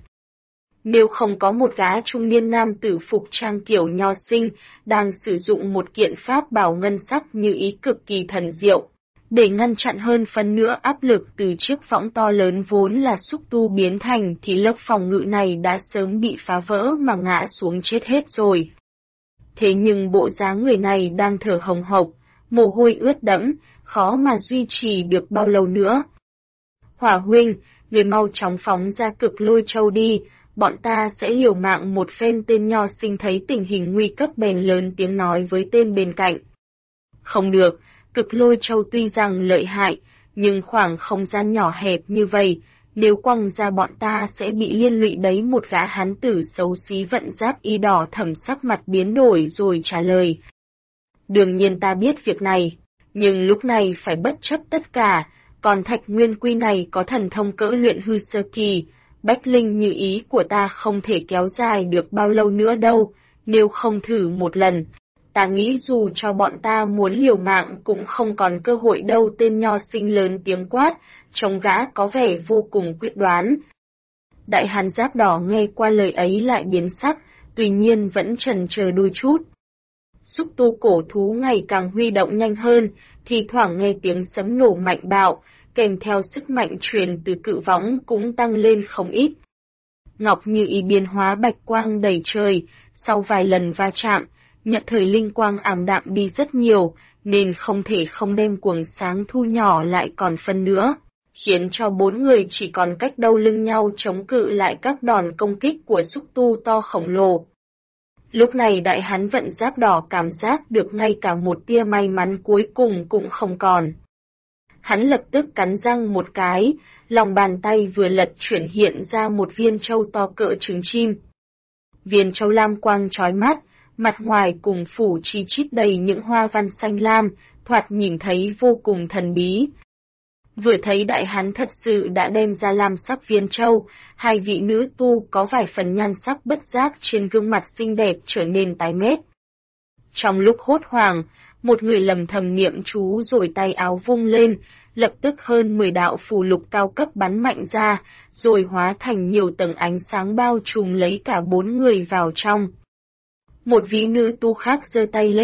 Nếu không có một gã trung niên nam tử phục trang kiểu nho sinh, đang sử dụng một kiện pháp bảo ngân sắc như ý cực kỳ thần diệu, để ngăn chặn hơn phân nửa áp lực từ chiếc võng to lớn vốn là xúc tu biến thành, thì lớp phòng ngự này đã sớm bị phá vỡ mà ngã xuống chết hết rồi. Thế nhưng bộ dáng người này đang thở hồng hộc, mồ hôi ướt đẫm, khó mà duy trì được bao lâu nữa. Hỏa huynh, người mau chóng phóng ra Cực Lôi Châu đi, bọn ta sẽ liều mạng một phen. Tên nho sinh thấy tình hình nguy cấp bèn lớn tiếng nói với tên bên cạnh. Không được, Cực Lôi Châu tuy rằng lợi hại, nhưng khoảng không gian nhỏ hẹp như vậy, nếu quăng ra bọn ta sẽ bị liên lụy đấy. Một gã hán tử xấu xí vận giáp y đỏ thẫm sắc mặt biến đổi rồi trả lời. Đương nhiên ta biết việc này, nhưng lúc này phải bất chấp tất cả, còn Thạch Nguyên Quy này có thần thông cỡ luyện hư sơ kỳ, bách linh như ý của ta không thể kéo dài được bao lâu nữa đâu, nếu không thử một lần. Ta nghĩ dù cho bọn ta muốn liều mạng cũng không còn cơ hội đâu. Tên nho sinh lớn tiếng quát, trông gã có vẻ vô cùng quyết đoán. Đại hán giáp đỏ nghe qua lời ấy lại biến sắc, tuy nhiên vẫn chần chờ đôi chút. Xúc tu cổ thú ngày càng huy động nhanh hơn, thì thoảng nghe tiếng sấm nổ mạnh bạo, kèm theo sức mạnh truyền từ cự võng cũng tăng lên không ít. Ngọc Như Ý biến hóa bạch quang đầy trời, sau vài lần va chạm, nhận thời linh quang ảm đạm đi rất nhiều, nên không thể không đem cuồng sáng thu nhỏ lại còn phân nữa, khiến cho 4 người chỉ còn cách đâu lưng nhau chống cự lại các đòn công kích của xúc tu to khổng lồ. Lúc này đại hán vận giáp đỏ cảm giác được ngay cả một tia may mắn cuối cùng cũng không còn. Hắn lập tức cắn răng một cái, lòng bàn tay vừa lật chuyển hiện ra một viên châu to cỡ trứng chim. Viên châu lam quang chói mắt, mặt ngoài cùng phủ chi chít đầy những hoa văn xanh lam, thoạt nhìn thấy vô cùng thần bí. Vừa thấy đại hán thật sự đã đem ra lam sắc viên châu, hai vị nữ tu có vài phần nhan sắc bất giác trên gương mặt xinh đẹp trở nên tái mét. Trong lúc hốt hoảng, một người lầm thầm niệm chú rồi tay áo vung lên, lập tức hơn 10 đạo phù lục cao cấp bắn mạnh ra, rồi hóa thành nhiều tầng ánh sáng bao trùm lấy cả 4 người vào trong. Một vị nữ tu khác giơ tay lên,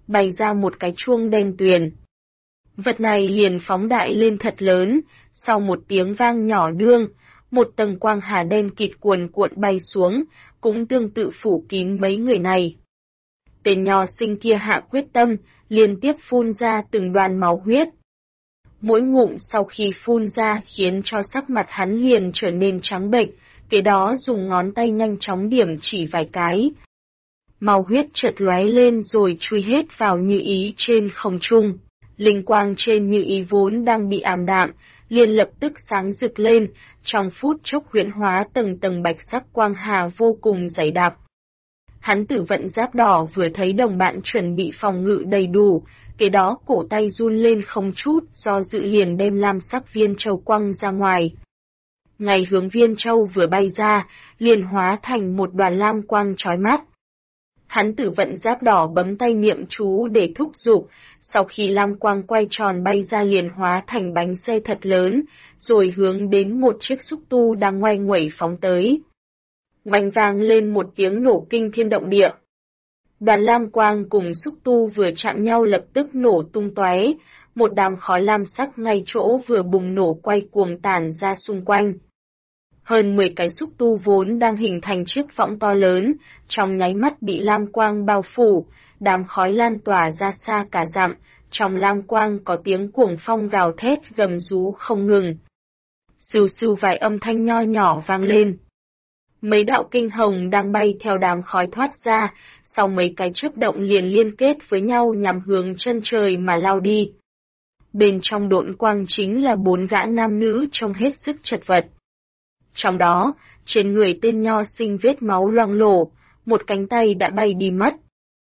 bày ra một cái chuông đen tuyền. Vật này liền phóng đại lên thật lớn, sau một tiếng vang nhỏ đương, một tầng quang hà đen kịt cuồn cuộn bay xuống, cũng tương tự phủ kín mấy người này. Tên nho sinh kia hạ quyết tâm, liên tiếp phun ra từng đoàn máu huyết. Mỗi ngụm sau khi phun ra khiến cho sắc mặt hắn liền trở nên trắng bệch, kế đó dùng ngón tay nhanh chóng điểm chỉ vài cái. Màu huyết chợt lóe lên rồi chui hết vào Như Ý trên không trung. Linh quang trên Như Ý vốn đang bị ảm đạm, liền lập tức sáng rực lên, trong phút chốc huyễn hóa tầng tầng bạch sắc quang hà vô cùng dày đặc. Hắn Tử Vận Giáp Đỏ vừa thấy đồng bạn chuẩn bị phòng ngự đầy đủ, kế đó cổ tay run lên không chút, do dự liền đem lam sắc viên châu quăng ra ngoài. Ngay hướng viên châu vừa bay ra, liền hóa thành một đoàn lam quang chói mắt. Hắn Tử Vận Giáp Đỏ bấm tay niệm chú để thúc giục, sau khi lam quang quay tròn bay ra liền hóa thành bánh xe thật lớn, rồi hướng đến một chiếc xúc tu đang ngoay nguẩy phóng tới. Oanh vang lên một tiếng nổ kinh thiên động địa. Đoàn lam quang cùng xúc tu vừa chạm nhau lập tức nổ tung tóe, một đám khói lam sắc ngay chỗ vừa bùng nổ quay cuồng tản ra xung quanh. Hơn 10 cái xúc tu vốn đang hình thành chiếc võng to lớn, trong nháy mắt bị lam quang bao phủ, đám khói lan tỏa ra xa cả dặm, trong lam quang có tiếng cuồng phong gào thét gầm rú không ngừng. Sưu sưu vài âm thanh nho nhỏ vang lên. Mấy đạo kinh hồng đang bay theo đám khói thoát ra, sau mấy cái chớp động liền liên kết với nhau nhằm hướng chân trời mà lao đi. Bên trong độn quang chính là 4 gã nam nữ trông hết sức chật vật. Trong đó, trên người tên nho sinh vết máu loang lổ, một cánh tay đã bay đi mất.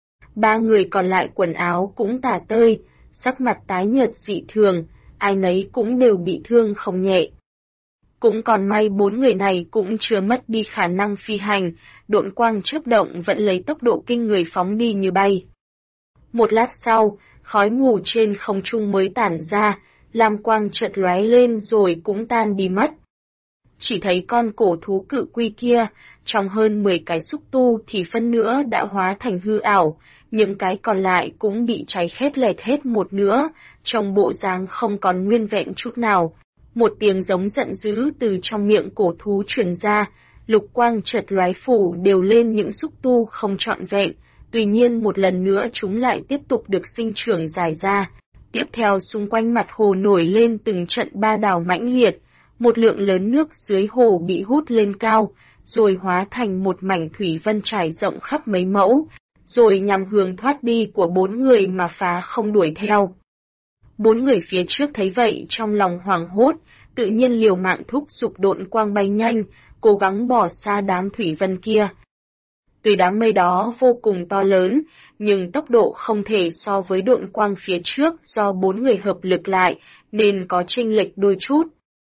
3 người còn lại quần áo cũng tả tơi, sắc mặt tái nhợt dị thường, ai nấy cũng đều bị thương không nhẹ. Cũng còn may 4 người này cũng chưa mất đi khả năng phi hành, độn quang chớp động vẫn lấy tốc độ kinh người phóng đi như bay. Một lát sau, khói mù trên không trung mới tản ra, lam quang chợt lóe lên rồi cũng tan đi mất. Chỉ thấy con cổ thú cự quy kia, trong hơn 10 cái xúc tu thì phân nữa đã hóa thành hư ảo, những cái còn lại cũng bị cháy khét lẹt hết một nửa, trong bộ dáng không còn nguyên vẹn chút nào. Một tiếng giống giận dữ từ trong miệng cổ thú truyền ra, lục quang chợt lóe phủ đều lên những xúc tu không trọn vẹn, tuy nhiên một lần nữa chúng lại tiếp tục được sinh trưởng dài ra. Tiếp theo xung quanh mặt hồ nổi lên từng trận ba đảo mãnh liệt, một lượng lớn nước dưới hồ bị hút lên cao, rồi hóa thành một mảnh thủy vân trải rộng khắp mấy mẫu, rồi nhằm hướng thoát đi của 4 người mà phá không đuổi theo. 4 người phía trước thấy vậy trong lòng hoảng hốt, tự nhiên liều mạng thúc giục độn quang bay nhanh, cố gắng bỏ xa đám thủy vân kia. Tuy đám mây đó vô cùng to lớn, nhưng tốc độ không thể so với độn quang phía trước do 4 người hợp lực lại, nên có chênh lệch đôi chút.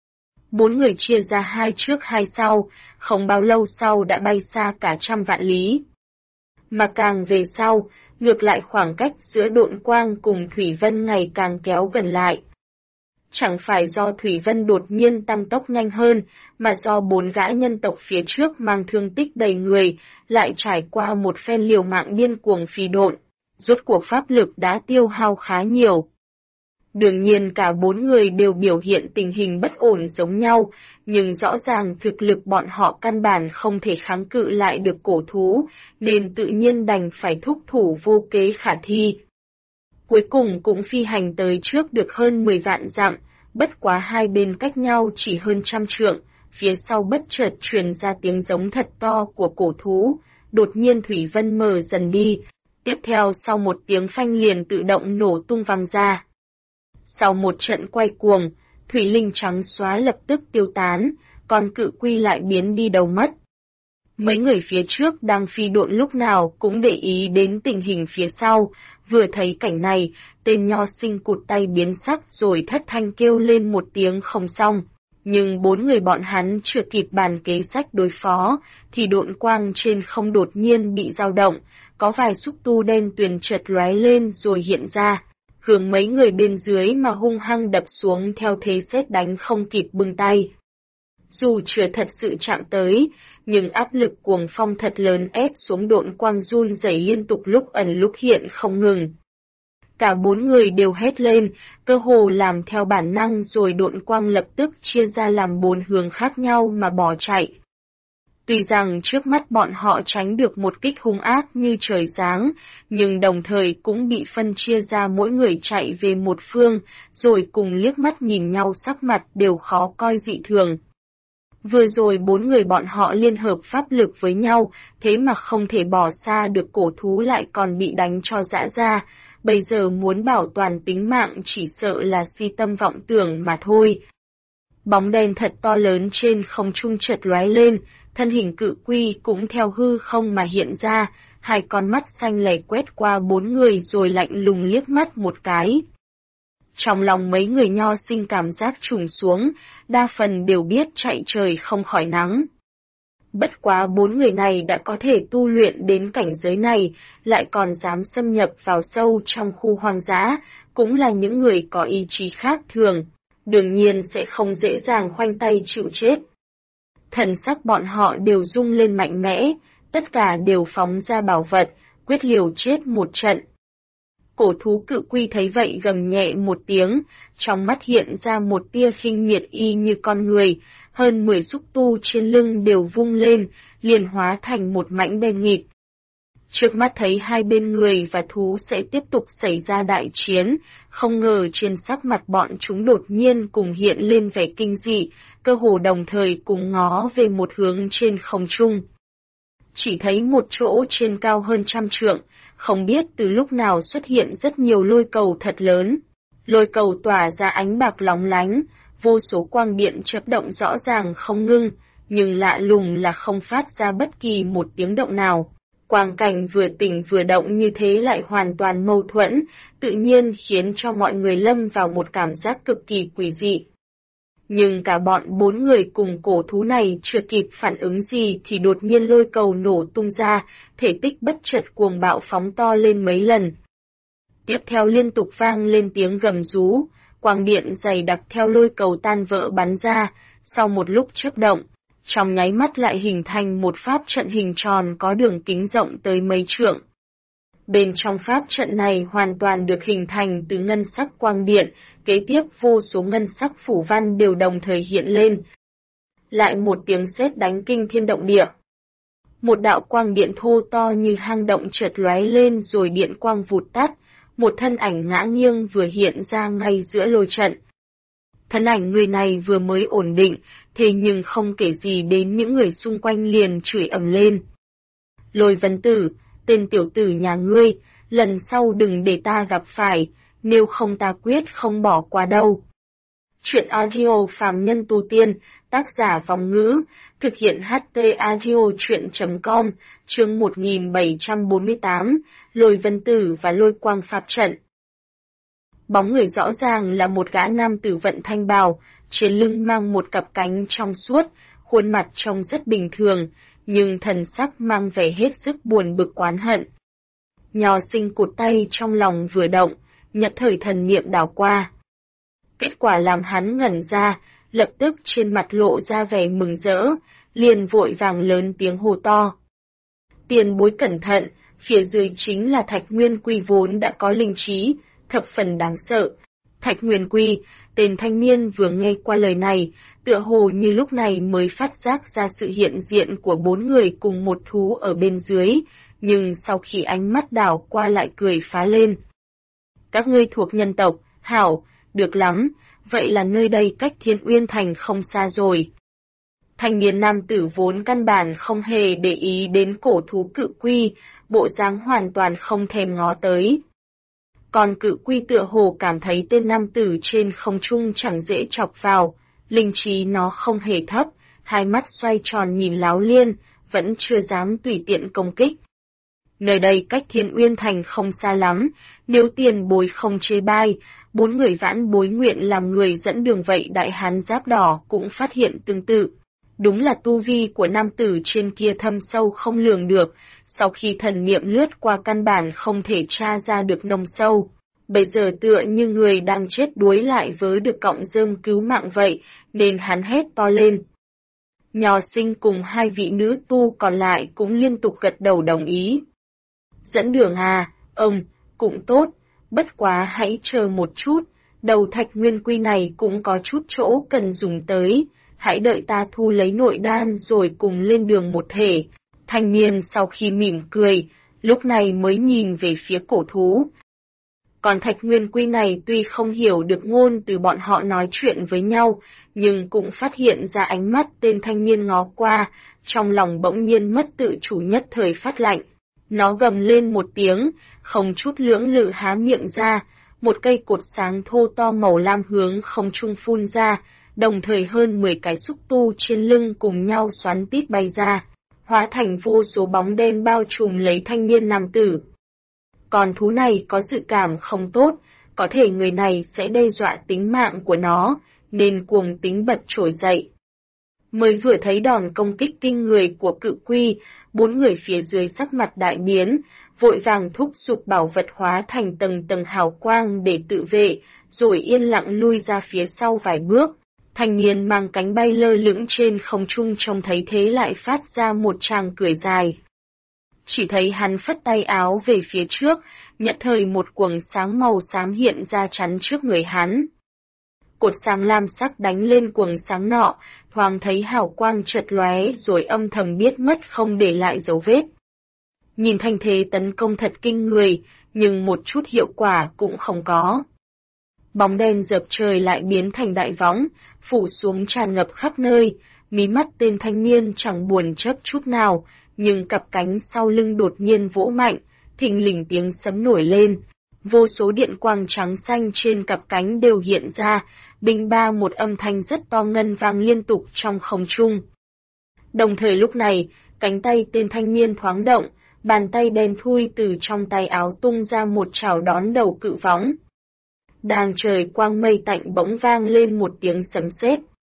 4 người chia ra 2 trước 2 sau, không bao lâu sau đã bay xa cả trăm vạn lý. Mà càng về sau, ngược lại khoảng cách giữa độn quang cùng thủy vân ngày càng kéo gần lại. Chẳng phải do thủy vân đột nhiên tăng tốc nhanh hơn, mà do 4 gã nhân tộc phía trước mang thương tích đầy người, lại trải qua một phen liều mạng điên cuồng phi độn, rốt cuộc pháp lực đã tiêu hao khá nhiều. Đương nhiên cả 4 người đều biểu hiện tình hình bất ổn giống nhau, nhưng rõ ràng thực lực bọn họ căn bản không thể kháng cự lại được cổ thú, nên tự nhiên đành phải thúc thủ vô kế khả thi. Cuối cùng cũng phi hành tới trước được hơn 10 vạn dặm, bất quá hai bên cách nhau chỉ hơn 100 trượng, phía sau bất chợt truyền ra tiếng giống thật to của cổ thú, đột nhiên thủy vân mờ dần đi, tiếp theo sau một tiếng phanh liền tự động nổ tung vang ra. Sau một trận quay cuồng, thủy linh trắng xóa lập tức tiêu tán, còn cự quy lại biến đi đâu mất. Mấy người phía trước đang phi độn lúc nào cũng để ý đến tình hình phía sau, vừa thấy cảnh này, tên nho sinh cụt tay biến sắc rồi thất thanh kêu lên một tiếng không xong. Nhưng 4 người bọn hắn chưa kịp bàn kế sách đối phó, thì độn quang trên không đột nhiên bị dao động, có vài xúc tu đen tuyền chợt lóe lên rồi hiện ra, hướng mấy người bên dưới mà hung hăng đập xuống theo thế sét đánh không kịp bưng tay. Dù chưa thật sự chạm tới, nhưng áp lực cuồng phong thật lớn ép xuống độn quang run rẩy liên tục lúc ẩn lúc hiện không ngừng. Cả 4 người đều hét lên, cơ hồ làm theo bản năng rồi độn quang lập tức chia ra làm 4 hướng khác nhau mà bỏ chạy. Tuy rằng trước mắt bọn họ tránh được một kích hung ác như trời giáng, nhưng đồng thời cũng bị phân chia ra mỗi người chạy về một phương, rồi cùng liếc mắt nhìn nhau sắc mặt đều khó coi dị thường. Vừa rồi 4 người bọn họ liên hợp pháp lực với nhau, thế mà không thể bỏ xa được cổ thú lại còn bị đánh cho rã ra, bây giờ muốn bảo toàn tính mạng chỉ sợ là si tâm vọng tưởng mà thôi. Bóng đen thật to lớn trên không trung chợt lóe lên, thân hình cự quy cũng theo hư không mà hiện ra, 2 con mắt xanh lẻ quét qua 4 người rồi lạnh lùng liếc mắt một cái. Trong lòng mấy người nho sinh cảm giác trùng xuống, đa phần đều biết chạy trời không khỏi nắng. Bất quá 4 người này đã có thể tu luyện đến cảnh giới này, lại còn dám xâm nhập vào sâu trong khu hoang dã, cũng là những người có ý chí khác thường, đương nhiên sẽ không dễ dàng khoanh tay chịu chết. Thần sắc bọn họ đều rung lên mạnh mẽ, tất cả đều phóng ra bảo vật, quyết liều chết một trận. Cổ thú cự quy thấy vậy gầm nhẹ một tiếng, trong mắt hiện ra một tia khinh miệt y như con người, hơn 10 xúc tu trên lưng đều vung lên, liền hóa thành một mảnh đen nghịt. Trước mắt thấy hai bên người và thú sẽ tiếp tục xảy ra đại chiến, không ngờ trên sắc mặt bọn chúng đột nhiên cùng hiện lên vẻ kinh dị, cơ hồ đồng thời cùng ngó về một hướng trên không trung. Chỉ thấy một chỗ trên cao hơn 100 trượng, không biết từ lúc nào xuất hiện rất nhiều lôi cầu thật lớn. Lôi cầu tỏa ra ánh bạc lóng lánh, vô số quang điện chớp động rõ ràng không ngưng, nhưng lạ lùng là không phát ra bất kỳ một tiếng động nào. Quang cảnh vừa tỉnh vừa động như thế lại hoàn toàn mâu thuẫn, tự nhiên khiến cho mọi người lâm vào một cảm giác cực kỳ quỷ dị. Nhưng cả bọn 4 người cùng cổ thú này chưa kịp phản ứng gì thì đột nhiên lôi cầu nổ tung ra, thể tích bất chợt cuồng bạo phóng to lên mấy lần. Tiếp theo liên tục vang lên tiếng gầm rú, quang điện dày đặc theo lôi cầu tan vỡ bắn ra, sau một lúc chớp động, trong nháy mắt lại hình thành một pháp trận hình tròn có đường kính rộng tới mấy trượng. Bên trong pháp trận này hoàn toàn được hình thành từ ngân sắc quang điện, kế tiếp vô số ngân sắc phủ văn đều đồng thời hiện lên. Lại một tiếng sét đánh kinh thiên động địa. Một đạo quang điện thô to như hang động chợt lóe lên rồi điện quang vụt tắt, một thân ảnh ngã nghiêng vừa hiện ra ngay giữa lôi trận. Thân ảnh người này vừa mới ổn định, thế nhưng không kể gì đến những người xung quanh liền chửi ầm lên. Lôi Vân Tử, tên tiểu tử nhà ngươi, lần sau đừng để ta gặp phải, nếu không ta quyết không bỏ qua đâu. Chuyện audio phàm nhân tu tiên, tác giả Vong Ngữ, thực hiện HT audio chuyện.com, chương 1748, Lôi Vân Tử và Lôi Quang Pháp Trận. Bóng người rõ ràng là một gã nam tử vận thanh bào, trên lưng mang một cặp cánh trong suốt, khuôn mặt trông rất bình thường, nhưng thần sắc mang vẻ hết sức buồn bực oán hận. Nho Sinh cụt tay trong lòng vừa động, nhất thời thần niệm đảo qua. Kết quả làm hắn ngẩn ra, lập tức trên mặt lộ ra vẻ mừng rỡ, liền vội vàng lớn tiếng hô to. Tiền bối cẩn thận, phía dưới chính là Thạch Nguyên Quy vốn đã có linh trí, thập phần đáng sợ. Thạch Nguyên Quy, tên thanh niên vừa nghe qua lời này, tựa hồ như lúc này mới phát giác ra sự hiện diện của 4 người cùng một thú ở bên dưới, nhưng sau khi ánh mắt đảo qua lại cười phá lên. Các ngươi thuộc nhân tộc, hảo, được lắm, vậy là nơi đây cách Thiên Uyên Thành không xa rồi. Thanh niên nam tử vốn căn bản không hề để ý đến cổ thú cự quy, bộ dáng hoàn toàn không thèm ngó tới. Còn cự quy tựa hồ cảm thấy tên nam tử trên không trung chẳng dễ chọc vào, linh trí nó không hề thấp, hai mắt xoay tròn nhìn Láo Liên, vẫn chưa dám tùy tiện công kích. Nơi đây cách Thiên Uyên Thành không xa lắm, nếu tiền bối không chê bai, 4 người vãn bối nguyện làm người dẫn đường vậy đại hán giáp đỏ cũng phát hiện tương tự. Đúng là tu vi của nam tử trên kia thâm sâu không lường được, sau khi thần niệm lướt qua căn bản không thể tra ra được nông sâu. Bây giờ tựa như người đang chết đuối lại với được cọng rơm cứu mạng vậy, nên hắn hét to lên. Nho Sinh cùng 2 vị nữ tu còn lại cũng liên tục gật đầu đồng ý. Dẫn đường à, ông, cũng tốt, Bất quá hãy chờ một chút, đầu thạch nguyên quy này cũng có chút chỗ cần dùng tới, hãy đợi ta thu lấy nội đan rồi cùng lên đường một thể. Thanh niên sau khi mỉm cười, lúc này mới nhìn về phía cổ thú. Còn thạch nguyên quy này tuy không hiểu được ngôn từ bọn họ nói chuyện với nhau, nhưng cũng phát hiện ra ánh mắt tên thanh niên ngó qua, trong lòng bỗng nhiên mất tự chủ nhất thời phát lạnh. Nó gầm lên một tiếng, không chút lưỡng lự há miệng ra, một cây cột sáng thô to màu lam hướng không trung phun ra, đồng thời hơn 10 cái xúc tu trên lưng cùng nhau xoắn tít bay ra, hóa thành vô số bóng đen bao trùm lấy thanh niên nam tử. Con thú này có dự cảm không tốt, có thể người này sẽ đe dọa tính mạng của nó, nên cuồng tính bật trỗi dậy. Mới vừa thấy đòn công kích kinh người của cự quy, 4 người phía dưới sắc mặt đại biến, vội vàng thúc giục bảo vật hóa thành tầng tầng hào quang để tự vệ, rồi yên lặng lui ra phía sau vài bước. Thanh niên mang cánh bay lơ lửng trên không trung trông thấy thế lại phát ra một tràng cười dài. Chỉ thấy hắn phất tay áo về phía trước, nhất thời một quầng sáng màu xám hiện ra chắn trước người hắn. Cột sáng lam sắc đánh lên quầng sáng nọ, thoáng thấy hào quang chợt lóe rồi âm thầm biết mất không để lại dấu vết. Nhìn thanh thế tấn công thật kinh người, nhưng một chút hiệu quả cũng không có. Bóng đen dập trời lại biến thành đại võng, phủ xuống tràn ngập khắp nơi, mí mắt tên thanh niên chẳng buồn chớp chút nào, nhưng cặp cánh sau lưng đột nhiên vỗ mạnh, thình lình tiếng sấm nổi lên. Vô số điện quang trắng xanh trên cặp cánh đều hiện ra, binh ba một âm thanh rất to ngân vang liên tục trong không trung. Đồng thời lúc này, cánh tay tên thanh niên thoáng động, bàn tay đen thui từ trong tay áo tung ra một chảo đón đầu cự võng. Đang trời quang mây tạnh bỗng vang lên một tiếng sấm sét.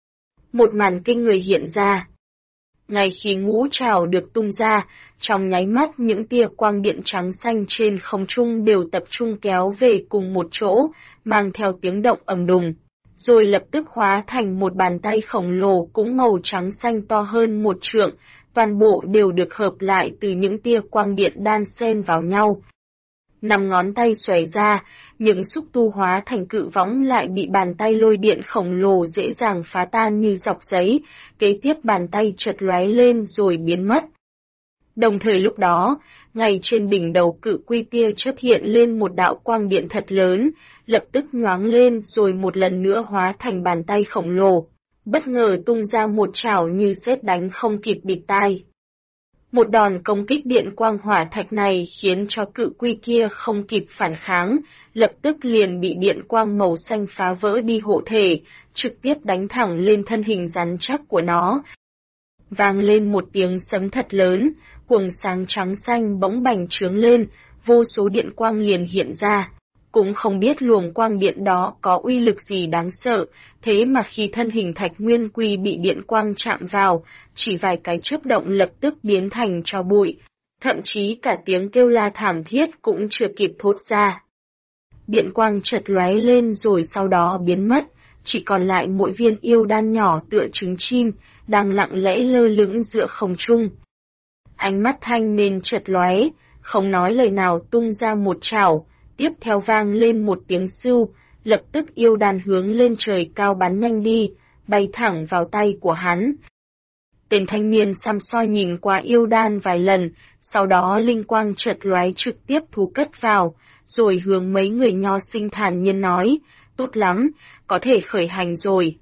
Một màn kinh người hiện ra. Ngay khi ngũ trảo được tung ra, trong nháy mắt những tia quang điện trắng xanh trên không trung đều tập trung kéo về cùng một chỗ, mang theo tiếng động ầm đùng, rồi lập tức hóa thành một bàn tay khổng lồ cũng màu trắng xanh to hơn 1 trượng, toàn bộ đều được hợp lại từ những tia quang điện đan xen vào nhau. 5 ngón tay xòe ra, những xúc tu hóa thành cự võng lại bị bàn tay lôi điện khổng lồ dễ dàng phá tan như dọc giấy, kế tiếp bàn tay chợt lóe lên rồi biến mất. Đồng thời lúc đó, ngay trên đỉnh đầu cự quy tia chớp hiện lên một đạo quang điện thật lớn, lập tức nhoáng lên rồi một lần nữa hóa thành bàn tay khổng lồ, bất ngờ tung ra một chảo như sét đánh không kịp bịt tai. Một đòn công kích điện quang hỏa thạch này khiến cho cự quy kia không kịp phản kháng, lập tức liền bị điện quang màu xanh phá vỡ đi hộ thể, trực tiếp đánh thẳng lên thân hình rắn chắc của nó. Vang lên một tiếng sấm thật lớn, quầng sáng trắng xanh bỗng bành trướng lên, vô số điện quang liền hiện ra. Cũng không biết luồng quang điện đó có uy lực gì đáng sợ, thế mà khi thân hình thạch nguyên quy bị điện quang chạm vào, chỉ vài cái chớp động lập tức biến thành tro bụi, thậm chí cả tiếng kêu la thảm thiết cũng chưa kịp thốt ra. Điện quang chợt lóe lên rồi sau đó biến mất, chỉ còn lại mỗi viên yêu đan nhỏ tựa trứng chim, đang lặng lẽ lơ lửng giữa không trung. Ánh mắt thanh niên chợt lóe, không nói lời nào tung ra một chảo. Tiếp theo vang lên một tiếng sưu, lập tức yêu đan hướng lên trời cao bắn nhanh đi, bay thẳng vào tay của hắn. Tên thanh niên xăm soi nhìn qua yêu đan vài lần, sau đó linh quang chợt lóe trực tiếp thu cất vào, rồi hướng mấy người nho sinh thản nhiên nói, tốt lắm, có thể khởi hành rồi.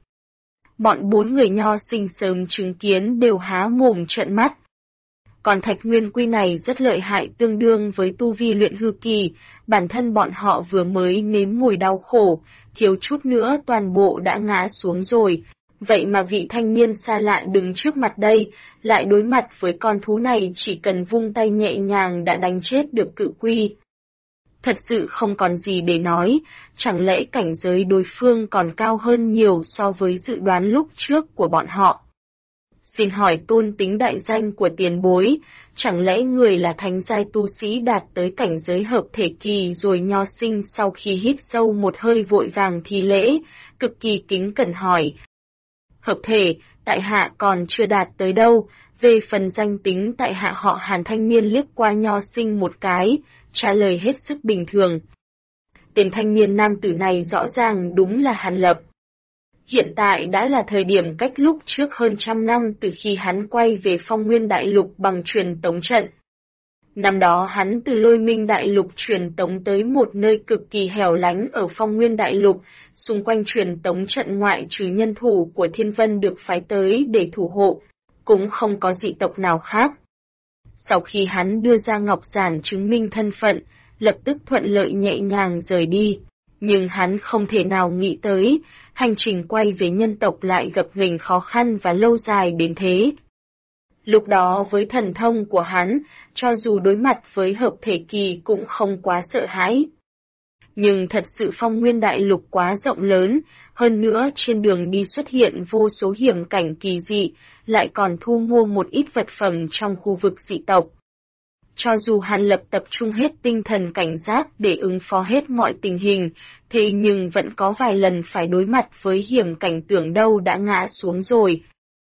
Bọn 4 người nho sinh sớm chứng kiến đều há mồm trợn mắt. Còn thạch nguyên quy này rất lợi hại tương đương với tu vi luyện hư kỳ, bản thân bọn họ vừa mới nếm mùi đau khổ, thiếu chút nữa toàn bộ đã ngã xuống rồi. Vậy mà vị thanh niên xa lạ đứng trước mặt đây, lại đối mặt với con thú này chỉ cần vung tay nhẹ nhàng đã đánh chết được cự quy. Thật sự không còn gì để nói, chẳng lẽ cảnh giới đối phương còn cao hơn nhiều so với dự đoán lúc trước của bọn họ. Xin hỏi tôn tính đại danh của tiền bối, chẳng lẽ người là thánh giai tu sĩ đạt tới cảnh giới hợp thể kỳ rồi nho sinh sau khi hít sâu một hơi vội vàng thi lễ, cực kỳ kính cẩn hỏi. Hợp thể, tại hạ còn chưa đạt tới đâu, về phần danh tính tại hạ họ Hàn thanh niên liếc qua nho sinh một cái, trả lời hết sức bình thường. Tên thanh niên nam tử này rõ ràng đúng là Hàn Lập. Hiện tại đã là thời điểm cách lúc trước hơn 100 năm từ khi hắn quay về Phong Nguyên Đại Lục bằng truyền tống trận. Năm đó hắn từ Lôi Minh Đại Lục truyền tống tới một nơi cực kỳ hẻo lánh ở Phong Nguyên Đại Lục, xung quanh truyền tống trận ngoại trừ nhân thủ của Thiên Vân được phái tới để thủ hộ, cũng không có dị tộc nào khác. Sau khi hắn đưa ra ngọc giản chứng minh thân phận, lập tức thuận lợi nhẹ nhàng rời đi. Nhưng hắn không thể nào nghĩ tới, hành trình quay về nhân tộc lại gặp ghềnh khó khăn và lâu dài đến thế. Lúc đó với thần thông của hắn, cho dù đối mặt với hợp thể kỳ cũng không quá sợ hãi. Nhưng thật sự Phong Nguyên Đại Lục quá rộng lớn, hơn nữa trên đường đi xuất hiện vô số hiểm cảnh kỳ dị, lại còn thu mua một ít vật phẩm trong khu vực dị tộc. Cho dù Hàn Lập tập trung hết tinh thần cảnh giác để ứng phó hết mọi tình hình, thế nhưng vẫn có vài lần phải đối mặt với hiểm cảnh tưởng đâu đã ngã xuống rồi.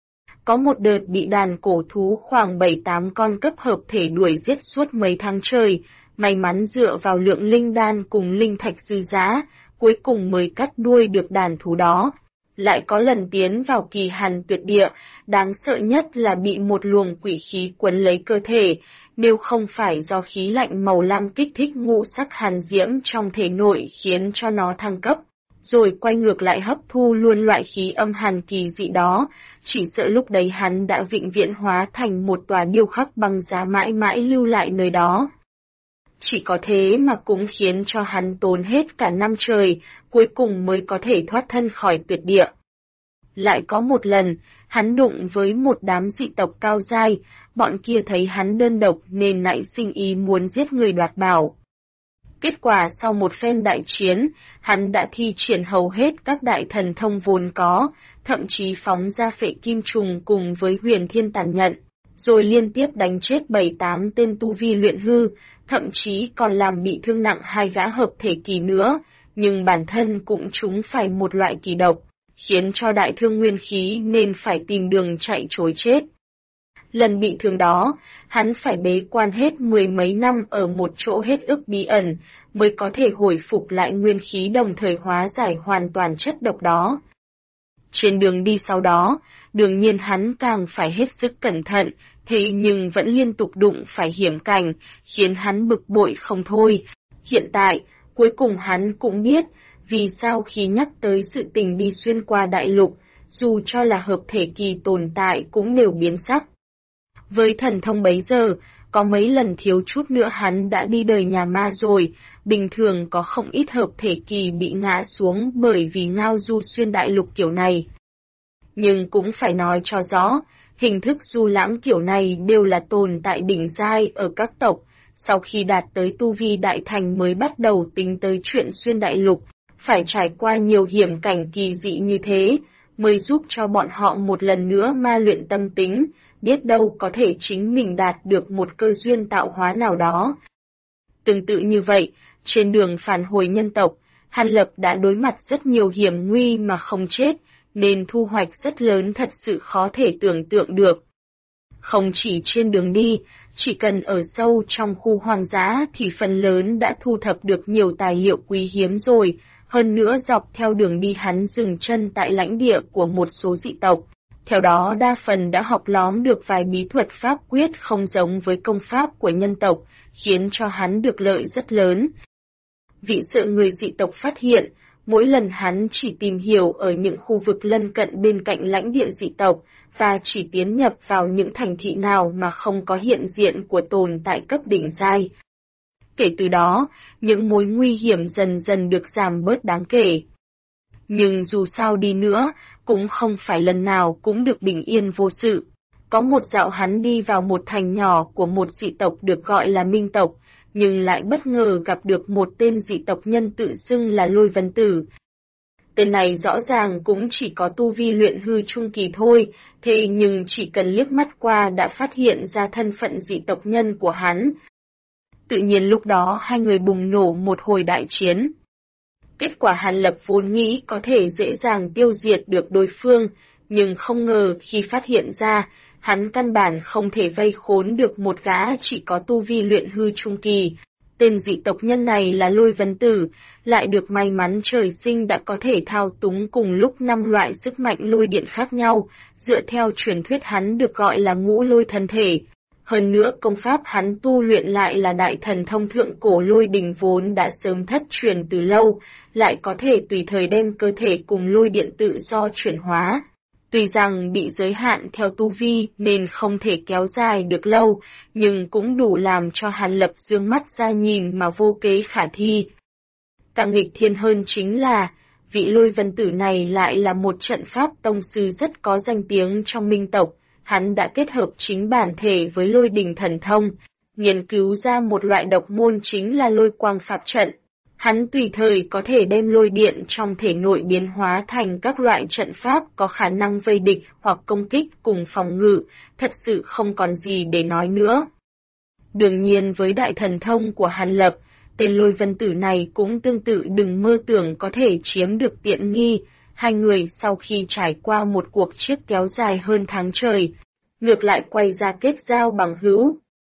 Có một đợt bị đàn cổ thú khoảng 7-8 con cấp hợp thể đuổi giết suốt mấy tháng trời, may mắn dựa vào lượng linh đan cùng linh thạch dư giá, cuối cùng mới cắt đuôi được đàn thú đó. Lại có lần tiến vào kỳ hàn tuyệt địa, đáng sợ nhất là bị một luồng quỷ khí quấn lấy cơ thể, nếu không phải do khí lạnh màu lam kích thích ngũ sắc hàn diễm trong thể nội khiến cho nó thăng cấp, rồi quay ngược lại hấp thu luôn loại khí âm hàn kỳ dị đó, chỉ sợ lúc đấy hắn đã vĩnh viễn hóa thành một tòa điêu khắc băng giá mãi mãi lưu lại nơi đó. Chỉ có thế mà cũng khiến cho hắn tốn hết cả năm trời, cuối cùng mới có thể thoát thân khỏi tuyệt địa. Lại có một lần, hắn đụng với một đám dị tộc cao giai, bọn kia thấy hắn đơn độc nên nảy sinh ý muốn giết người đoạt bảo. Kết quả sau một phen đại chiến, hắn đã thi triển hầu hết các đại thần thông vốn có, thậm chí phóng ra phệ kim trùng cùng với huyền thiên tàn nhận, rồi liên tiếp đánh chết 7-8 tên tu vi luyện hư, thậm chí còn làm bị thương nặng 2 gã hợp thể kỳ nữa, nhưng bản thân cũng trúng phải một loại kỳ độc, khiến cho đại thương nguyên khí nên phải tìm đường chạy trối chết. Lần bị thương đó, hắn phải bế quan hết 10 mấy năm ở một chỗ hết ức bí ẩn, mới có thể hồi phục lại nguyên khí đồng thời hóa giải hoàn toàn chất độc đó. Trên đường đi sau đó, đương nhiên hắn càng phải hết sức cẩn thận, thế nhưng vẫn liên tục đụng phải hiểm cảnh, khiến hắn bực bội không thôi. Hiện tại, cuối cùng hắn cũng biết, vì sao khi nhắc tới sự tình đi xuyên qua đại lục, dù cho là hợp thể kỳ tồn tại cũng đều biến sắc. Với thần thông bấy giờ, có mấy lần thiếu chút nữa hắn đã đi đời nhà ma rồi, bình thường có không ít hợp thể kỳ bị ngã xuống bởi vì ngao du xuyên đại lục kiểu này. Nhưng cũng phải nói cho rõ, hình thức du lãm kiểu này đều là tồn tại đỉnh giai ở các tộc, sau khi đạt tới tu vi đại thành mới bắt đầu tính tới chuyện xuyên đại lục, phải trải qua nhiều hiểm cảnh kỳ dị như thế, mới giúp cho bọn họ một lần nữa ma luyện tâm tính, biết đâu có thể chính mình đạt được một cơ duyên tạo hóa nào đó. Tương tự như vậy, trên đường phản hồi nhân tộc, Hàn Lập đã đối mặt rất nhiều hiểm nguy mà không chết, nên thu hoạch rất lớn thật sự khó thể tưởng tượng được. Không chỉ trên đường đi, chỉ cần ở sâu trong khu hoang dã thì phần lớn đã thu thập được nhiều tài liệu quý hiếm rồi, hơn nữa dọc theo đường đi hắn dừng chân tại lãnh địa của một số dị tộc. Theo đó đa phần đã học lóm được vài bí thuật pháp quyết không giống với công pháp của nhân tộc, khiến cho hắn được lợi rất lớn. Vì sợ người dị tộc phát hiện, mỗi lần hắn chỉ tìm hiểu ở những khu vực lân cận bên cạnh lãnh địa dị tộc, và chỉ tiến nhập vào những thành thị nào mà không có hiện diện của tồn tại cấp đỉnh giai. Kể từ đó, những mối nguy hiểm dần dần được giảm bớt đáng kể. Nhưng dù sao đi nữa, cũng không phải lần nào cũng được bình yên vô sự. Có một dạo hắn đi vào một thành nhỏ của một dị tộc được gọi là Minh tộc, nhưng lại bất ngờ gặp được một tên dị tộc nhân tự xưng là Lôi Vân Tử. Tên này rõ ràng cũng chỉ có tu vi luyện hư trung kỳ thôi, thế nhưng chỉ cần liếc mắt qua đã phát hiện ra thân phận dị tộc nhân của hắn. Tự nhiên lúc đó hai người bùng nổ một hồi đại chiến. Kết quả Hàn Lập vốn nghĩ có thể dễ dàng tiêu diệt được đối phương, nhưng không ngờ khi phát hiện ra, hắn căn bản không thể vây khốn được một gã chỉ có tu vi luyện hư trung kỳ. Tên dị tộc nhân này là Lôi Vân Tử, lại được may mắn trời sinh đã có thể thao túng cùng lúc 5 loại sức mạnh lôi điện khác nhau, dựa theo truyền thuyết hắn được gọi là ngũ lôi thần thể. Hơn nữa công pháp hắn tu luyện lại là đại thần thông thượng cổ lôi đình vốn đã sớm thất truyền từ lâu, lại có thể tùy thời đem cơ thể cùng lôi điện tự do chuyển hóa. Tuy rằng bị giới hạn theo tu vi nên không thể kéo dài được lâu, nhưng cũng đủ làm cho Hàn Lập dương mắt ra nhìn mà vô kế khả thi. Càng nghịch thiên hơn chính là, vị Lôi Vân Tử này lại là một trận pháp tông sư rất có danh tiếng trong Minh tộc. Hắn đã kết hợp chính bản thể với lôi đình thần thông, nghiên cứu ra một loại độc môn chính là lôi quang pháp trận. Hắn tùy thời có thể đem lôi điện trong thể nội biến hóa thành các loại trận pháp có khả năng vây địch hoặc công kích cùng phòng ngự, thật sự không còn gì để nói nữa. Đương nhiên với đại thần thông của Hàn Lập, tên Lôi Vân Tử này cũng tương tự đừng mơ tưởng có thể chiếm được tiện nghi. Hai người sau khi trải qua một cuộc chiếc kéo dài hơn tháng trời, ngược lại quay ra kết giao bằng hữu.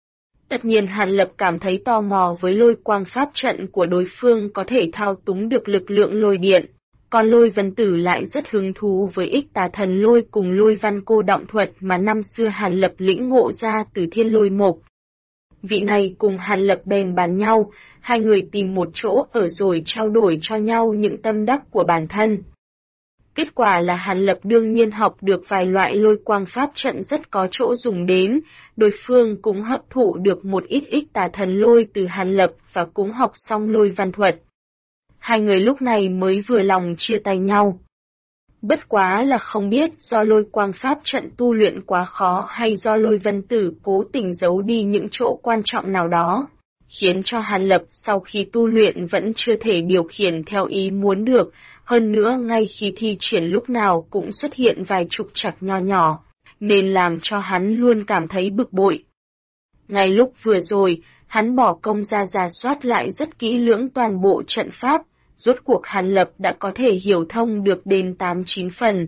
Tất nhiên Hàn Lập cảm thấy tò mò với lôi quang pháp trận của đối phương có thể thao túng được lực lượng lôi điện, còn Lôi Vân Tử lại rất hứng thú với ích tà thần lôi cùng lôi văn cô động thuật mà năm xưa Hàn Lập lĩnh ngộ ra từ Thiên Lôi Mộc. Vị này cùng Hàn Lập bèn bàn nhau, hai người tìm một chỗ ở rồi trao đổi cho nhau những tâm đắc của bản thân. Kết quả là Hàn Lập đương nhiên học được vài loại lôi quang pháp trận rất có chỗ dùng đến, đối phương cũng hấp thụ được một ít ích tà thần lôi từ Hàn Lập và cũng học xong lôi văn thuật. Hai người lúc này mới vừa lòng chia tay nhau. Bất quá là không biết do lôi quang pháp trận tu luyện quá khó hay do Lôi Vân Tử cố tình giấu đi những chỗ quan trọng nào đó, khiến cho Hàn Lập sau khi tu luyện vẫn chưa thể điều khiển theo ý muốn được, hơn nữa ngay khi thi triển lúc nào cũng xuất hiện vài trục trặc nho nhỏ, nên làm cho hắn luôn cảm thấy bực bội. Ngay lúc vừa rồi, hắn bỏ công ra rà soát lại rất kỹ lưỡng toàn bộ trận pháp, rốt cuộc Hàn Lập đã có thể hiểu thông được đến 8-9 phần.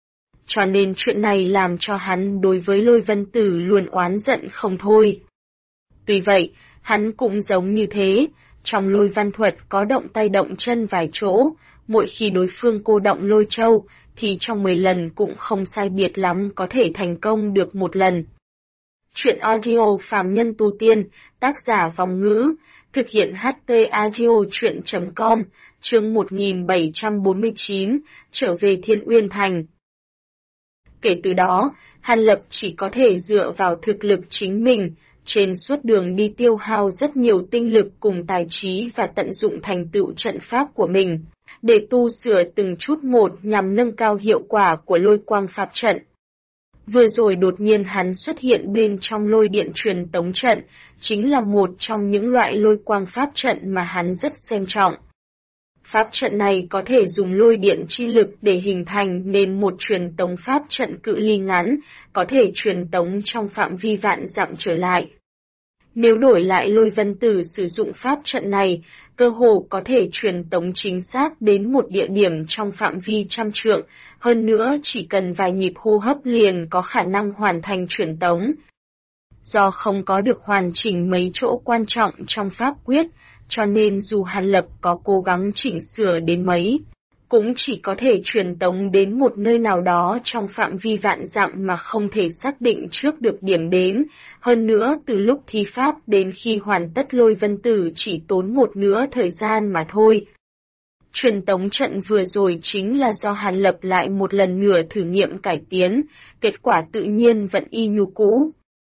Cho nên chuyện này làm cho hắn đối với Lôi Vân Tử luôn oán giận không thôi. Tuy vậy, hắn cũng giống như thế, trong lôi văn thuật có động tay động chân vài chỗ, mỗi khi đối phương cô động lôi châu, thì trong 10 lần cũng không sai biệt lắm có thể thành công được một lần. Chuyện audio phàm nhân tu tiên, tác giả Vòng Ngữ, thực hiện HT audio chuyện.com, chương 1749, trở về Thiên Uyên Thành. Kể từ đó, Hàn Lập chỉ có thể dựa vào thực lực chính mình, trên suốt đường đi tiêu hao rất nhiều tinh lực cùng tài trí và tận dụng thành tựu trận pháp của mình, để tu sửa từng chút một nhằm nâng cao hiệu quả của lôi quang pháp trận. Vừa rồi đột nhiên hắn xuất hiện bên trong lôi điện truyền tống trận, chính là một trong những loại lôi quang pháp trận mà hắn rất xem trọng. Pháp trận này có thể dùng lôi điện chi lực để hình thành nên một truyền tống pháp trận cự ly ngắn, có thể truyền tống trong phạm vi vạn dặm trở lại. Nếu đổi lại Lôi Vân Tử sử dụng pháp trận này, cơ hồ có thể truyền tống chính xác đến một địa điểm trong phạm vi trăm trượng, hơn nữa chỉ cần vài nhịp hô hấp liền có khả năng hoàn thành truyền tống. Do không có được hoàn chỉnh mấy chỗ quan trọng trong pháp quyết, cho nên dù Hàn Lập có cố gắng chỉnh sửa đến mấy, cũng chỉ có thể truyền tống đến một nơi nào đó trong phạm vi vạn dặm mà không thể xác định trước được điểm đến, hơn nữa từ lúc thi pháp đến khi hoàn tất Lôi Vân Tử chỉ tốn một nửa thời gian mà thôi. Truyền tống trận vừa rồi chính là do Hàn Lập lại một lần nữa thử nghiệm cải tiến, kết quả tự nhiên vẫn y như cũ.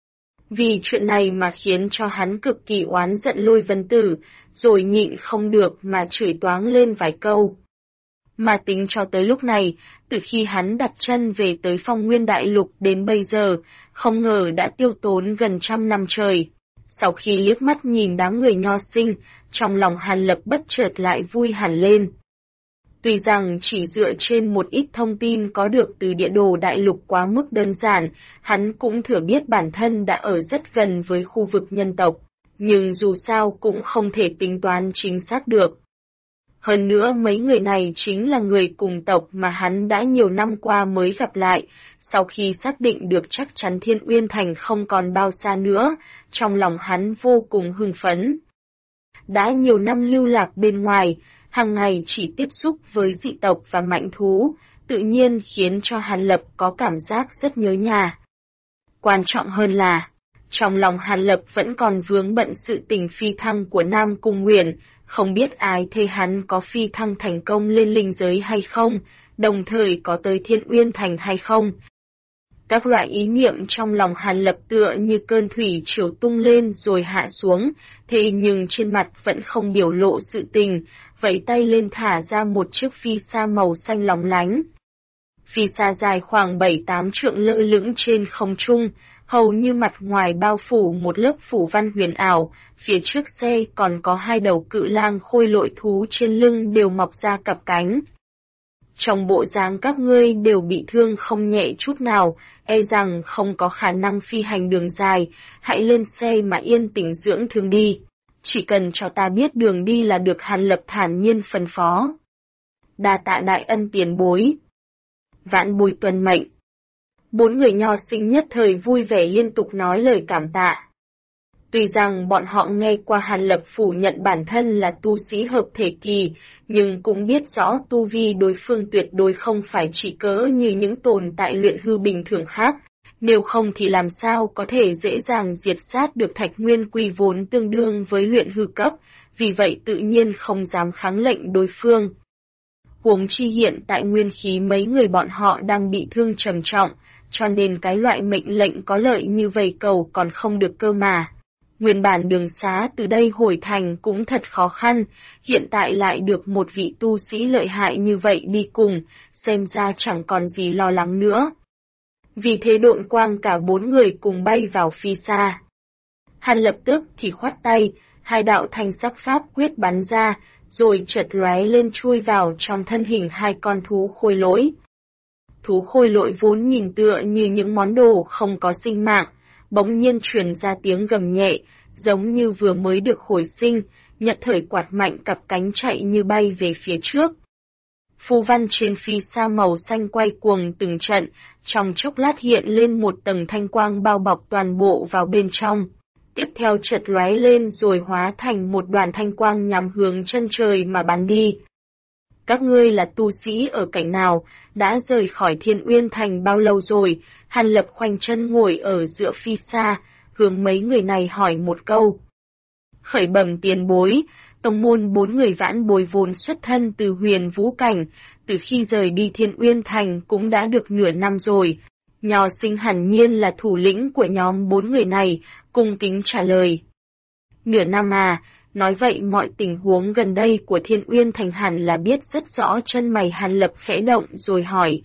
Vì chuyện này mà khiến cho hắn cực kỳ oán giận Lôi Vân Tử, rồi nhịn không được mà chửi toáng lên vài câu. Mà tính cho tới lúc này, từ khi hắn đặt chân về tới Phong Nguyên Đại Lục đến bây giờ, không ngờ đã tiêu tốn gần 100 năm trời. Sau khi liếc mắt nhìn đám người nho sinh, trong lòng Hàn Lập bất chợt lại vui hẳn lên. Tuy rằng chỉ dựa trên một ít thông tin có được từ địa đồ đại lục quá mức đơn giản, hắn cũng thừa biết bản thân đã ở rất gần với khu vực nhân tộc, nhưng dù sao cũng không thể tính toán chính xác được. Hơn nữa mấy người này chính là người cùng tộc mà hắn đã nhiều năm qua mới gặp lại, sau khi xác định được chắc chắn Thiên Uyên Thành không còn bao xa nữa, trong lòng hắn vô cùng hưng phấn. đã nhiều năm lưu lạc bên ngoài, hàng ngày chỉ tiếp xúc với dị tộc và mãnh thú, tự nhiên khiến cho Hàn Lập có cảm giác rất nhớ nhà. Quan trọng hơn là, trong lòng Hàn Lập vẫn còn vướng bận sự tình phi thăng của Nam Cung Nguyền, không biết ái thê hắn có phi thăng thành công lên linh giới hay không, đồng thời có tới Thiên Uyên Thành hay không. Các loại ý niệm trong lòng Hàn Lập tựa như cơn thủy triều tung lên rồi hạ xuống, thế nhưng trên mặt vẫn không biểu lộ sự tình, vẫy tay lên thả ra một chiếc phi sa màu xanh lóng lánh. Phi sa dài khoảng 7-8 trượng lơ lửng trên không trung, hầu như mặt ngoài bao phủ một lớp phủ văn huyền ảo, phía trước xe còn có 2 đầu cự lang khôi lội thú trên lưng đều mọc ra cặp cánh. Trong bộ dáng các ngươi đều bị thương không nhẹ chút nào, e rằng không có khả năng phi hành đường dài, hãy lên xe mà yên tĩnh dưỡng thương đi. Chỉ cần cho ta biết đường đi là được, Hàn Lập thản nhiên phân phó. Đa tạ đại ân tiền bối. Vãn bối tuân mệnh. 4 người nho sinh nhất thời vui vẻ liên tục nói lời cảm tạ. Tuy rằng bọn họ nghe qua Hàn Lập phủ nhận bản thân là tu sĩ hợp thể kỳ, nhưng cũng biết rõ tu vi đối phương tuyệt đối không phải chỉ cỡ như những tồn tại luyện hư bình thường khác, nếu không thì làm sao có thể dễ dàng diệt sát được Thạch Nguyên Quy vốn tương đương với luyện hư cấp, vì vậy tự nhiên không dám kháng lệnh đối phương. Huống chi hiện tại nguyên khí mấy người bọn họ đang bị thương trầm trọng, cho nên cái loại mệnh lệnh có lợi như vậy cầu còn không được cơ mà. Nguyên bản đường xá từ đây hồi thành cũng thật khó khăn, hiện tại lại được một vị tu sĩ lợi hại như vậy đi cùng, xem ra chẳng còn gì lo lắng nữa. Vì thế độn quang cả 4 người cùng bay vào phi xa. Hàn lập tức thì khoát tay, 2 đạo thanh sắc pháp quyết bắn ra, rồi chợt lóe lên chui vào trong thân hình 2 con thú khôi lỗi. Thú khôi lỗi vốn nhìn tựa như những món đồ không có sinh mạng, bỗng nhiên truyền ra tiếng gầm nhẹ, giống như vừa mới được hồi sinh, nhận thời quạt mạnh cặp cánh chạy như bay về phía trước. Phù văn trên phi sa màu xanh quay cuồng từng trận, trong chốc lát hiện lên một tầng thanh quang bao bọc toàn bộ vào bên trong. Tiếp theo chợt lóe lên rồi hóa thành một đoàn thanh quang nhằm hướng chân trời mà bắn đi. Các ngươi là tu sĩ ở cảnh nào, đã rời khỏi Thiên Uyên Thành bao lâu rồi? Hàn Lập khoanh chân ngồi ở giữa phi sa, hướng mấy người này hỏi một câu. Khởi bẩm tiền bối, tông môn 4 người vãn bối vốn xuất thân từ Huyền Vũ Cảnh, từ khi rời đi Thiên Uyên Thành cũng đã được nửa năm rồi. Nho sinh hẳn nhiên là thủ lĩnh của nhóm 4 người này, cung kính trả lời. Nửa năm à, nói vậy mọi tình huống gần đây của Thiên Uyên Thành hẳn là biết rất rõ. Chân mày Hàn Lập khẽ động rồi hỏi.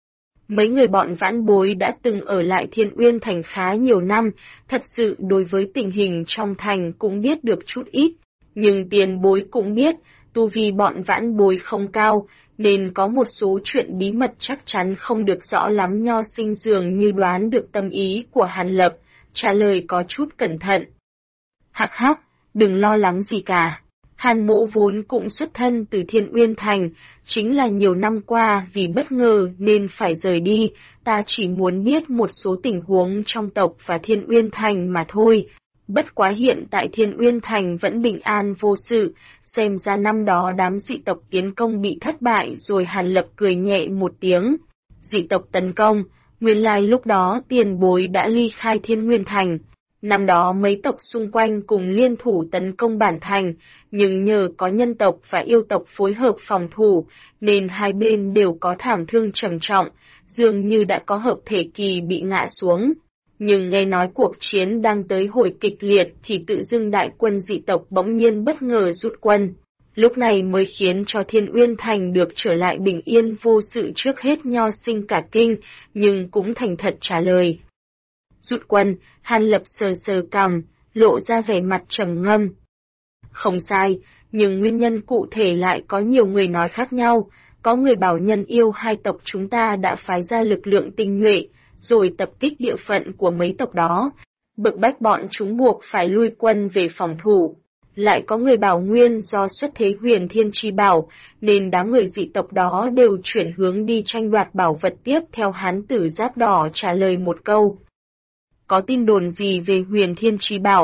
Mấy người bọn vãn bối đã từng ở lại Thiên Uyên Thành khá nhiều năm, thật sự đối với tình hình trong thành cũng biết được chút ít, nhưng tiền bối cũng biết, tu vi bọn vãn bối không cao, nên có một số chuyện bí mật chắc chắn không được rõ lắm. Nho sinh dường như đoán được tâm ý của Hàn Lập, trả lời có chút cẩn thận. Hắc hắc, đừng lo lắng gì cả. Hàn Mỗ vốn cũng xuất thân từ Thiên Uyên Thành, chính là nhiều năm qua vì bất ngờ nên phải rời đi, ta chỉ muốn biết một số tình huống trong tộc và Thiên Uyên Thành mà thôi. Bất quá hiện tại Thiên Uyên Thành vẫn bình an vô sự, xem ra năm đó đám dị tộc tiến công bị thất bại rồi. Hàn Lập cười nhẹ một tiếng. Dị tộc tấn công, nguyên lai lúc đó tiền bối đã ly khai Thiên Nguyên Thành. Năm đó mấy tộc xung quanh cùng liên thủ tấn công bản thành, nhưng nhờ có nhân tộc và yêu tộc phối hợp phòng thủ, nên hai bên đều có thảm thương trầm trọng, dường như đã có hợp thể kỳ bị ngã xuống. Nhưng nghe nói cuộc chiến đang tới hồi kịch liệt thì tự dưng đại quân dị tộc bỗng nhiên bất ngờ rút quân. Lúc này mới khiến cho Thiên Uyên Thành được trở lại bình yên vô sự. Trước hết nho sinh cả kinh, nhưng cũng thành thật trả lời. Rút quân, Hàn Lập sờ sờ cằm, lộ ra vẻ mặt trầm ngâm. Không sai, nhưng nguyên nhân cụ thể lại có nhiều người nói khác nhau. Có người bảo nhân yêu hai tộc chúng ta đã phái ra lực lượng tinh nhuệ, rồi tập kích địa phận của mấy tộc đó, bức bách bọn chúng buộc phải lui quân về phòng thủ. Lại có người bảo nguyên do xuất thế Huyền Thiên Chi Bảo, nên đám người dị tộc đó đều chuyển hướng đi tranh đoạt bảo vật tiếp theo. Hán tử giáp đỏ trả lời một câu. Có tin đồn gì về Huyền Thiên Chi Bảo?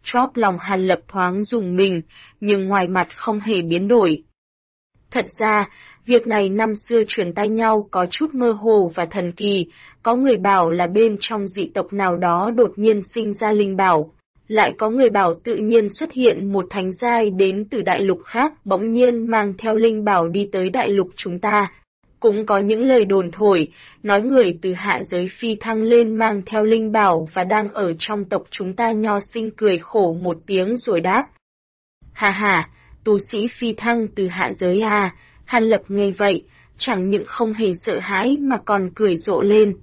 Chóp lòng Hàn Lập thoáng rùng mình, nhưng ngoài mặt không hề biến đổi. Thật ra, việc này năm xưa truyền tai nhau có chút mơ hồ và thần kỳ, có người bảo là bên trong dị tộc nào đó đột nhiên sinh ra linh bảo. Lại có người bảo tự nhiên xuất hiện một thánh giai đến từ đại lục khác bỗng nhiên mang theo linh bảo đi tới đại lục chúng ta. Cũng có những lời đồn thổi, nói người từ hạ giới phi thăng lên mang theo linh bảo và đang ở trong tộc chúng ta. Nho Sinh cười khổ một tiếng rồi đáp. Hà hà, tu sĩ phi thăng từ hạ giới à? Hàn Lập nghe vậy, chẳng những không hề sợ hãi mà còn cười rộ lên.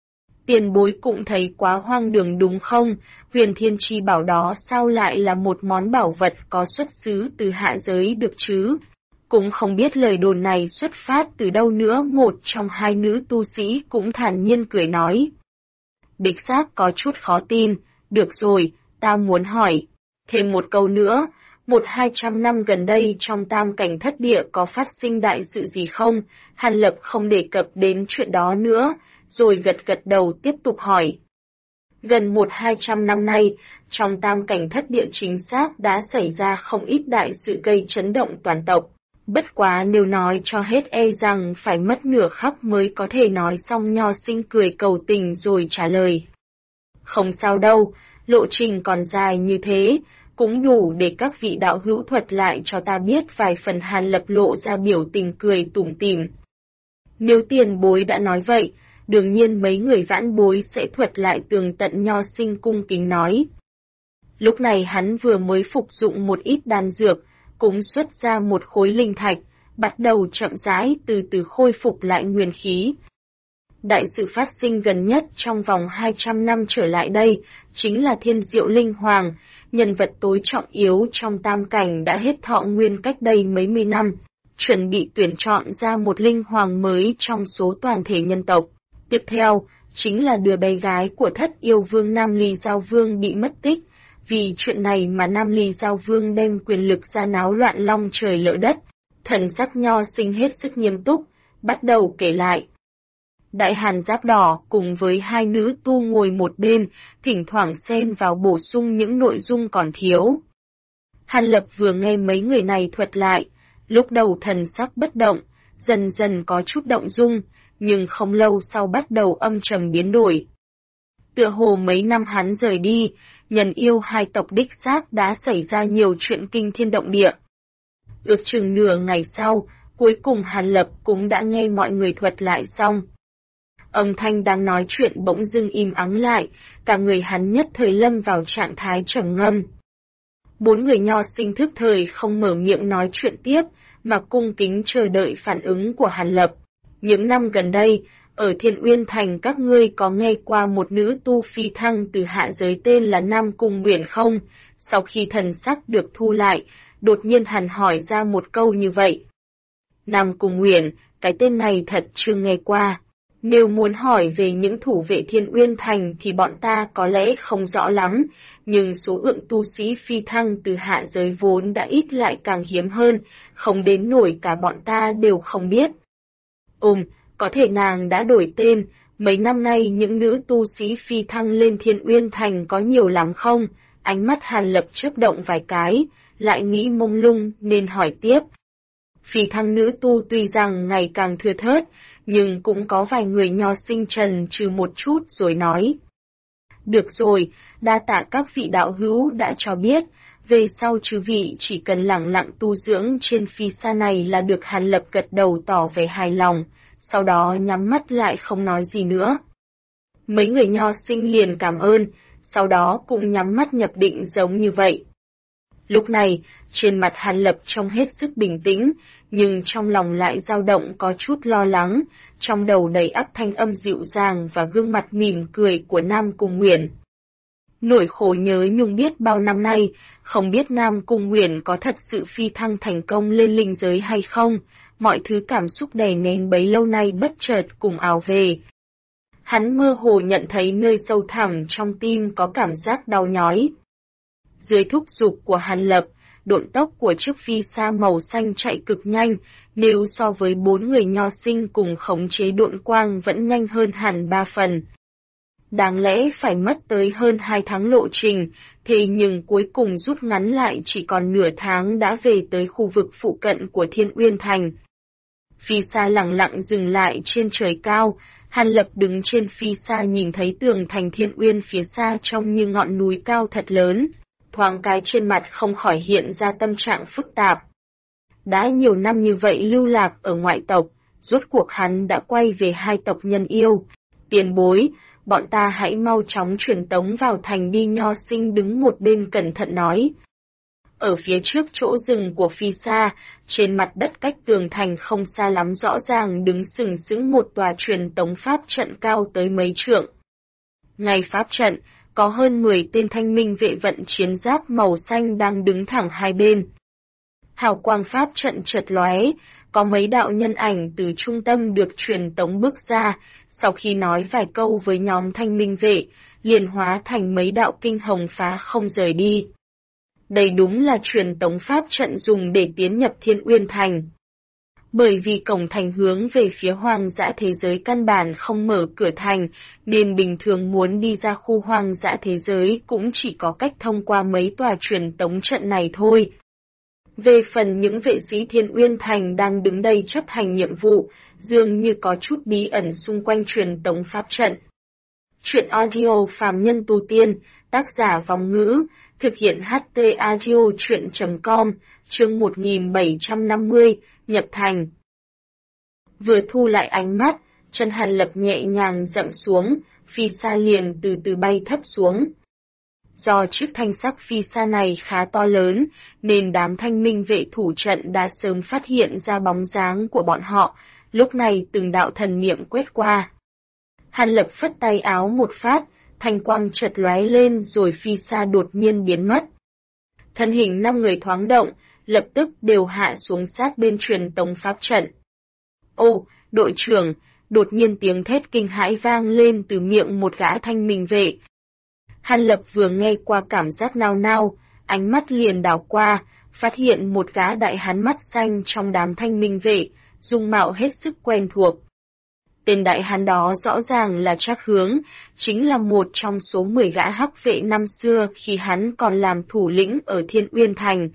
Tiền bối cũng thấy quá hoang đường đúng không? Huyền Thiên Chi bảo đó sao lại là một món bảo vật có xuất xứ từ hạ giới được chứ? Cũng không biết lời đồn này xuất phát từ đâu nữa. Một trong hai nữ tu sĩ cũng thản nhiên cười nói. Đích xác có chút khó tin. Được rồi, ta muốn hỏi thêm một câu nữa. 100-200 năm gần đây trong tam cảnh thất địa có phát sinh đại sự gì không? Hàn Lập không đề cập đến chuyện đó nữa, rồi gật gật đầu tiếp tục hỏi. Gần 100-200 năm nay, trong tam cảnh thất địa chính xác đã xảy ra không ít đại sự gây chấn động toàn tộc. Bất quá nếu nói cho hết e rằng phải mất nửa khắc mới có thể nói xong. Nho Sinh cười cầu tình rồi trả lời. Không sao đâu, lộ trình còn dài như thế, cũng đủ để các vị đạo hữu thuật lại cho ta biết vài phần. Hàn Lập lộ ra biểu tình cười tủm tỉm. Nếu tiền bối đã nói vậy, đương nhiên mấy người vãn bối sẽ thuật lại tường tận. Nho Sinh cung kính nói. Lúc này hắn vừa mới phục dụng một ít đan dược, cũng xuất ra một khối linh thạch, bắt đầu chậm rãi từ từ khôi phục lại nguyên khí. Đại sự phát sinh gần nhất trong vòng 200 năm trở lại đây, chính là Thiên Diệu Linh Hoàng, nhân vật tối trọng yếu trong tam cảnh đã hết thọ nguyên cách đây mấy mươi năm, chuẩn bị tuyển chọn ra một linh hoàng mới trong số toàn thể nhân tộc. Tiếp theo, chính là đứa bé gái của Thất Yêu Vương Nam Ly Giao Vương bị mất tích, vì chuyện này mà Nam Ly Giao Vương đem quyền lực ra náo loạn long trời lỡ đất. Thần sắc Nho Sinh hết sức nghiêm túc, bắt đầu kể lại. Đại Hàn Giáp Đỏ cùng với hai nữ tu ngồi một bên, thỉnh thoảng xen vào bổ sung những nội dung còn thiếu. Hàn Lập vừa nghe mấy người này thuật lại, lúc đầu thần sắc bất động, dần dần có chút động dung, nhưng không lâu sau bắt đầu âm trầm biến đổi. Tựa hồ mấy năm hắn rời đi, nhân yêu hai tộc đích xác đã xảy ra nhiều chuyện kinh thiên động địa. Ước chừng nửa ngày sau, cuối cùng Hàn Lập cũng đã nghe mọi người thuật lại xong. Âm thanh đang nói chuyện bỗng dưng im ắng lại, cả người hắn nhất thời lâm vào trạng thái trầm ngâm. Bốn người Nho Sinh thức thời không mở miệng nói chuyện tiếp, mà cung kính chờ đợi phản ứng của Hàn Lập. Những năm gần đây, ở Thiên Uyên Thành các ngươi có nghe qua một nữ tu phi thăng từ hạ giới tên là Nam Cung Uyển không? Sau khi thần sắc được thu lại, đột nhiên hắn hỏi ra một câu như vậy. Nam Cung Uyển, cái tên này thật chưa nghe qua. Nếu muốn hỏi về những thủ vệ Thiên Uyên Thành thì bọn ta có lẽ không rõ lắm, nhưng số lượng tu sĩ phi thăng từ hạ giới vốn đã ít lại càng hiếm hơn, không đến nổi cả bọn ta đều không biết. Có thể nàng đã đổi tên, mấy năm nay những nữ tu sĩ phi thăng lên Thiên Uyên Thành có nhiều lắm không? Ánh mắt Hàn Lập chớp động vài cái, lại nghĩ mông lung nên hỏi tiếp. Phi thăng nữ tu tuy rằng ngày càng thưa thớt, nhưng cũng có vài người Nho Sinh trần trừ một chút rồi nói. Được rồi, đa tạ các vị đạo hữu đã cho biết, về sau chư vị chỉ cần lẳng lặng tu dưỡng trên phi sa này là được. Hàn Lập gật đầu tỏ vẻ hài lòng, sau đó nhắm mắt lại không nói gì nữa. Mấy người Nho Sinh liền cảm ơn, sau đó cũng nhắm mắt nhập định giống như vậy. Lúc này, trên mặt Hàn Lập trông hết sức bình tĩnh, nhưng trong lòng lại dao động có chút lo lắng, trong đầu đầy ắp thanh âm dịu dàng và gương mặt mỉm cười của Nam Cung Uyển. Nỗi khổ nhớ nhung biết bao năm nay, không biết Nam Cung Uyển có thật sự phi thăng thành công lên linh giới hay không, mọi thứ cảm xúc đè nén bấy lâu nay bất chợt cùng ào về. Hắn mơ hồ nhận thấy nơi sâu thẳm trong tim có cảm giác đau nhói. Dưới thúc giục của Hàn Lập, độn tốc của chiếc phi sa màu xanh chạy cực nhanh, nếu so với bốn người Nho Sinh cùng khống chế độn quang vẫn nhanh hơn hẳn 3 phần. Đáng lẽ phải mất tới hơn 2 tháng lộ trình, thế nhưng cuối cùng rút ngắn lại chỉ còn nửa tháng đã về tới khu vực phụ cận của Thiên Uyên Thành. Phi xa lặng lặng dừng lại trên trời cao, Hàn Lập đứng trên phi xa nhìn thấy tường thành Thiên Uyên phía xa trông như ngọn núi cao thật lớn, thoáng cái trên mặt không khỏi hiện ra tâm trạng phức tạp. Đã nhiều năm như vậy lưu lạc ở ngoại tộc, rốt cuộc hắn đã quay về hai tộc nhân yêu. Tiền bối, bọn ta hãy mau chóng truyền tống vào thành đi. Nho Sinh đứng một bên cẩn thận nói. Ở phía trước chỗ rừng của phi xa, trên mặt đất cách tường thành không xa lắm rõ ràng đứng sừng sững một tòa truyền tống pháp trận cao tới mấy trượng. Ngay pháp trận, có hơn 10 tên thanh minh vệ vận chiến giáp màu xanh đang đứng thẳng hai bên. Hào quang pháp trận chợt lóe, có mấy đạo nhân ảnh từ trung tâm được truyền tống bước ra, sau khi nói vài câu với nhóm thanh minh vệ, liền hóa thành mấy đạo kinh hồng phá không rời đi. Đây đúng là truyền tống pháp trận dùng để tiến nhập Thiên Uyên Thành. Bởi vì cổng thành hướng về phía hoang dã thế giới căn bản không mở cửa thành, nên bình thường muốn đi ra khu hoang dã thế giới cũng chỉ có cách thông qua mấy tòa truyền tống trận này thôi. Về phần những vệ sĩ Thiên Uyên Thành đang đứng đây chấp hành nhiệm vụ, dường như có chút bí ẩn xung quanh truyền tống pháp trận. Chuyện audio phàm nhân tu tiên, tác giả Vong Ngữ, thực hiện HT audio chuyện.com, chương 1750, nhập thành. Vừa thu lại ánh mắt, chân Hàn Lập nhẹ nhàng dậm xuống, phi xa liền từ từ bay thấp xuống. Do chiếc thanh sắc phi xa này khá to lớn, nên đám thanh minh vệ thủ trận đã sớm phát hiện ra bóng dáng của bọn họ, lúc này từng đạo thần niệm quét qua. Hàn Lập phất tay áo một phát, thanh quang chợt lóe lên rồi phi xa đột nhiên biến mất. Thân hình 5 người thoáng động, lập tức đều hạ xuống sát bên truyền tống pháp trận. Ô, đội trưởng, đột nhiên tiếng thét kinh hãi vang lên từ miệng một gã thanh minh vệ. Hàn Lập vừa nghe qua cảm giác nao nao, ánh mắt liền đảo qua, phát hiện một gã đại hán mắt xanh trong đám thanh minh vệ, dung mạo hết sức quen thuộc. Tên đại hán đó rõ ràng là Trác Hướng, chính là một trong số 10 gã hắc vệ năm xưa khi hắn còn làm thủ lĩnh ở Thiên Uyên Thành.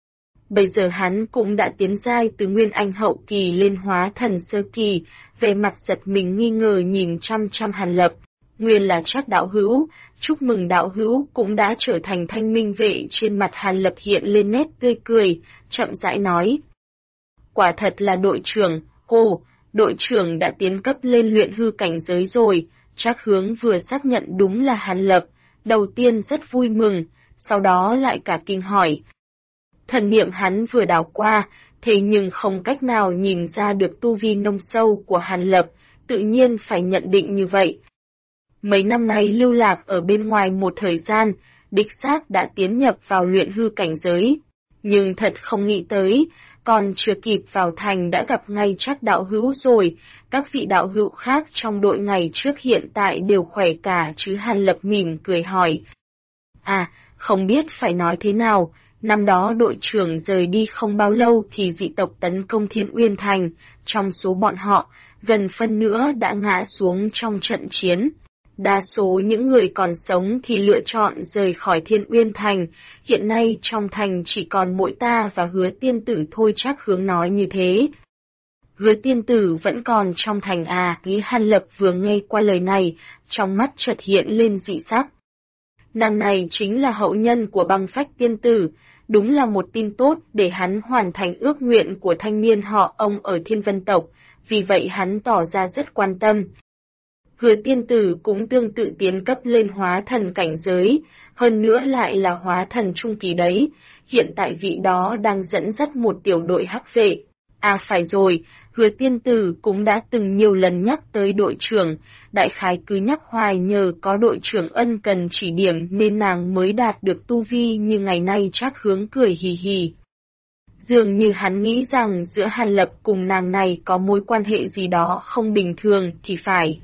Bây giờ hắn cũng đã tiến giai từ Nguyên Anh hậu kỳ lên Hóa Thần sơ kỳ, về mặt giật mình nghi ngờ nhìn chăm chăm Hàn Lập. Nguyên là Trác đạo hữu, chúc mừng đạo hữu cũng đã trở thành thanh minh vệ. Trên mặt Hàn Lập hiện lên nét tươi cười, chậm rãi nói. Quả thật là đội trưởng, đội trưởng đã tiến cấp lên luyện hư cảnh giới rồi. Trác Hướng vừa xác nhận đúng là Hàn Lập, đầu tiên rất vui mừng, sau đó lại cả kinh hỏi. Thần niệm hắn vừa đảo qua, thế nhưng không cách nào nhìn ra được tu vi nông sâu của Hàn Lập, tự nhiên phải nhận định như vậy. Mấy năm nay lưu lạc ở bên ngoài một thời gian, đích xác đã tiến nhập vào luyện hư cảnh giới. Nhưng thật không nghĩ tới, còn chưa kịp vào thành đã gặp ngay Trác đạo hữu rồi, các vị đạo hữu khác trong đội ngày trước hiện tại đều khỏe cả chứ. Hàn Lập mỉm cười hỏi. À, không biết phải nói thế nào, năm đó đội trưởng rời đi không bao lâu thì dị tộc tấn công Thiên Uyên Thành, trong số bọn họ, gần phân nữa đã ngã xuống trong trận chiến. Đa số những người còn sống thì lựa chọn rời khỏi Thiên Uyên Thành, hiện nay trong thành chỉ còn mỗi ta và Hứa tiên tử thôi. Trác Hướng nói như thế. Hứa tiên tử vẫn còn trong thành à? Lý Hàn Lập vừa nghe qua lời này, trong mắt chợt hiện lên dị sắc. Nàng này chính là hậu nhân của Băng Phách tiên tử, đúng là một tin tốt để hắn hoàn thành ước nguyện của thanh niên họ ông ở Thiên Vân tộc, vì vậy hắn tỏ ra rất quan tâm. Hứa tiên tử cũng tương tự tiến cấp lên hóa thần cảnh giới, hơn nữa lại là hóa thần trung kỳ đấy, hiện tại vị đó đang dẫn dắt một tiểu đội hắc vệ. À phải rồi, Hứa tiên tử cũng đã từng nhiều lần nhắc tới đội trưởng, đại khái cứ nhắc hoài nhờ có đội trưởng ân cần chỉ điểm nên nàng mới đạt được tu vi như ngày nay. Trác Hướng cười hì hì. Dường như hắn nghĩ rằng giữa Hàn Lập cùng nàng này có mối quan hệ gì đó không bình thường thì phải.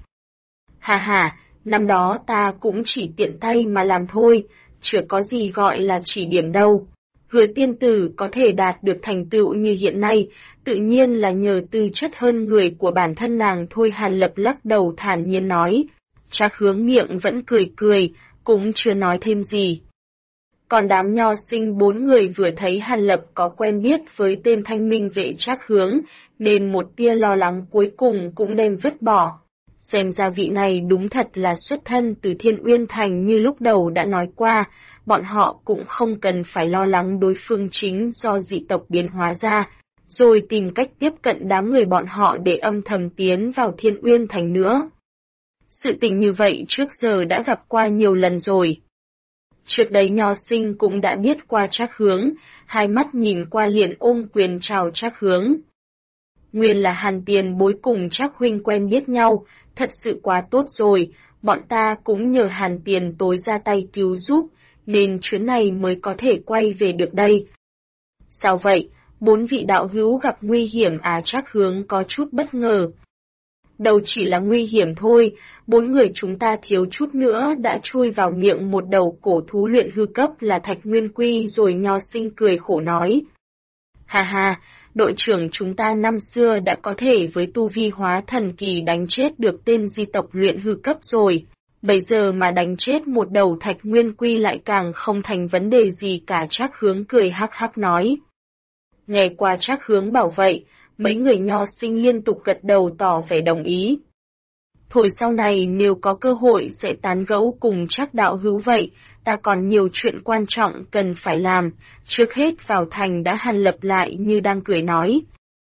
Hà, năm đó ta cũng chỉ tiện tay mà làm thôi, chưa có gì gọi là chỉ điểm đâu. Hứa tiên tử có thể đạt được thành tựu như hiện nay, tự nhiên là nhờ tư chất hơn người của bản thân nàng thôi. Hàn Lập lắc đầu thản nhiên nói. Trác Hướng miệng vẫn cười cười, cũng chưa nói thêm gì. Còn đám nho sinh 4 người vừa thấy Hàn Lập có quen biết với tên thanh minh vệ Trác Hướng, nên một tia lo lắng cuối cùng cũng đem vứt bỏ. Xem ra vị này đúng thật là xuất thân từ Thiên Uyên Thành như lúc đầu đã nói qua, bọn họ cũng không cần phải lo lắng đối phương chính do dị tộc biến hóa ra, rồi tìm cách tiếp cận đám người bọn họ để âm thầm tiến vào Thiên Uyên Thành nữa. Sự tình như vậy trước giờ đã gặp qua nhiều lần rồi. Trước đấy nho sinh cũng đã biết qua Trác Hướng, hai mắt nhìn qua liền ôm quyền chào Trác Hướng. Nguyên là Hàn tiền bối cùng Trác huynh quen biết nhau, thật sự quá tốt rồi, bọn ta cũng nhờ Hàn tiền tối ra tay cứu giúp, nên chuyến này mới có thể quay về được đây. Sao vậy, 4 vị đạo hữu gặp nguy hiểm à? Trác Hướng có chút bất ngờ. Đâu chỉ là nguy hiểm thôi, 4 người chúng ta thiếu chút nữa đã chui vào miệng một đầu cổ thú luyện hư cấp là Thạch Nguyên Quy rồi. Nho sinh cười khổ nói. Ha ha, đội trưởng chúng ta năm xưa đã có thể với tu vi hóa thần kỳ đánh chết được tên di tộc luyện hư cấp rồi. Bây giờ mà đánh chết một đầu Thạch Nguyên Quy lại càng không thành vấn đề gì cả. Trác Hướng cười hắc hắc nói. Nghe qua Trác Hướng bảo vậy, mấy người nho sinh liên tục gật đầu tỏ vẻ đồng ý. Thôi sau này nếu có cơ hội sẽ tán gẫu cùng Trác đạo hữu vậy, ta còn nhiều chuyện quan trọng cần phải làm, trước hết vào thành đã. Hàn Lập lại như đang cười nói.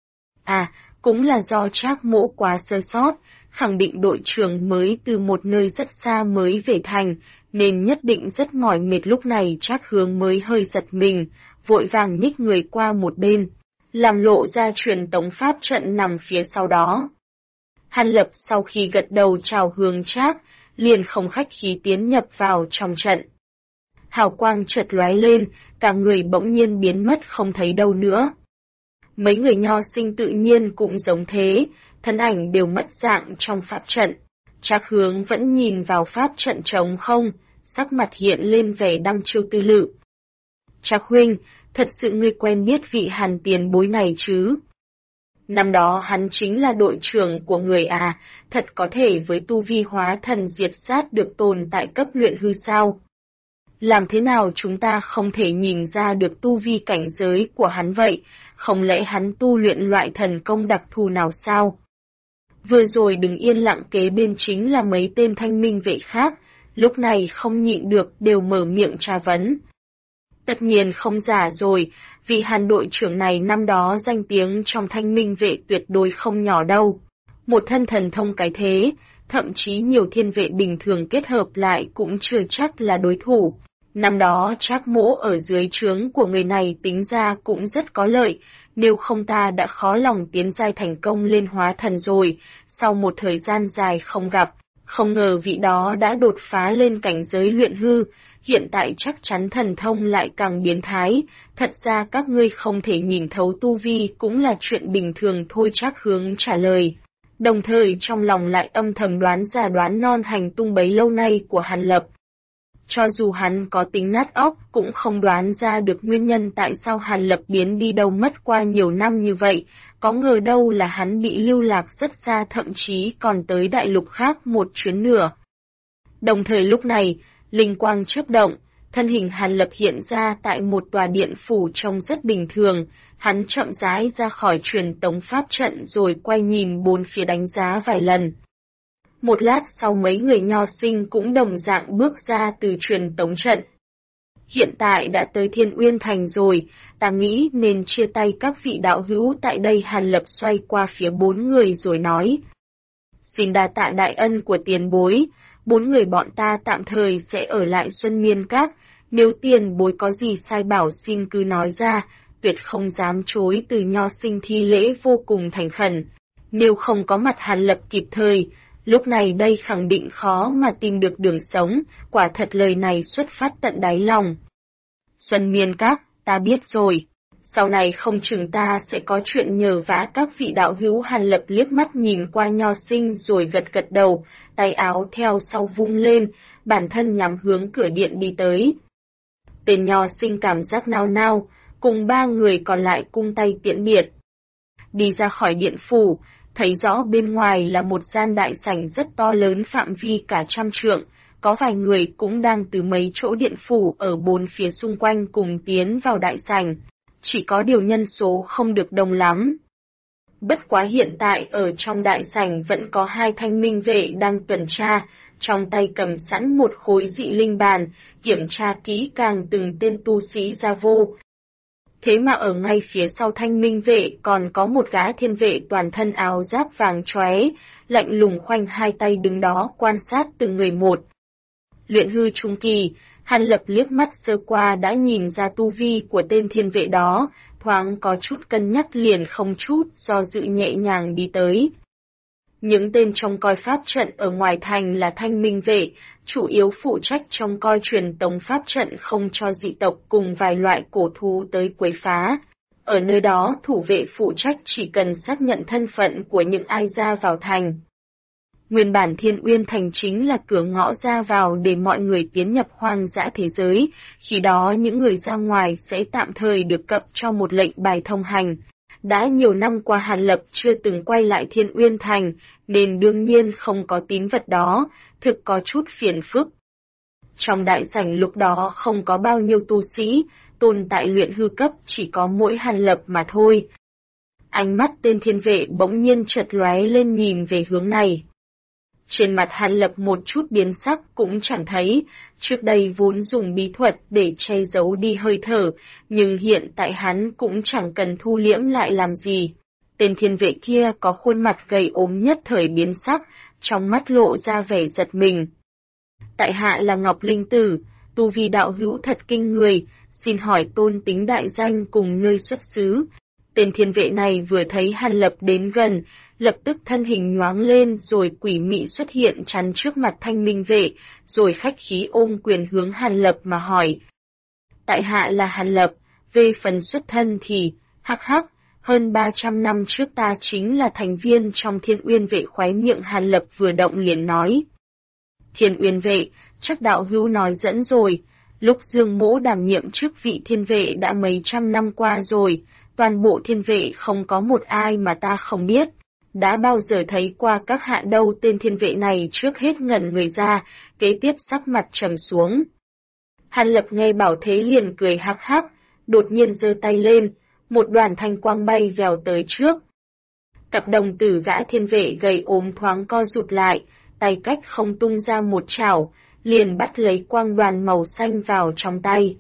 À, cũng là do Trác mỗ quá sơ sót, khẳng định đội trưởng mới từ một nơi rất xa mới về thành, nên nhất định rất mỏi mệt. Lúc này Trác Hướng mới hơi giật mình, vội vàng nhích người qua một bên, làm lộ ra truyền tống pháp trận nằm phía sau đó. Hàn Lập sau khi gật đầu chào hướng Trác, liền không khách khí tiến nhập vào trong trận. Hào quang chợt lóe lên, cả người bỗng nhiên biến mất không thấy đâu nữa. Mấy người nho sinh tự nhiên cũng giống thế, thân ảnh đều mất dạng trong pháp trận. Trác Hướng vẫn nhìn vào pháp trận trống không, sắc mặt hiện lên vẻ đăm chiêu tư lự. Trác huynh, thật sự ngươi quen biết vị Hàn tiền bối này chứ? Năm đó hắn chính là đội trưởng của người à, thật có thể với tu vi hóa thần diệt sát được tồn tại cấp luyện hư sao? Làm thế nào chúng ta không thể nhìn ra được tu vi cảnh giới của hắn vậy, không lẽ hắn tu luyện loại thần công đặc thù nào sao? Vừa rồi đứng yên lặng kế bên chính là mấy tên thanh minh vệ khác, lúc này không nhịn được đều mở miệng tra vấn. Tất nhiên không giả rồi, vì Hàn đội trưởng này năm đó danh tiếng trong thanh minh vệ tuyệt đối không nhỏ đâu. Một thân thần thông cái thế, thậm chí nhiều thiên vệ bình thường kết hợp lại cũng chưa chắc là đối thủ. Năm đó Trác mỗ ở dưới trướng của người này tính ra cũng rất có lợi, nếu không ta đã khó lòng tiến giai thành công lên hóa thần rồi. Sau một thời gian dài không gặp, không ngờ vị đó đã đột phá lên cảnh giới luyện hư, hiện tại chắc chắn thần thông lại càng biến thái. Thật ra các ngươi không thể nhìn thấu tu vi cũng là chuyện bình thường thôi. Trác Hướng trả lời, đồng thời trong lòng lại âm thầm đoán ra đoán non hành tung bấy lâu nay của Hàn Lập. Cho dù hắn có tính nát óc cũng không đoán ra được nguyên nhân tại sao Hàn Lập biến đi đâu mất qua nhiều năm như vậy, có ngờ đâu là hắn bị lưu lạc rất xa, thậm chí còn tới đại lục khác một chuyến nửa. Đồng thời lúc này, linh quang chớp động, thân hình Hàn Lập hiện ra tại một tòa điện phủ trông rất bình thường, hắn chậm rãi ra khỏi truyền tống pháp trận rồi quay nhìn bốn phía đánh giá vài lần. Một lát sau mấy người nho sinh cũng đồng dạng bước ra từ truyền tống trận. Hiện tại đã tới Thiên Uyên Thành rồi, ta nghĩ nên chia tay các vị đạo hữu tại đây. Hàn Lập xoay qua phía bốn người rồi nói. Xin đa tạ đại ân của tiền bối, bốn người bọn ta tạm thời sẽ ở lại Xuân Miên Các, nếu tiền bối có gì sai bảo xin cứ nói ra, tuyệt không dám chối từ. Nho sinh thi lễ vô cùng thành khẩn, nếu không có mặt Hàn Lập kịp thời, lúc này đây khẳng định khó mà tìm được đường sống, quả thật lời này xuất phát tận đáy lòng. Xuân Miên Các, ta biết rồi, sau này không chừng ta sẽ có chuyện nhờ vả các vị đạo hữu. Hàn Lập liếc mắt nhìn qua nho sinh rồi gật gật đầu, tay áo theo sau vung lên, bản thân nhắm hướng cửa điện đi tới. Tên nho sinh cảm giác nao nao, cùng ba người còn lại cung tay tiễn biệt. Đi ra khỏi điện phủ, thấy rõ bên ngoài là một gian đại sảnh rất to lớn phạm vi cả 100 trượng, có vài người cũng đang từ mấy chỗ điện phủ ở bốn phía xung quanh cùng tiến vào đại sảnh, chỉ có điều nhân số không được đông lắm. Bất quá hiện tại ở trong đại sảnh vẫn có 2 thanh minh vệ đang tuần tra, trong tay cầm sẵn một khối dị linh bàn, kiểm tra kỹ càng từng tên tu sĩ ra vô. Thế mà ở ngay phía sau thanh minh vệ còn có một gã thiên vệ toàn thân áo giáp vàng chóe, lạnh lùng khoanh 2 tay đứng đó quan sát từng người một. Luyện hư trung kỳ, Hàn Lập liếc mắt sơ qua đã nhìn ra tu vi của tên thiên vệ đó, thoáng có chút cân nhắc liền không chút do dự nhẹ nhàng đi tới. Những tên trông coi pháp trận ở ngoài thành là thanh minh vệ, chủ yếu phụ trách trông coi truyền tống pháp trận không cho dị tộc cùng vài loại cổ thú tới quấy phá. Ở nơi đó thủ vệ phụ trách chỉ cần xác nhận thân phận của những ai ra vào thành. Nguyên bản Thiên Uyên Thành chính là cửa ngõ ra vào để mọi người tiến nhập hoang dã thế giới, khi đó những người ra ngoài sẽ tạm thời được cập cho một lệnh bài thông hành. Đã nhiều năm qua Hàn Lập chưa từng quay lại Thiên Uyên Thành, nên đương nhiên không có tín vật đó, thực có chút phiền phức. Trong đại sảnh lúc đó không có bao nhiêu tu sĩ, tồn tại luyện hư cấp chỉ có mỗi Hàn Lập mà thôi. Ánh mắt tên thiên vệ bỗng nhiên chợt lóe lên nhìn về hướng này. Trên mặt Hàn Lập một chút biến sắc cũng chẳng thấy, trước đây vốn dùng bí thuật để che giấu đi hơi thở, nhưng hiện tại hắn cũng chẳng cần thu liễm lại làm gì. Tên thiên vệ kia có khuôn mặt gầy ốm nhất thời biến sắc, trong mắt lộ ra vẻ giật mình. Tại hạ là Ngọc Linh Tử, tu vi đạo hữu thật kinh người, xin hỏi tôn tính đại danh cùng nơi xuất xứ. Tên thiên vệ này vừa thấy Hàn Lập đến gần, lập tức thân hình nhoáng lên rồi quỷ mị xuất hiện chắn trước mặt thanh minh vệ, rồi khách khí ôm quyền hướng Hàn Lập mà hỏi. Tại hạ là Hàn Lập, về phần xuất thân thì, hắc hắc, hơn 300 năm trước ta chính là thành viên trong Thiên Uyên vệ. Khóe miệng Hàn Lập vừa động liền nói. Thiên Uyên vệ, chắc đạo hữu nói dẫn rồi, lúc Dương Mỗ đảm nhiệm chức vị thiên vệ đã mấy trăm năm qua rồi, toàn bộ thiên vệ không có một ai mà ta không biết. Đã bao giờ thấy qua các hạ đâu? Tên thiên vệ này trước hết ngẩn người ra, kế tiếp sắc mặt trầm xuống. Hàn Lập nghe bảo thế liền cười hắc hắc, đột nhiên giơ tay lên, một đoàn thanh quang bay vèo tới trước. Cặp đồng tử gã thiên vệ gầy ốm thoáng co rụt lại, tay cách không tung ra một chảo, liền bắt lấy quang đoàn màu xanh vào trong tay.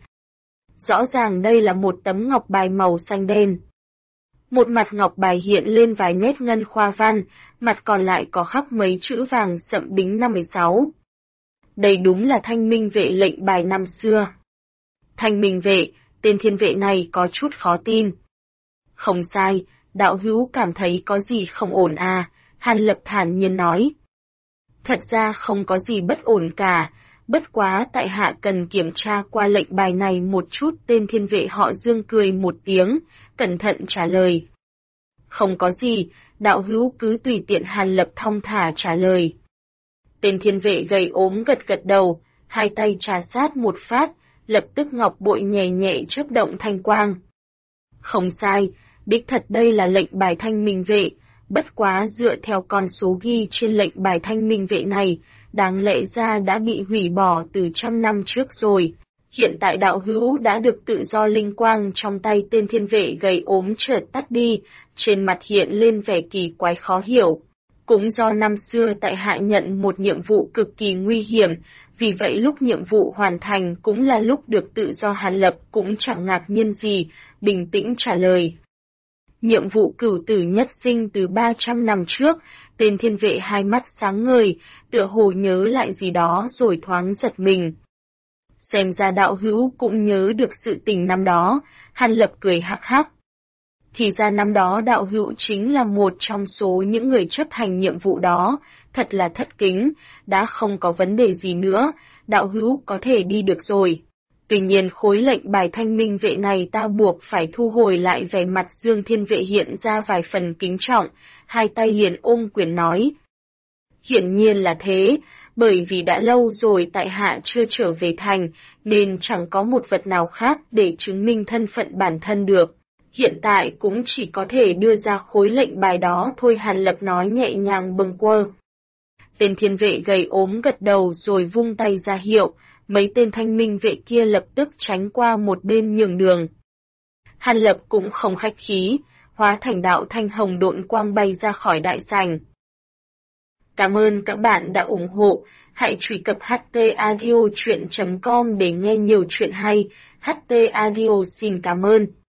Rõ ràng đây là một tấm ngọc bài màu xanh đen. Một mặt ngọc bài hiện lên vài nét ngân khoa văn, mặt còn lại có khắc mấy chữ vàng sậm đính 56. Đây đúng là thanh minh vệ lệnh bài năm xưa. Thanh minh vệ, tên thiên vệ này có chút khó tin. Không sai, đạo hữu cảm thấy có gì không ổn à, Hàn Lập thản nhiên nói. Thật ra không có gì bất ổn cả, bất quá tại hạ cần kiểm tra qua lệnh bài này một chút. Tên thiên vệ họ Dương cười một tiếng, cẩn thận trả lời. Không có gì, đạo hữu cứ tùy tiện. Hàn Lập thong thả trả lời. Tên thiên vệ gầy ốm gật gật đầu, hai tay trà sát một phát, lập tức ngọc bội nhẹ nhẹ chớp động thanh quang. Không sai, đích thật đây là lệnh bài thanh minh vệ, bất quá dựa theo con số ghi trên lệnh bài thanh minh vệ này, đáng lẽ ra đã bị hủy bỏ từ 100 năm trước rồi. Hiện tại đạo hữu đã được tự do. Linh quang trong tay tên thiên vệ gầy ốm chợt tắt đi, trên mặt hiện lên vẻ kỳ quái khó hiểu. Cũng do năm xưa tại hạ nhận một nhiệm vụ cực kỳ nguy hiểm, vì vậy lúc nhiệm vụ hoàn thành cũng là lúc được tự do. Hàn Lập cũng chẳng ngạc nhiên gì, bình tĩnh trả lời. Nhiệm vụ cửu tử nhất sinh từ 300 năm trước. Tên thiên vệ hai mắt sáng ngời, tựa hồ nhớ lại gì đó rồi thoáng giật mình. Xem ra đạo hữu cũng nhớ được sự tình năm đó. Hàn Lập cười hắc hắc. Thì ra năm đó đạo hữu chính là một trong số những người chấp hành nhiệm vụ đó, thật là thất kính, đã không có vấn đề gì nữa, đạo hữu có thể đi được rồi. Tuy nhiên khối lệnh bài thanh minh vệ này ta buộc phải thu hồi lại. Vẻ mặt Dương thiên vệ hiện ra vài phần kính trọng, hai tay liền ôm quyền nói. Hiển nhiên là thế, bởi vì đã lâu rồi tại hạ chưa trở về thành, nên chẳng có một vật nào khác để chứng minh thân phận bản thân được. Hiện tại cũng chỉ có thể đưa ra khối lệnh bài đó thôi, Hàn Lập nói nhẹ nhàng bâng quơ. Tên thiên vệ gầy ốm gật đầu rồi vung tay ra hiệu, mấy tên thanh minh vệ kia lập tức tránh qua một bên nhường đường. Hàn Lập cũng không khách khí, hóa thành đạo thanh hồng độn quang bay ra khỏi đại sảnh. Cảm ơn các bạn đã ủng hộ, hãy truy cập htaudio.com để nghe nhiều chuyện hay. HT Audio xin cảm ơn.